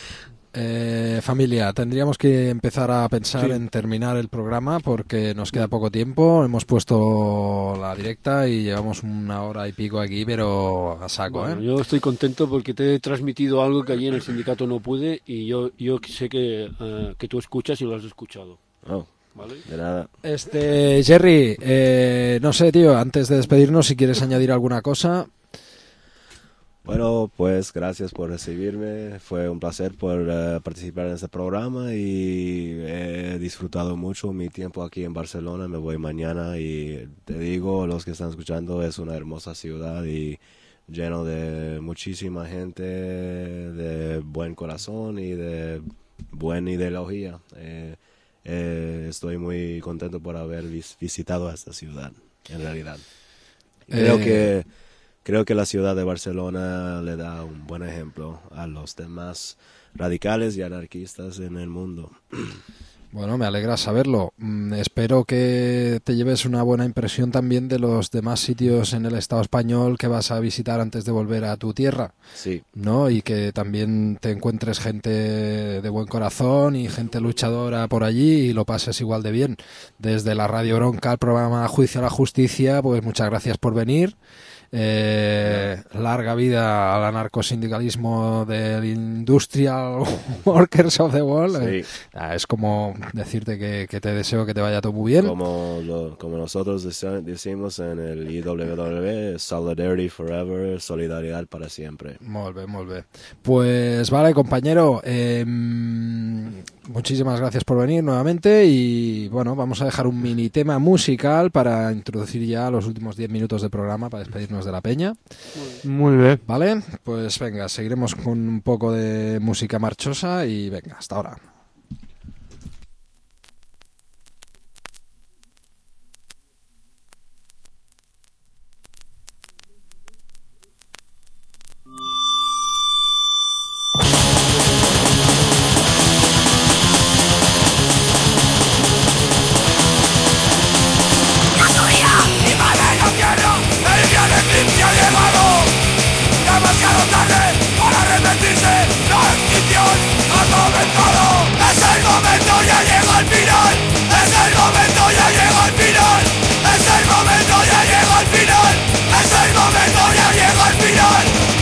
Eh, familia, tendríamos que empezar a pensar Sí. en terminar el programa porque nos queda poco tiempo. Hemos puesto la directa y llevamos una hora y pico aquí, pero a saco, bueno, ¿eh? yo estoy contento porque te he transmitido algo que allí en el sindicato no pude y yo, yo sé que, eh, que tú escuchas y lo has escuchado, Oh, ¿vale? de nada. Este, Jerry, eh, no sé, tío, antes de despedirnos, si quieres añadir alguna cosa. Bueno, pues gracias por recibirme. Fue un placer por eh, participar en este programa y he disfrutado mucho mi tiempo aquí en Barcelona. Me voy mañana y te digo, los que están escuchando, es una hermosa ciudad y lleno de muchísima gente de buen corazón y de buena ideología. Eh, eh, estoy muy contento por haber vis- visitado esta ciudad, en realidad. Creo Eh, que Creo que la ciudad de Barcelona le da un buen ejemplo a los demás radicales y anarquistas en el mundo. Bueno, me alegra saberlo. Mm, espero que te lleves una buena impresión también de los demás sitios en el Estado español que vas a visitar antes de volver a tu tierra, Sí, ¿no? Y que también te encuentres gente de buen corazón y gente luchadora por allí y lo pases igual de bien. Desde la Radio Bronca al programa Juicio a la Justicia, pues muchas gracias por venir. Eh, larga vida al anarcosindicalismo del Industrial Workers of the World. sí. Eh, es como decirte que, que te deseo que te vaya todo muy bien. Como, lo- como nosotros dece- decimos en el I W W, Solidarity Forever, solidaridad para siempre. Molt bé, molt bé. Pues vale, compañero, eh, muchísimas gracias por venir nuevamente y bueno, vamos a dejar un mini tema musical para introducir ya los últimos diez minutos de programa para despedirnos de la peña. Muy bien. Vale, pues venga, seguiremos con un poco de música marchosa y venga, hasta ahora. El día de eclipse ha llegado, demasiado tarde para arrepentirse. La extinción ha comenzado. Es el momento, ya llega al final. Es el momento, ya llega al final. Es el momento, ya llega al final. Es el momento, ya llega al final.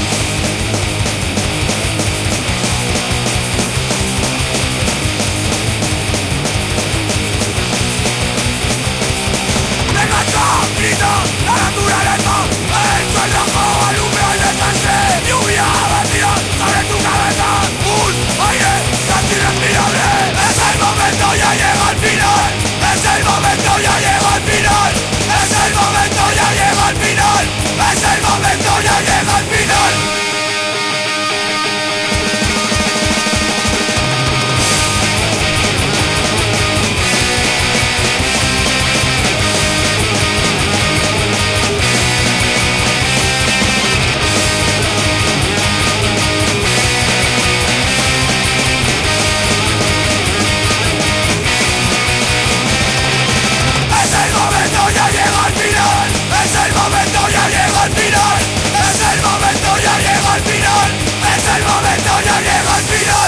Venga, grita la naturaleza. El sol rojo alumbra el descanse. Lluvia vacía sobre tu cabeza. Un aire casi irrespirable. Es el momento, ya llega al final. Es el momento, ya llega al final. Es el momento, ya llega al final. Es el momento, ya llega al final. Es el momento, ya llega al final. Es el momento, ya llega al final. Es el momento, ya llega al final. Es el momento, ya llega al final.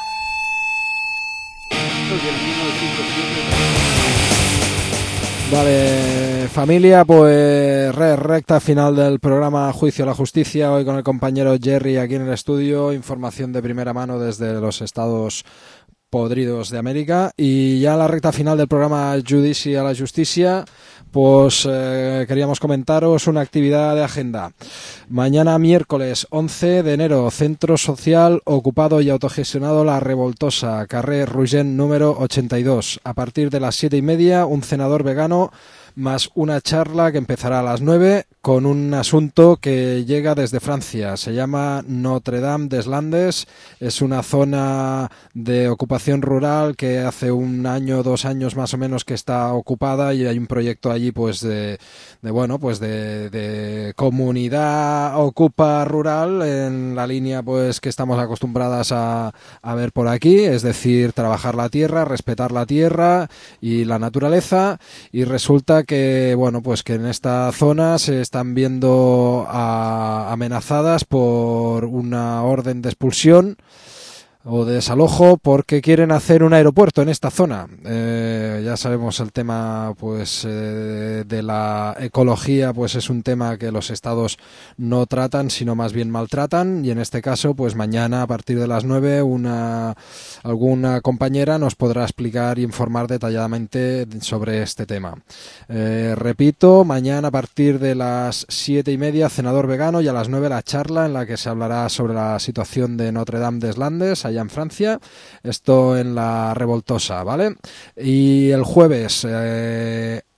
Vale, familia, pues re, recta final del programa Juicio a la Justicia, hoy con el compañero Jerry aquí en el estudio, información de primera mano desde los Estados podridos de América, y ya la recta final del programa Judici a la Justicia, pues eh, queríamos comentaros una actividad de agenda. Mañana miércoles once de enero, Centro Social Ocupado y Autogestionado La Revoltosa, carrer Rugent número ochenta y dos. A partir de las siete y media, un cenador vegano más una charla que empezará a las nueve con un asunto que llega desde Francia. Se llama Notre Dame des Landes. Es una zona de ocupación rural que hace un año, dos años más o menos que está ocupada, y hay un proyecto allí pues de, de bueno, pues de, de comunidad ocupa rural en la línea pues que estamos acostumbradas a, a ver por aquí, es decir, trabajar la tierra, respetar la tierra y la naturaleza, y resulta que bueno, pues que en esta zona se están viendo a, amenazadas por una orden de expulsión o de desalojo porque quieren hacer un aeropuerto en esta zona. Eh, ya sabemos el tema pues eh, de la ecología, pues es un tema que los estados no tratan, sino más bien maltratan, y en este caso pues mañana a partir de las nueve una alguna compañera nos podrá explicar y informar detalladamente sobre este tema. Eh, repito, mañana a partir de las siete y media cenador vegano, y a las nueve la charla en la que se hablará sobre la situación de Notre Dame des Landes allá en Francia, esto en la Revoltosa, ¿vale? Y el jueves eh,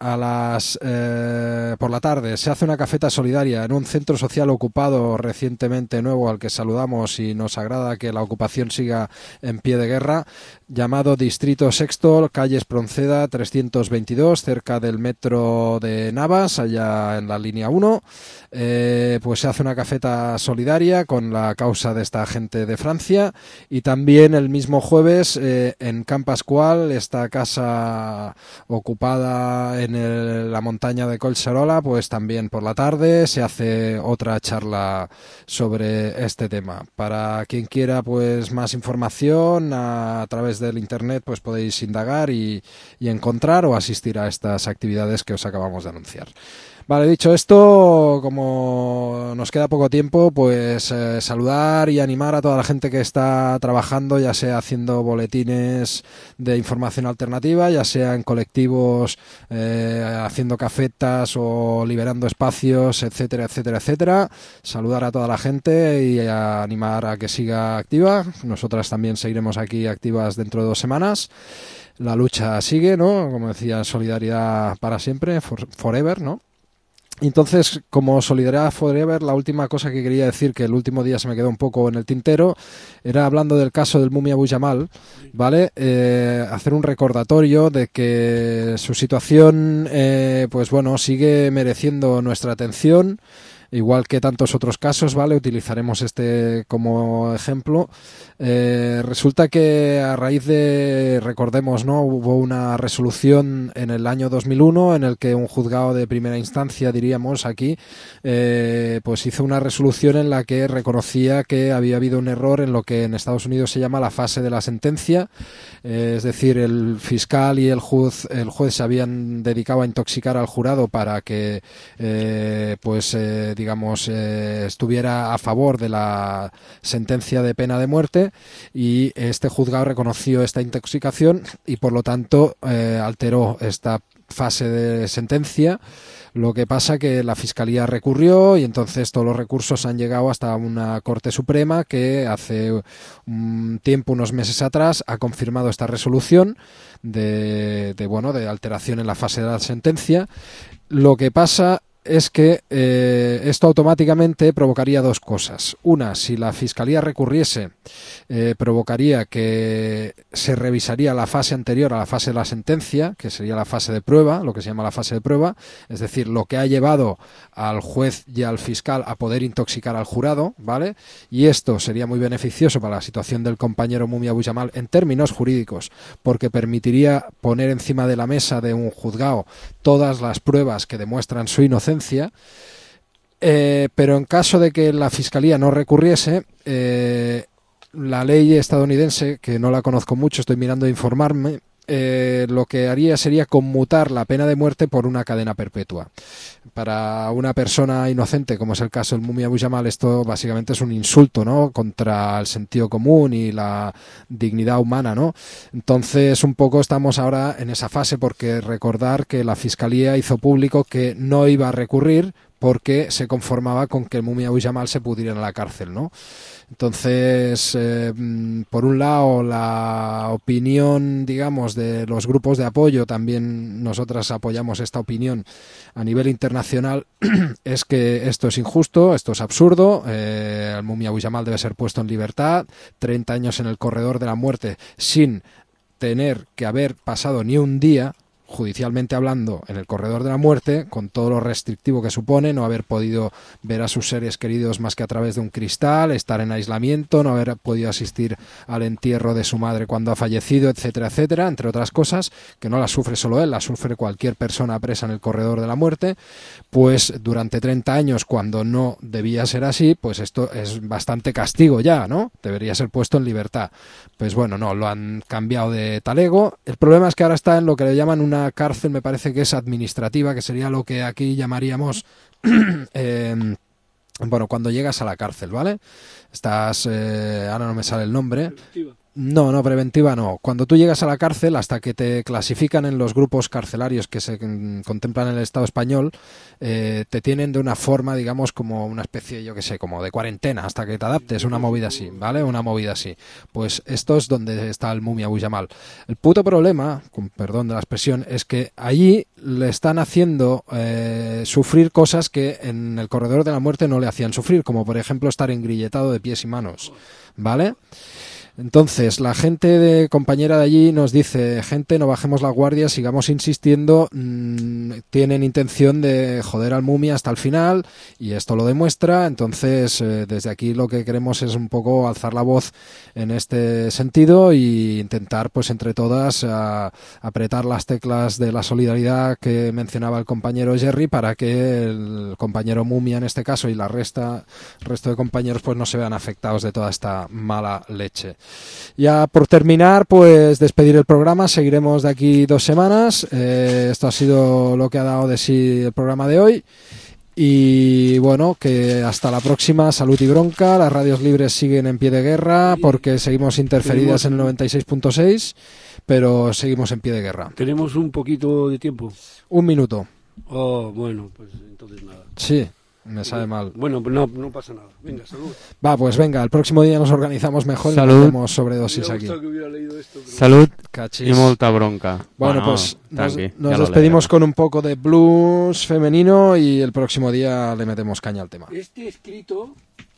a las eh, por la tarde se hace una cafeta solidaria en un centro social ocupado recientemente nuevo al que saludamos y nos agrada que la ocupación siga en pie de guerra, llamado Distrito Sexto, calle Espronceda trescientos veintidós, cerca del metro de Navas, allá en la línea uno. Eh, pues se hace una cafeta solidaria con la causa de esta gente de Francia, y también el mismo jueves eh, en Camp Pascual, esta casa ocupada en el, la montaña de Collserola, pues también por la tarde se hace otra charla sobre este tema. Para quien quiera pues más información a, a través del internet, pues podéis indagar y, y encontrar o asistir a estas actividades que os acabamos de anunciar. Vale, dicho esto, como nos queda poco tiempo, pues eh, saludar y animar a toda la gente que está trabajando, ya sea haciendo boletines de información alternativa, ya sea en colectivos eh, haciendo cafetas o liberando espacios, etcétera, etcétera, etcétera. Saludar a toda la gente y a animar a que siga activa. Nosotras también seguiremos aquí activas dentro de dos semanas. La lucha sigue, ¿no? Como decía, solidaridad para siempre, for, forever, ¿no? Entonces, como Solidaridad Forever, la última cosa que quería decir, que el último día se me quedó un poco en el tintero, era hablando del caso del Mumia Abu Jamal, ¿vale? Eh, hacer un recordatorio de que su situación, eh, pues bueno, sigue mereciendo nuestra atención, igual que tantos otros casos, ¿vale? Utilizaremos este como ejemplo. Eh, resulta que a raíz de, recordemos, ¿no? Hubo una resolución en el año dos mil uno en el que un juzgado de primera instancia, diríamos aquí, eh, pues hizo una resolución en la que reconocía que había habido un error en lo que en Estados Unidos se llama la fase de la sentencia. Eh, es decir, el fiscal y el juez, el juez se habían dedicado a intoxicar al jurado para que, eh, pues, eh, digamos, eh, estuviera a favor de la sentencia de pena de muerte, y este juzgado reconoció esta intoxicación y por lo tanto eh, alteró esta fase de sentencia. Lo que pasa que la Fiscalía recurrió y entonces todos los recursos han llegado hasta una Corte Suprema que hace un tiempo, unos meses atrás, ha confirmado esta resolución de, de, bueno, de alteración en la fase de la sentencia. Lo que pasa es que eh, esto automáticamente provocaría dos cosas. Una, si la Fiscalía recurriese, eh, provocaría que se revisaría la fase anterior a la fase de la sentencia, que sería la fase de prueba, lo que se llama la fase de prueba, es decir, lo que ha llevado al juez y al fiscal a poder intoxicar al jurado, ¿vale? Y esto sería muy beneficioso para la situación del compañero Mumia Abu Jamal en términos jurídicos, porque permitiría poner encima de la mesa de un juzgado todas las pruebas que demuestran su inocencia. Eh, pero en caso de que la Fiscalía no recurriese, eh, la ley estadounidense, que no la conozco mucho, estoy mirando de informarme, eh, lo que haría sería conmutar la pena de muerte por una cadena perpetua. Para una persona inocente, como es el caso del Mumia Abu Jamal, esto básicamente es un insulto, ¿no?, contra el sentido común y la dignidad humana, ¿no? Entonces, un poco estamos ahora en esa fase, porque recordar que la Fiscalía hizo público que no iba a recurrir porque se conformaba con que el Mumia Abu Jamal se pudiera en la cárcel, ¿no? Entonces, eh, por un lado, la opinión, digamos, de los grupos de apoyo, también nosotras apoyamos esta opinión a nivel internacional, es que esto es injusto, esto es absurdo, eh, el Mumia Abu Jamal debe ser puesto en libertad, treinta años en el corredor de la muerte sin tener que haber pasado ni un día, judicialmente hablando, en el corredor de la muerte, con todo lo restrictivo que supone, no haber podido ver a sus seres queridos más que a través de un cristal, estar en aislamiento, no haber podido asistir al entierro de su madre cuando ha fallecido, etcétera, etcétera, entre otras cosas, que no las sufre solo él, las sufre cualquier persona presa en el corredor de la muerte. Pues durante treinta años, cuando no debía ser así, pues esto es bastante castigo ya, ¿no? Debería ser puesto en libertad. Pues bueno, no, lo han cambiado de talego. El problema es que ahora está en lo que le llaman una cárcel, me parece que es administrativa, que sería lo que aquí llamaríamos eh, bueno, cuando llegas a la cárcel, ¿vale? Estás, eh, ahora no me sale el nombre, Preventiva. No, no, preventiva no. Cuando tú llegas a la cárcel, hasta que te clasifican en los grupos carcelarios que se mm, contemplan en el Estado español, eh, te tienen de una forma, digamos, como una especie, yo qué sé, como de cuarentena, hasta que te adaptes, una movida así, ¿vale? Una movida así. Pues esto es donde está el Mumia Abu Jamal. El puto problema, con perdón de la expresión, es que allí le están haciendo eh, sufrir cosas que en el corredor de la muerte no le hacían sufrir, como por ejemplo estar engrilletado de pies y manos, ¿vale? Entonces, la gente de compañera de allí nos dice, gente, no bajemos la guardia, sigamos insistiendo, mmm, tienen intención de joder al Mumia hasta el final y esto lo demuestra. Entonces, eh, desde aquí lo que queremos es un poco alzar la voz en este sentido e intentar, pues entre todas, a, apretar las teclas de la solidaridad que mencionaba el compañero Jerry para que el compañero Mumia en este caso y la resta, resto de compañeros pues no se vean afectados de toda esta mala leche. Ya por terminar, pues despedir el programa, seguiremos de aquí dos semanas. Eh, esto ha sido lo que ha dado de sí el programa de hoy. Y bueno, que hasta la próxima, salud y bronca. Las radios libres siguen en pie de guerra porque seguimos interferidas en el noventa y seis punto seis, pero seguimos en pie de guerra. Tenemos un poquito de tiempo. Un minuto. Oh, bueno, pues entonces nada. Sí. Me sabe mal. Bueno, pues no, no pasa nada. Venga, salud. Va, pues venga, el próximo día nos organizamos mejor Salud. y no hacemos sobredosis aquí. Que hubiera leído esto, pero... Salud Cachis. y molta bronca. Bueno, Bueno, pues nos, tranqui, nos ya lo despedimos leeremos. con un poco de blues femenino y el próximo día le metemos caña al tema. Este escrito